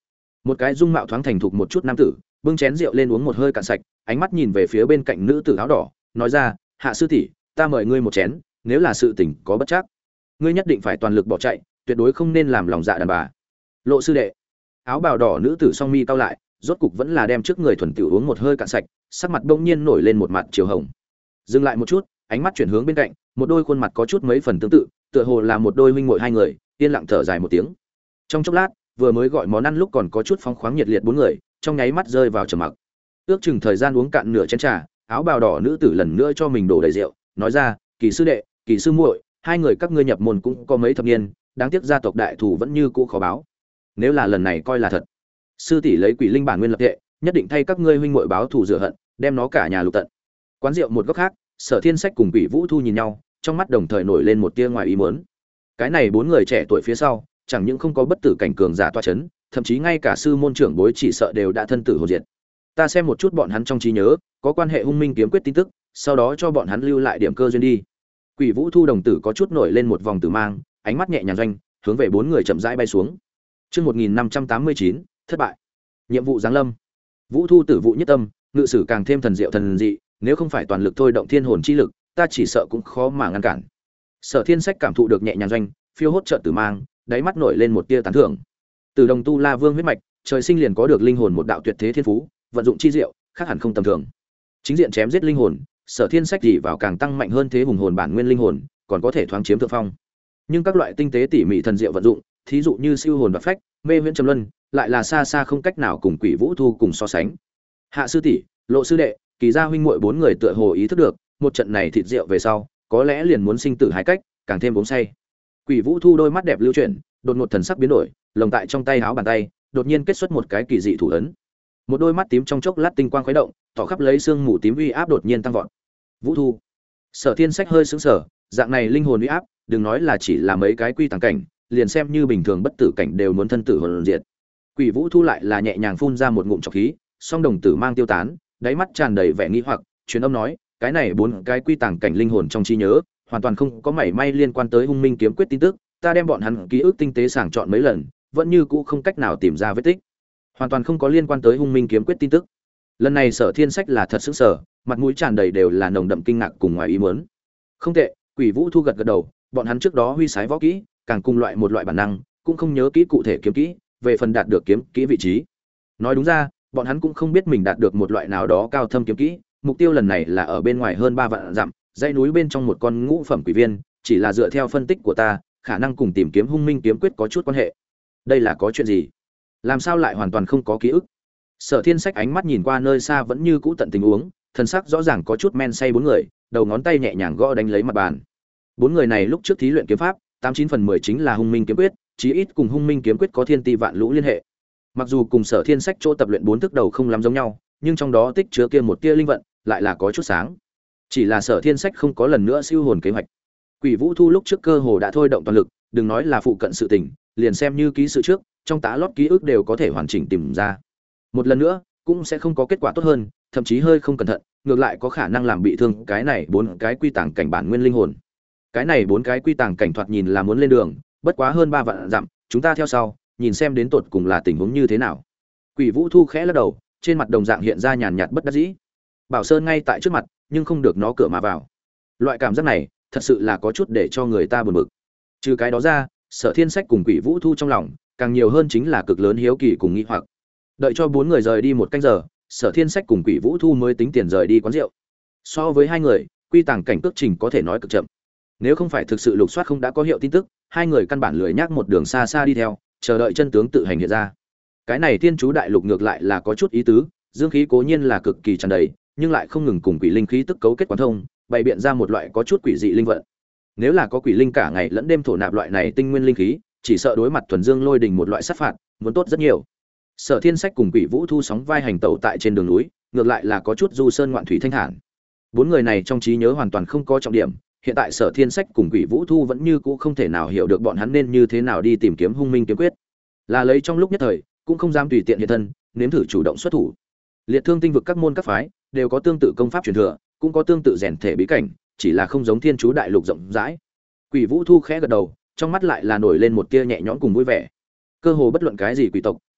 Một cái dung mạo thoáng thành thục một chút nam tử bưng chén rượu lên uống một hơi cạn sạch, ánh mắt nhìn về phía bên cạnh nữ tử áo đỏ, nói ra: "Hạ sư tỷ, ta mời ngươi một chén, nếu là sự tình có bất trắc, ngươi nhất định phải toàn lực bỏ chạy, tuyệt đối không nên làm lòng dạ đàn bà." Lộ sư đệ. Áo bào đỏ nữ tử song mi cau lại, rốt cục vẫn là đem trước người thuần tiểu uống một hơi cạn sạch, sắc mặt bỗng nhiên nổi lên một mặt chiều hồng. Dừng lại một chút, ánh mắt chuyển hướng bên cạnh, một đôi khuôn mặt có chút mấy phần tương tự, tựa hồ là một đôi huynh muội hai người, yên lặng thở dài một tiếng. Trong chốc lát, vừa mới gọi món ăn lúc còn có chút phóng khoáng nhiệt liệt bốn người, trong nháy mắt rơi vào trầm mặc. Ước chừng thời gian uống cạn nửa chén trà, áo bào đỏ nữ tử lần nữa cho mình đổ đầy rượu, nói ra: "Kỳ sư đệ, Kỳ sư muội, hai người các ngươi nhập môn cũng có mấy thập niên, đáng tiếc gia tộc đại thù vẫn như cũ khó báo. Nếu là lần này coi là thật, sư tỷ lấy Quỷ Linh bản nguyên lập tệ, nhất định thay các ngươi huynh muội báo thù rửa hận, đem nó cả nhà lục tận." Quán rượu một góc khác, Sở Thiên Sách cùng Quỷ Vũ Thu nhìn nhau, trong mắt đồng thời nổi lên một tia ngoài ý muốn. Cái này bốn người trẻ tuổi phía sau, chẳng những không có bất tử cảnh cường giả tọa chấn, thậm chí ngay cả sư môn trưởng bối chỉ sợ đều đã thân tử hồn diệt. Ta xem một chút bọn hắn trong trí nhớ, có quan hệ Hung Minh kiếm quyết tin tức, sau đó cho bọn hắn lưu lại điểm cơ duyên đi. Quỷ Vũ Thu đồng tử có chút nổi lên một vòng tử mang, ánh mắt nhẹ nhàng doanh, hướng về bốn người chậm rãi bay xuống. Chương 1589, thất bại. Nhiệm vụ giáng lâm. Vũ Thu tử vụ nhất tâm, ngự sử càng thêm thần diệu thần dị, nếu không phải toàn lực thôi động thiên hồn chi lực, ta chỉ sợ cũng khó mà ngăn cản. Sở Thiên Sách cảm thụ được nhẹ nhàng doanh, phiêu hốt chợt tử mang, đáy mắt nổi lên một tia tán thưởng. Từ Đồng Tu La Vương huyết mạch, trời sinh liền có được linh hồn một đạo tuyệt thế thiên phú, vận dụng chi diệu, khác hẳn không tầm thường. Chính diện chém giết linh hồn, Sở Thiên Sách chỉ vào càng tăng mạnh hơn thế hùng hồn bản nguyên linh hồn, còn có thể thoáng chiếm thượng phong. Nhưng các loại tinh tế tỉ mỉ thần diệu vận dụng, thí dụ như siêu hồn và phách, mê viễn trầm luân, lại là xa xa không cách nào cùng Quỷ Vũ Thu cùng so sánh. Hạ sư tỷ, Lộ sư đệ, Kỳ gia huynh muội bốn người tựa hồ ý thức được, một trận này thịt rượu về sau, có lẽ liền muốn sinh tử hai cách, càng thêm uống say. Quỷ Vũ Thu đôi mắt đẹp lưu chuyển, đột ngột thần sắc biến đổi, lồng tại trong tay áo bàn tay, đột nhiên kết xuất một cái kỳ dị thủ ấn. Một đôi mắt tím trong chốc lát tinh quang khuấy động, tỏ khắp lấy xương mù tím uy áp đột nhiên tăng vọt. Vũ Thu. Sở Thiên Sách hơi sững sờ, dạng này linh hồn uy áp, đừng nói là chỉ là mấy cái quy tàng cảnh, liền xem như bình thường bất tử cảnh đều muốn thân tử hồn diệt. Quỷ Vũ Thu lại là nhẹ nhàng phun ra một ngụm trọc khí, song đồng tử mang tiêu tán, đáy mắt tràn đầy vẻ nghi hoặc, truyền âm nói, cái này bốn cái quy tàng cảnh linh hồn trong trí nhớ, hoàn toàn không có mảy may liên quan tới Hung Minh kiếm quyết tin tức, ta đem bọn hắn ký ức tinh tế sàng chọn mấy lần, vẫn như cũ không cách nào tìm ra vết tích. Hoàn toàn không có liên quan tới Hung Minh kiếm quyết tin tức. Lần này Sở Thiên Sách là thật sững sờ, mặt mũi tràn đầy đều là nồng đậm kinh ngạc cùng ngoài ý muốn. Không tệ, Quỷ Vũ Thu gật gật đầu, bọn hắn trước đó huy sái võ kỹ, càng cùng một loại bản năng, cũng không nhớ kỹ cụ thể kiếm kỹ, về phần đạt được kiếm kỹ vị trí. Nói đúng ra, bọn hắn cũng không biết mình đạt được một loại nào đó cao thâm kiếm kỹ, mục tiêu lần này là ở bên ngoài hơn 3 vạn dặm, dãy núi bên trong một con ngũ phẩm quỷ viên, chỉ là dựa theo phân tích của ta, khả năng cùng tìm kiếm Hung Minh kiếm quyết có chút quan hệ. Đây là có chuyện gì? Làm sao lại hoàn toàn không có ký ức? Sở Thiên Sách ánh mắt nhìn qua nơi xa vẫn như cũ tận tình uống, thần sắc rõ ràng có chút men say bốn người, đầu ngón tay nhẹ nhàng gõ đánh lấy mặt bàn. Bốn người này lúc trước thí luyện kiếm pháp, 89 phần 10 chính là Hung Minh kiếm quyết, chí ít cùng Hung Minh kiếm quyết có thiên ti vạn lũ liên hệ. Mặc dù cùng Sở Thiên Sách chỗ tập luyện bốn thức đầu không lắm giống nhau, nhưng trong đó tích chứa kia một tia linh vận, lại là có chút sáng. Chỉ là Sở Thiên Sách không có lần nữa siêu hồn kế hoạch. Quỷ Vũ Thu lúc trước cơ hồ đã thôi động toàn lực, đừng nói là phụ cận sự tình, liền xem như ký sự trước, trong tá lót ký ức đều có thể hoàn chỉnh tìm ra. Một lần nữa, cũng sẽ không có kết quả tốt hơn, thậm chí hơi không cẩn thận, ngược lại có khả năng làm bị thương cái này bốn cái quy tàng cảnh bản nguyên linh hồn. Cái này bốn cái quy tàng cảnh thoạt nhìn là muốn lên đường, bất quá hơn 3 vạn dặm, chúng ta theo sau, nhìn xem đến tột cùng là tình huống như thế nào. Quỷ Vũ Thu khẽ lắc đầu, trên mặt đồng dạng hiện ra nhàn nhạt bất đắc dĩ. Bảo Sơn ngay tại trước mặt, nhưng không được nó cửa mà vào. Loại cảm giác này, thật sự là có chút để cho người ta buồn bực. Trừ cái đó ra, Sở Thiên Sách cùng Quỷ Vũ Thu trong lòng, càng nhiều hơn chính là cực lớn hiếu kỳ cùng nghi hoặc. Đợi cho bốn người rời đi một canh giờ, Sở Thiên Sách cùng Quỷ Vũ Thu mới tính tiền rời đi quán rượu. So với hai người, quy tàng cảnh cước trình có thể nói cực chậm. Nếu không phải thực sự lục soát không đã có hiệu tin tức, hai người căn bản lười nhác một đường xa xa đi theo, chờ đợi chân tướng tự hành hiện ra. Cái này Thiên Chú Đại Lục ngược lại là có chút ý tứ, dương khí cố nhiên là cực kỳ tràn đầy, nhưng lại không ngừng cùng quỷ linh khí tức cấu kết quán thông, bày biện ra một loại có chút quỷ dị linh vận. Nếu là có quỷ linh cả ngày lẫn đêm thổ nạp loại này tinh nguyên linh khí, chỉ sợ đối mặt thuần dương lôi đình một loại sát phạt, muốn tốt rất nhiều. Sở Thiên Sách cùng Quỷ Vũ Thu sóng vai hành tẩu tại trên đường núi, ngược lại là có chút du sơn ngoạn thủy thanh thản. Bốn người này trong trí nhớ hoàn toàn không có trọng điểm, hiện tại Sở Thiên Sách cùng Quỷ Vũ Thu vẫn như cũ không thể nào hiểu được bọn hắn nên như thế nào đi tìm kiếm Hung Minh kiếm quyết. Là lấy trong lúc nhất thời, cũng không dám tùy tiện hiện thân, nếm thử chủ động xuất thủ. Liệt Thương Tinh vực các môn các phái đều có tương tự công pháp truyền thừa, cũng có tương tự rèn thể bí cảnh, chỉ là không giống Thiên Chú Đại Lục rộng rãi. Quỷ Vũ Thu khẽ gật đầu, trong mắt lại là nổi lên một tia nhẹ nhõm cùng vui vẻ. Cơ hồ bất luận cái gì quỷ tộc,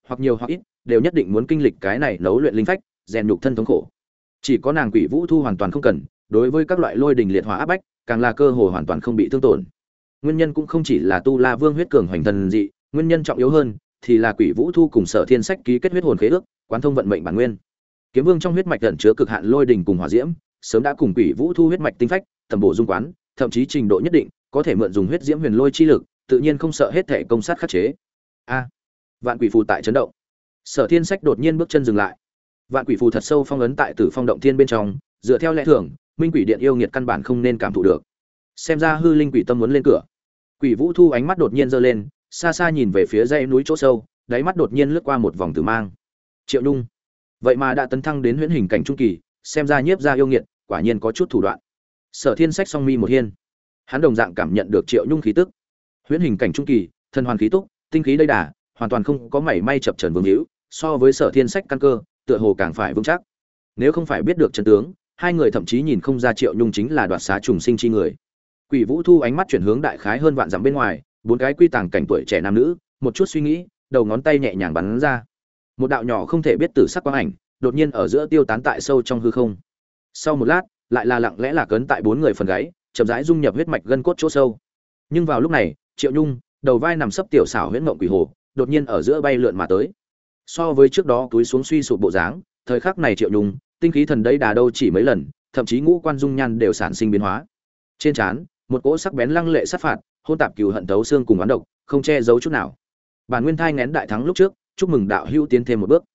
hoặc nhiều hoặc ít đều nhất định muốn kinh lịch cái này nấu luyện linh phách rèn nhục thân thống khổ. Chỉ có nàng Quỷ Vũ Thu hoàn toàn không cần, đối với các loại lôi đình liệt hỏa áp bách càng là cơ hội hoàn toàn không bị thương tổn. Nguyên nhân cũng không chỉ là Tu La Vương huyết cường hoành thần dị, nguyên nhân trọng yếu hơn thì là Quỷ Vũ Thu cùng Sở Thiên Sách ký kết huyết hồn khế ước, quán thông vận mệnh bản nguyên. Kiếm Vương trong huyết mạch ẩn chứa cực hạn lôi đình cùng hỏa diễm, sớm đã cùng Quỷ Vũ Thu huyết mạch tinh phách, tầm bổ dung quán, thậm chí trình độ nhất định, có thể mượn dùng huyết diễm huyền lôi chi lực, tự nhiên không sợ hết thể công sát khắc chế. A! Vạn Quỷ phù tại chấn động. Sở Thiên Sách đột nhiên bước chân dừng lại. Vạn Quỷ phù thật sâu phong ấn tại Tử Phong động thiên bên trong, dựa theo lẽ thường, Minh Quỷ điện yêu nghiệt căn bản không nên cảm thụ được. Xem ra hư linh quỷ tâm muốn lên cửa. Quỷ Vũ Thu ánh mắt đột nhiên giơ lên, xa xa nhìn về phía dãy núi chỗ sâu, đáy mắt đột nhiên lướt qua một vòng tử mang. Triệu Nhung, vậy mà đã tấn thăng đến huyễn hình cảnh trung kỳ, xem ra nhiếp gia yêu nghiệt, quả nhiên có chút thủ đoạn. Sở Thiên Sách song mi một hiên, hắn đồng dạng cảm nhận được Triệu Nhung khí tức. Huyễn hình cảnh trung kỳ, thần hoàn khí túc, tinh khí đầy đà, hoàn toàn không có mảy may chập chờn vương hữu, so với Sở Thiên Sách căn cơ, tựa hồ càng phải vững chắc. Nếu không phải biết được chân tướng, hai người thậm chí nhìn không ra Triệu Nhung chính là đoạt xá trùng sinh chi người. Quỷ Vũ Thu ánh mắt chuyển hướng đại khái hơn vạn dặm bên ngoài, bốn cái quy tàng cảnh tuổi trẻ nam nữ, một chút suy nghĩ, đầu ngón tay nhẹ nhàng bắn ra. Một đạo nhỏ không thể biết tử sắc quang ảnh, đột nhiên ở giữa tiêu tán tại sâu trong hư không. Sau một lát, lại là lặng lẽ lạc ấn tại bốn người phần gáy, chậm rãi dung nhập huyết mạch gân cốt chỗ sâu. Nhưng vào lúc này, Triệu Nhung, đầu vai nằm sấp tiểu xảo huyễn mộng quỷ hồ, đột nhiên ở giữa bay lượn mà tới. So với trước đó túi xuống suy sụp bộ dáng, thời khắc này Triệu Nhung, tinh khí thần đấy đà đâu chỉ mấy lần, thậm chí ngũ quan dung nhan đều sản sinh biến hóa. Trên trán, một cỗ sắc bén lăng lệ sát phạt, hôn tạp cừu hận tấu xương cùng oán độc, không che giấu chút nào. Bản Nguyên thai nghén đại thắng lúc trước, chúc mừng đạo hữu tiến thêm một bước.